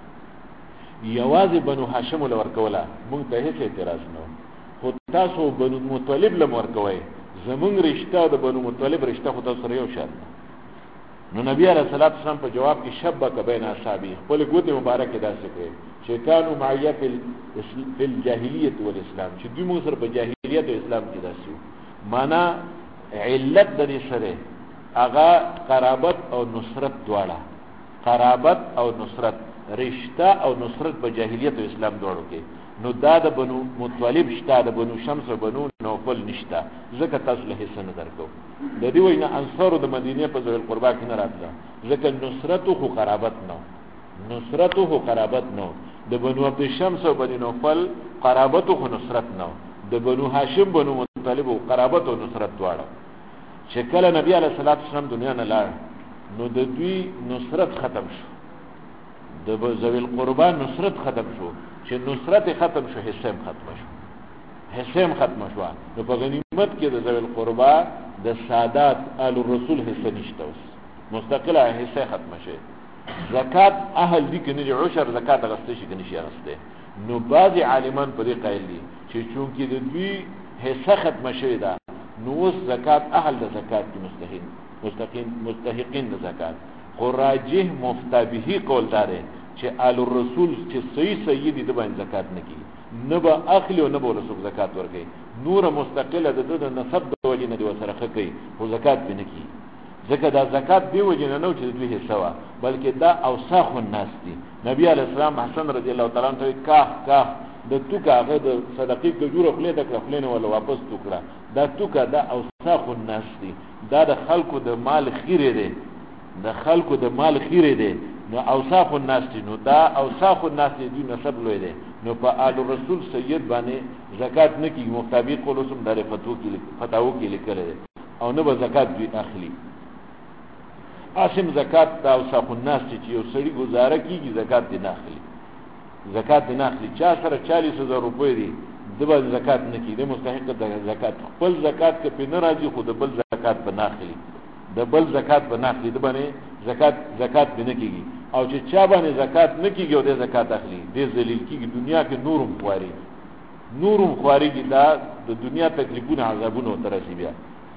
یوازې بنو هاشم له ورکوله مونږ ته هیڅ اعتراض نه، خو تاسو بنو مطلب له ورکوي زمونږ رشتہ د بنو مطلب رشتہ خو تاسو سره یو شان. نو نبی علیہ الصلوۃ والسلام په جواب کې شبک بین اصحابہ خپل ګوت مبارک داسې کړي چې کانوا معیه فی الجاهلیت والاسلام، چې دوی موږ سره په جاهلیت او اسلام کې داسې معنا علت د دې سره هغه قرابت او نصرت دواړه، قرابت او نصرت، رشتہ او نصرت په جاهلیت او اسلام دواړو کې. نو دا د بنو مطلب شته، د بنو شمس او بنو نوفل نشته، ځکه تاسو له حصہ نه درکو. د دې وینا انصار د مدینه په ذوی القربا کې نه راتله، ځکه نصرت خو قرابت نه، نصرت خو قرابت نه. د بنو عبد الشمس او بنو نوفل قرابت خو نصرت نه، د بنو هاشم بنو مطلب قرابت او نصرت دواړه. چې کله نبی علیہ الصلوۃ والسلام دنیا نه لاړ نو د دوی نصرت ختم شو، د ذوی القربا نصرت ختم شو. چې نصرت ختم شو حصہ ختم شو، حصہ ختم شو. نو په غنیمت کې د ذوی القربا د سادات آل الرسول حصہ نشته، اوس مستقله حصہ ختم شي. زکات اهل دي کنه عشر زکات غسته شي کنه شي غسته. نو بعض عالمان په دې قائل دي چې چونکی د دوی حصہ ختم شوی دا نو اوس زکات اهل د زکات کې مستحقین د زکات. خو راجح مفتابهی قول دار چې آل الرسول چې صحیح دي د باندې زکات نه کی، نه به اخلي او نه به رسول زکات ورکړي. نور مستقله د نسب د وجه نه دی وسره کوي، خو زکات به نه کی. ځکه دا زکات دی وجه نه نو چې دوی حصہ وا، بلکې دا اوساخ الناس دي. نبی علیہ السلام حسن رضی الله تعالی عنہ کاه د توکا هغه د صدقې د جوړ خپل د خپلینه ولا واپس توکړه، دا توکا دا اوساخ الناس دي، دا د خلکو د مال خیره دي، د خلکو د مال خیره دي. نو اوصاف الناس دي، نو دا اوصاف الناس دي نسب لوی دي. نو په آل رسول سید باندې زکات نه کیږي، مطابق قولسم دار فتاوی کې لیکل دي، او نه به زکات دوی اخلي. اسم زکات دا اوصاف الناس چې یو سړي گزاره کیږي زکات دي نه اخلي، زکات دي نه اخلي. چا سره 40000 روپۍ دي د به زکات نه کیږي، مستحق د زکات خپل زکات کې په ناراضي خود بل زکات به نه اخلي، د بل زکات به نه اخلي، د باندې زکات به نه کیږي. او چې چا باندې زکات نه کیږي او د زکات اخلي د ذلیل کیږي، دنیا کې نورم خواري کی دا د دنیا تکلیفونه عذابونه ترسي. بیا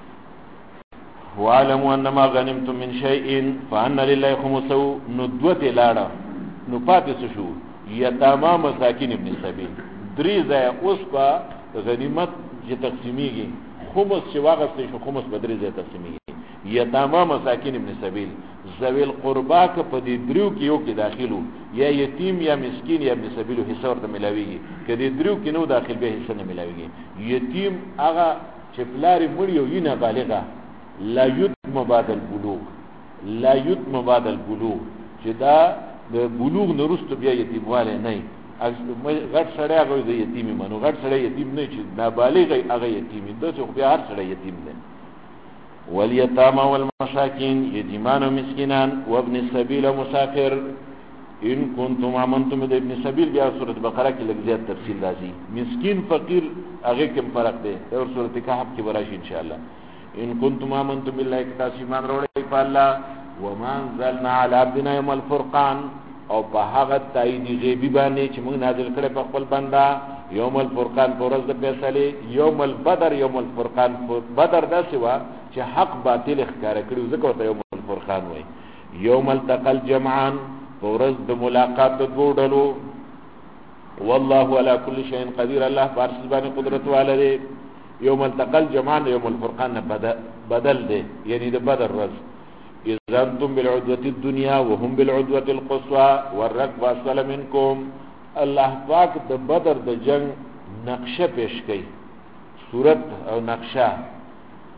وعلموا انما غنمتم من شيء فان لله خمسه، ندوت لاړه نو پاتې شو یتاما مساکین ابن سبیل. درې ځای اوس په غنیمت چې تقسیمیږي، خمس چې واغسته شو خمس په درې ځای تقسیمیږي. یتاما مساکین ابن سبیل ذوی القربا که په دې دریو کې یو کې داخلو، یا یتیم یا مسکین یا ابن سبیل حصہ ورته ملاویږي. که دې دریو کې نو داخل به حصہ نه ملاویږي. یتیم هغه چې پلاری مړ یو نه بالغه لا یتم بعد البلوغ، لا یتم بعد البلوغ، چې دا د بلوغ نه وروسته بیا یتیمواله نه. غټ سړی هغه د یتیمی منو، غټ سړی یتیم نه چې نابالغ هغه یتیم دی، چې خو بیا هر سړی یتیم دی. والیتاما والمساکین یتیمان و مسکینان وابن السبیل مسافر ان کنتم امنتم د ابن سبیل. بیا سورۃ بقره کې لږ زیات تفصیل راځي. مسکین فقیر هغه کې فرق دی، او سورۃ کهف کې وراشي ان شاء الله. ان کنتم امنتم بالله تاسو ایمان وروړئ په الله، وما انزلنا على عبدنا يوم الفرقان، او په هغه تایید غیبی باندې چې موږ نازل کړی په خپل بنده یوم الفرقان په ورځ د فیصله، یوم البدر یوم الفرقان. بدر دا سوا چې حق باطل ښکار کړي ځکه ته یوم الفرقان وای. یوم التقى الجمعان په ورځ د ملاقات د دوه ډلو. والله على كل شيء قدير، الله بار باندې قدرت والے. یوم التقى الجمعان یوم الفرقان بدل دی، یعنی د بدر ورځ. اذا انتم بالعدوة الدنيا وهم بالعدوة القصوى والركب اسفل منكم. الله پاک د بدر د جنگ نقشه پیش کړي، صورت او نقشه.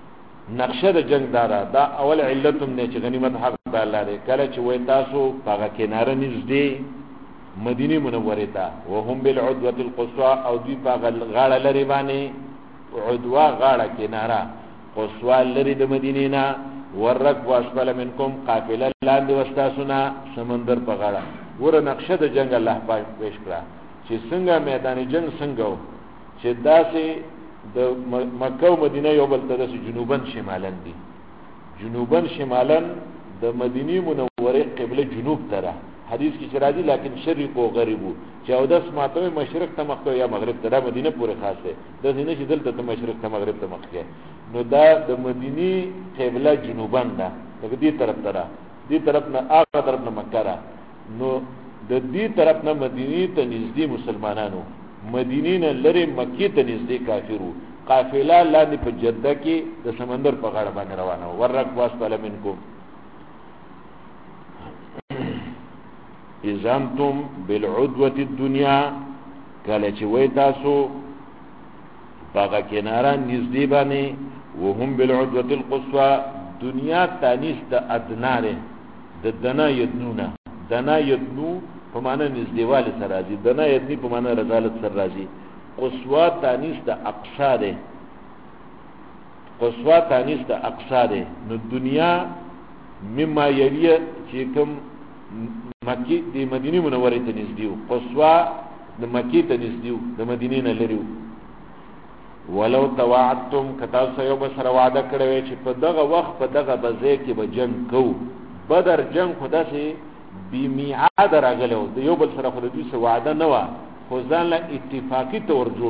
نقشه د جنگ دارا دا اول علتم نه چې غنیمت حق د الله دی کله چې وای تاسو پاګه کناره نږدې مدینه منوره ته وهم بالعدوه القصوى او دوی پاګه غاړه لري باندې عدوه غاړه کناره قصوى لري د مدینې نه ورک واسفل منکم قافله لاندې وستاسونه سمندر په غاړه ور نقشه د جنگ الله پاک پیش کړه چې څنګه میدان جنگ څنګه چې داسې د مکه او مدینه یو بل ته جنوبن شمالن دي جنوبن شمالن د مدینه منوره قبله جنوب طرف حدیث کې چرادي لیکن شرق او غرب چې او داس ماته مشرق ته مخ یا مغرب ته د مدینه پورې خاص ده د دینه چې دلته ته مشرق ته مغرب ته مخ کې نو دا د مدینه قبله جنوبن ده دې طرف دې طرف نه هغه طرف نه مکه را نو د دې طرف نه مدینه ته نږدې مسلمانانو مدینه نه لری مکی ته نږدې کافرو قافله لاندې په جده کې د سمندر په غاړه باندې روانه ورک واسفل منکم اذنتم بالعدوه الدنيا کله چې وای تاسو باغه کناره نږدې باندې وهم بالعدوه القصوى دنیا تانیس د ادناره د دنا یدنونه دنا یدنو په معنا نږدېواله سره راځي دنا یدنی په معنا رضالت سره راځي قصوا تانیس د اقصا ده قصوا تانیس د اقصا ده نو دنیا مما یلی چې کوم مکی د مدینه منوره ته نږدې قصوا د مکی ته نږدې د مدینې نه لري ولو توعدتم کتا سيو بسره وعده کړو چې په دغه وخت په دغه بځای کې به جنگ کو بدر جنگ خدا سي بمیعاد راغلو د یو بل سره خو د دوی سره وعده نه و خو ځان له اتفاقی تور جوړ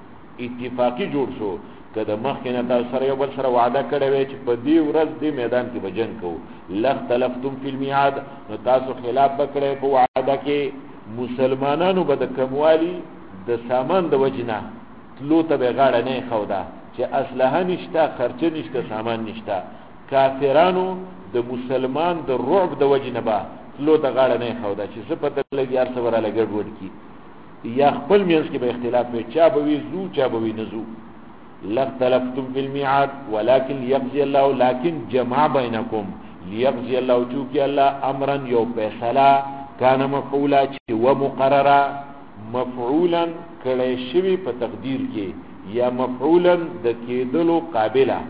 شو کله مخکې نه تاسو سره یو بل سره وعده کړی چې په دې ورځ دې میدان کې به جنگ کوو لختلفتم فی الميعاد نو تاسو خلاف وکړئ په وعده کې مسلمانانو به د کموالی د سامان د وجنه تلو ته به غاړه نه خودا چې اسلحه نشته خرچه نشته سامان نشته کافرانو د مسلمان د رعب د وجنه به تلو ته غاړه نه خودا چې څه پته لګي هر څه وراله ګډوډ کی یا خپل مینس کې به اختلاف وي چا به وي زو چا به وي نزو لختلفتم في الميعاد ولكن يقضي الله لكن جمع بينكم ليقضي الله چونکه الله امرا یو فیصله کان مفعولا چې و مقرره مفعولا کله شوی په تقدیر کې یا مفعولا د کېدلو قابله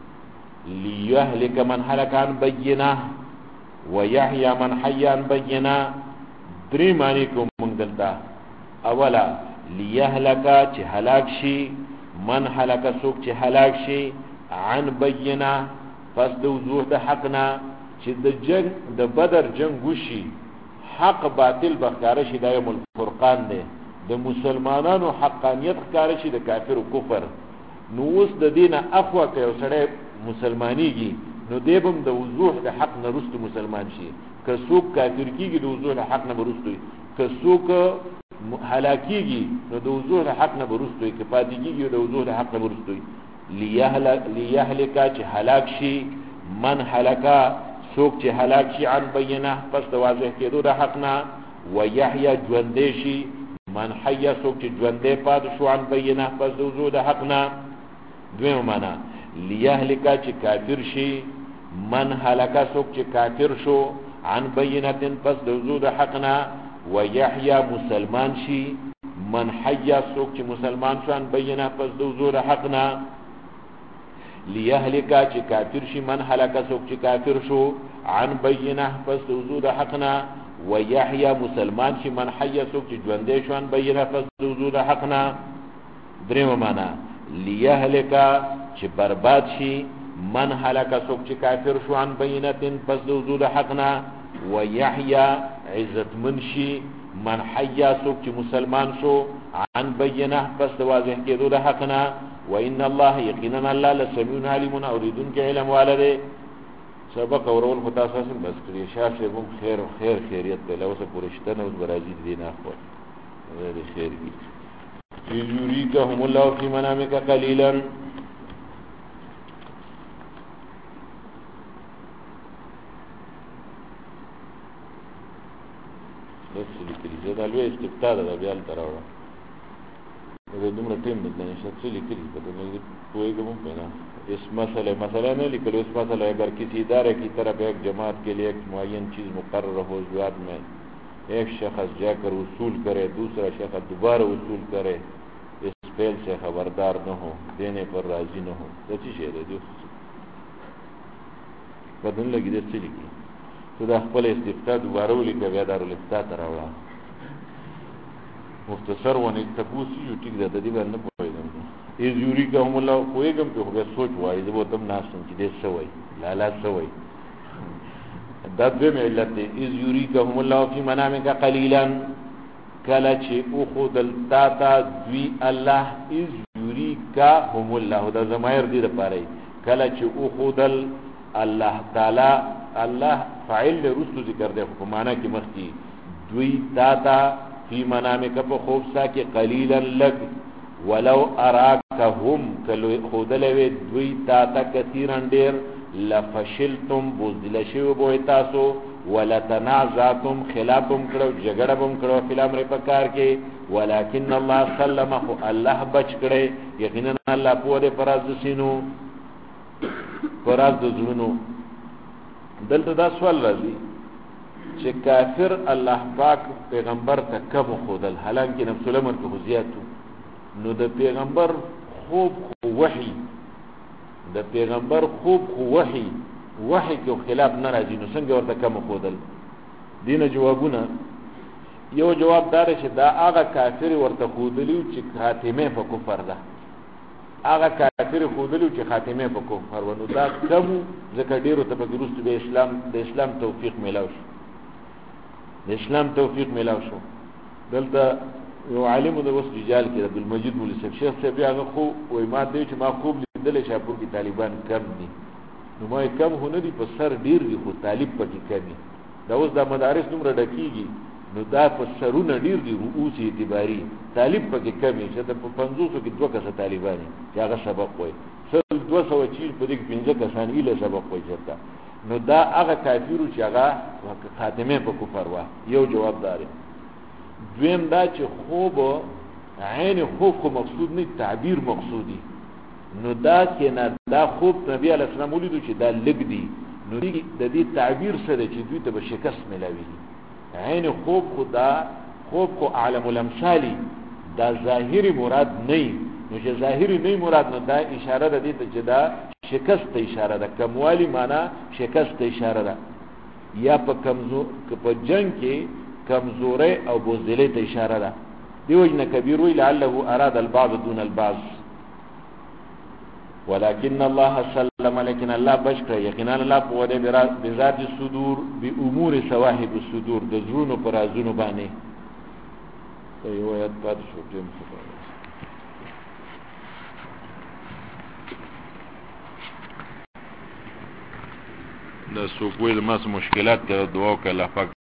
ليهلك من هلك عن بينه ويحيى من حي عن بينه درې معنی کوم دلته اولا ليهلك چې هلاک شي من هلاک سوک چې هلاک شي عن بینه پس د وضوح د حقنا چې د جنگ د بدر جنگ وشي حق باطل بخاره شي د یوم الفرقان دی د مسلمانانو حقانیت ښکاره شي د کافر او کفر نو اوس د دینه اخوا کوي سره مسلمانیږي نو دیبم د وضوح د حق نه رست مسلمان شي که څوک کافر کیږي د وضوح د حق نه برستوي که څوک هلاکیږي نو د وضوح د حق نه برستوي که پاتېږي د وضوح د حق نه برستوي لیهلک چې هلاک شي من هلاکا څوک چې هلاک شي عن بینه پس د واضح کېدو د حق نه ويحيى ژوندې شي من حي څوک چې ژوندې پات شو عن بینه پس د وضوح د حق نه دویمه معنا لیهلک چې کافر شي من هلاک څوک چې کافر شو عن بینه پس د وضوح د حق نه ويحيى مسلمان شي من حي څوک چې مسلمان شو عن بینه پس د وضوح د حق نه لیهلک چې کافر شي من هلاک څوک چې کافر شو عن بینه پس د وضوح د حق نه ويحيى مسلمان شي من حي څوک چې ژوندې شو عن بینه پس د وضوح د حق نه درېمه معنا لیهلک چې برباد شي من هلاک څوک چې کافر شو عن بینه پس د وضوح د حق نه ويحيى عزت منشي من حي څوک چې مسلمان شو عن بینه پس د واضح کېدو د حق نه وان الله یقینا الله لسمیع علیم اوریدون کې علم والده سبق اورول خدا اساسا بس کړی شاشه هم خیر خیریت ته لوسه پرشته نو برازي دي نه خو دې خیر کی یریکهم الله فی منامک قلیلا بس لیکلي دا لوی استفتاء ده بیا تراوړه دا دومره ټیم دلته نشته څه لیکلي پته نه پوهېږم هم که نه اس مسئلہ नहीं लिखल उस मसला अगर किसी इदारे की तरफ एक जमात के लिए एक मुअय्यन चीज़ मुकर्रर हो ज़वात में एक शख्स जाकर वसूल करे दूसरा शख्स दोबारा वसूल करे इस फेल से खबरदार न हो देने पर राजी न हो अच्छी शेर है जो बदन लगी दस्ती लिखी तो खपल इस्तिफ्ता दोबारा लिखा बेदारुलिफ्ता तरावड़ा मुख्तसर ونه تپوسی جو ټیک ده د دې باندې پوهیږم از یوري کوم الله پوهیږم په خو سوچ وایي زه به تم ناسم چې دې سوي لالا سوي دا به علت دې از یوري کوم الله فی منامک قلیلا کلا چې او خدل تا تا دوی الله از یوري کا هم الله دا زمایر دې لپاره کلا چې او خدل الله تعالی الله فاعل رسل ذکر دې په معنا کې مخکي دوی تا تا فی منامک په خوب سا کې قلیلا لگ ولو اراکهم کلو خودلوی دوی تا تا کثیرن دیر لفشلتم بوزدل شو بوی تاسو ولتنازعتم خلافم کرو جگڑبم کرو فی الامر پکار کې ولکن الله سلمه الله بچ کړي یقینا الله په دې فراز سينو فراز زړونو دلته دا سوال راځي چې کافر الله پاک پیغمبر ته کم خودل حالانکه نفس الامر کې زیاتو نو د پیغمبر خوب وحی د پیغمبر خوب وحی کې خلاف ناراضی نو څنګه ورته کم خودل دینه جوابونه یو جواب دار چې دا هغه کافر ورته خودلیو چې خاتمه په کفر ده هغه کافر خودلیو چې خاتمه په کفر ونو دا کم ځکه ډیرو ته په ګروست د اسلام توفیق ملاو شو د اسلام توفیق ملاو شو دلته یو عالم د وس رجال کې عبد المجید مولوی صاحب شیخ صاحب هغه خو وای ما دې چې ما خوب لیدل شاپور کې طالبان کم دي نو ما کم هونه دي په سر ډیر دي خو طالب پکې کمی دا اوس د مدارس دومره ډکیږي نو دا په سرونه ډیر دي رؤوس اعتباری طالب پکې کمی چې په 500 کې 2 کسه طالبان چې هغه سبق وای سل 200 چیز په دې 15 کسان اله سبق وای چرته نو دا هغه کافرو چې هغه خاتمه په کفر وا یو جواب داري دویم دا چې خوب عین خوب کو مقصود نه تعبیر مقصودی نو دا کې نه دا خوب نبی علیہ السلام ولیدو چې دا لګ دی نو د دې تعبیر سره چې دوی ته به شکست ملاوي عین خوب خدا خوب کو عالم الامثالی دا ظاهری مراد نه نو چې ظاهری نه مراد نه دا اشاره ده دې ته چې دا شکست ته اشاره ده کموالی معنا شکست ته اشاره ده یا په کمزور په جنگ کې کمزوری او بوزدلی ته اشاره ده دیو جن کبیر وی لعله اراد البعض دون البعض ولكن الله سلم لكن الله بشکره یقینا الله په وده بذات الصدور بامور سواحب الصدور د زړونو پر ازونو باندې یو آیت پات شو ټیم دا سو کوی د ماس مشکلات کړه دعا وکړه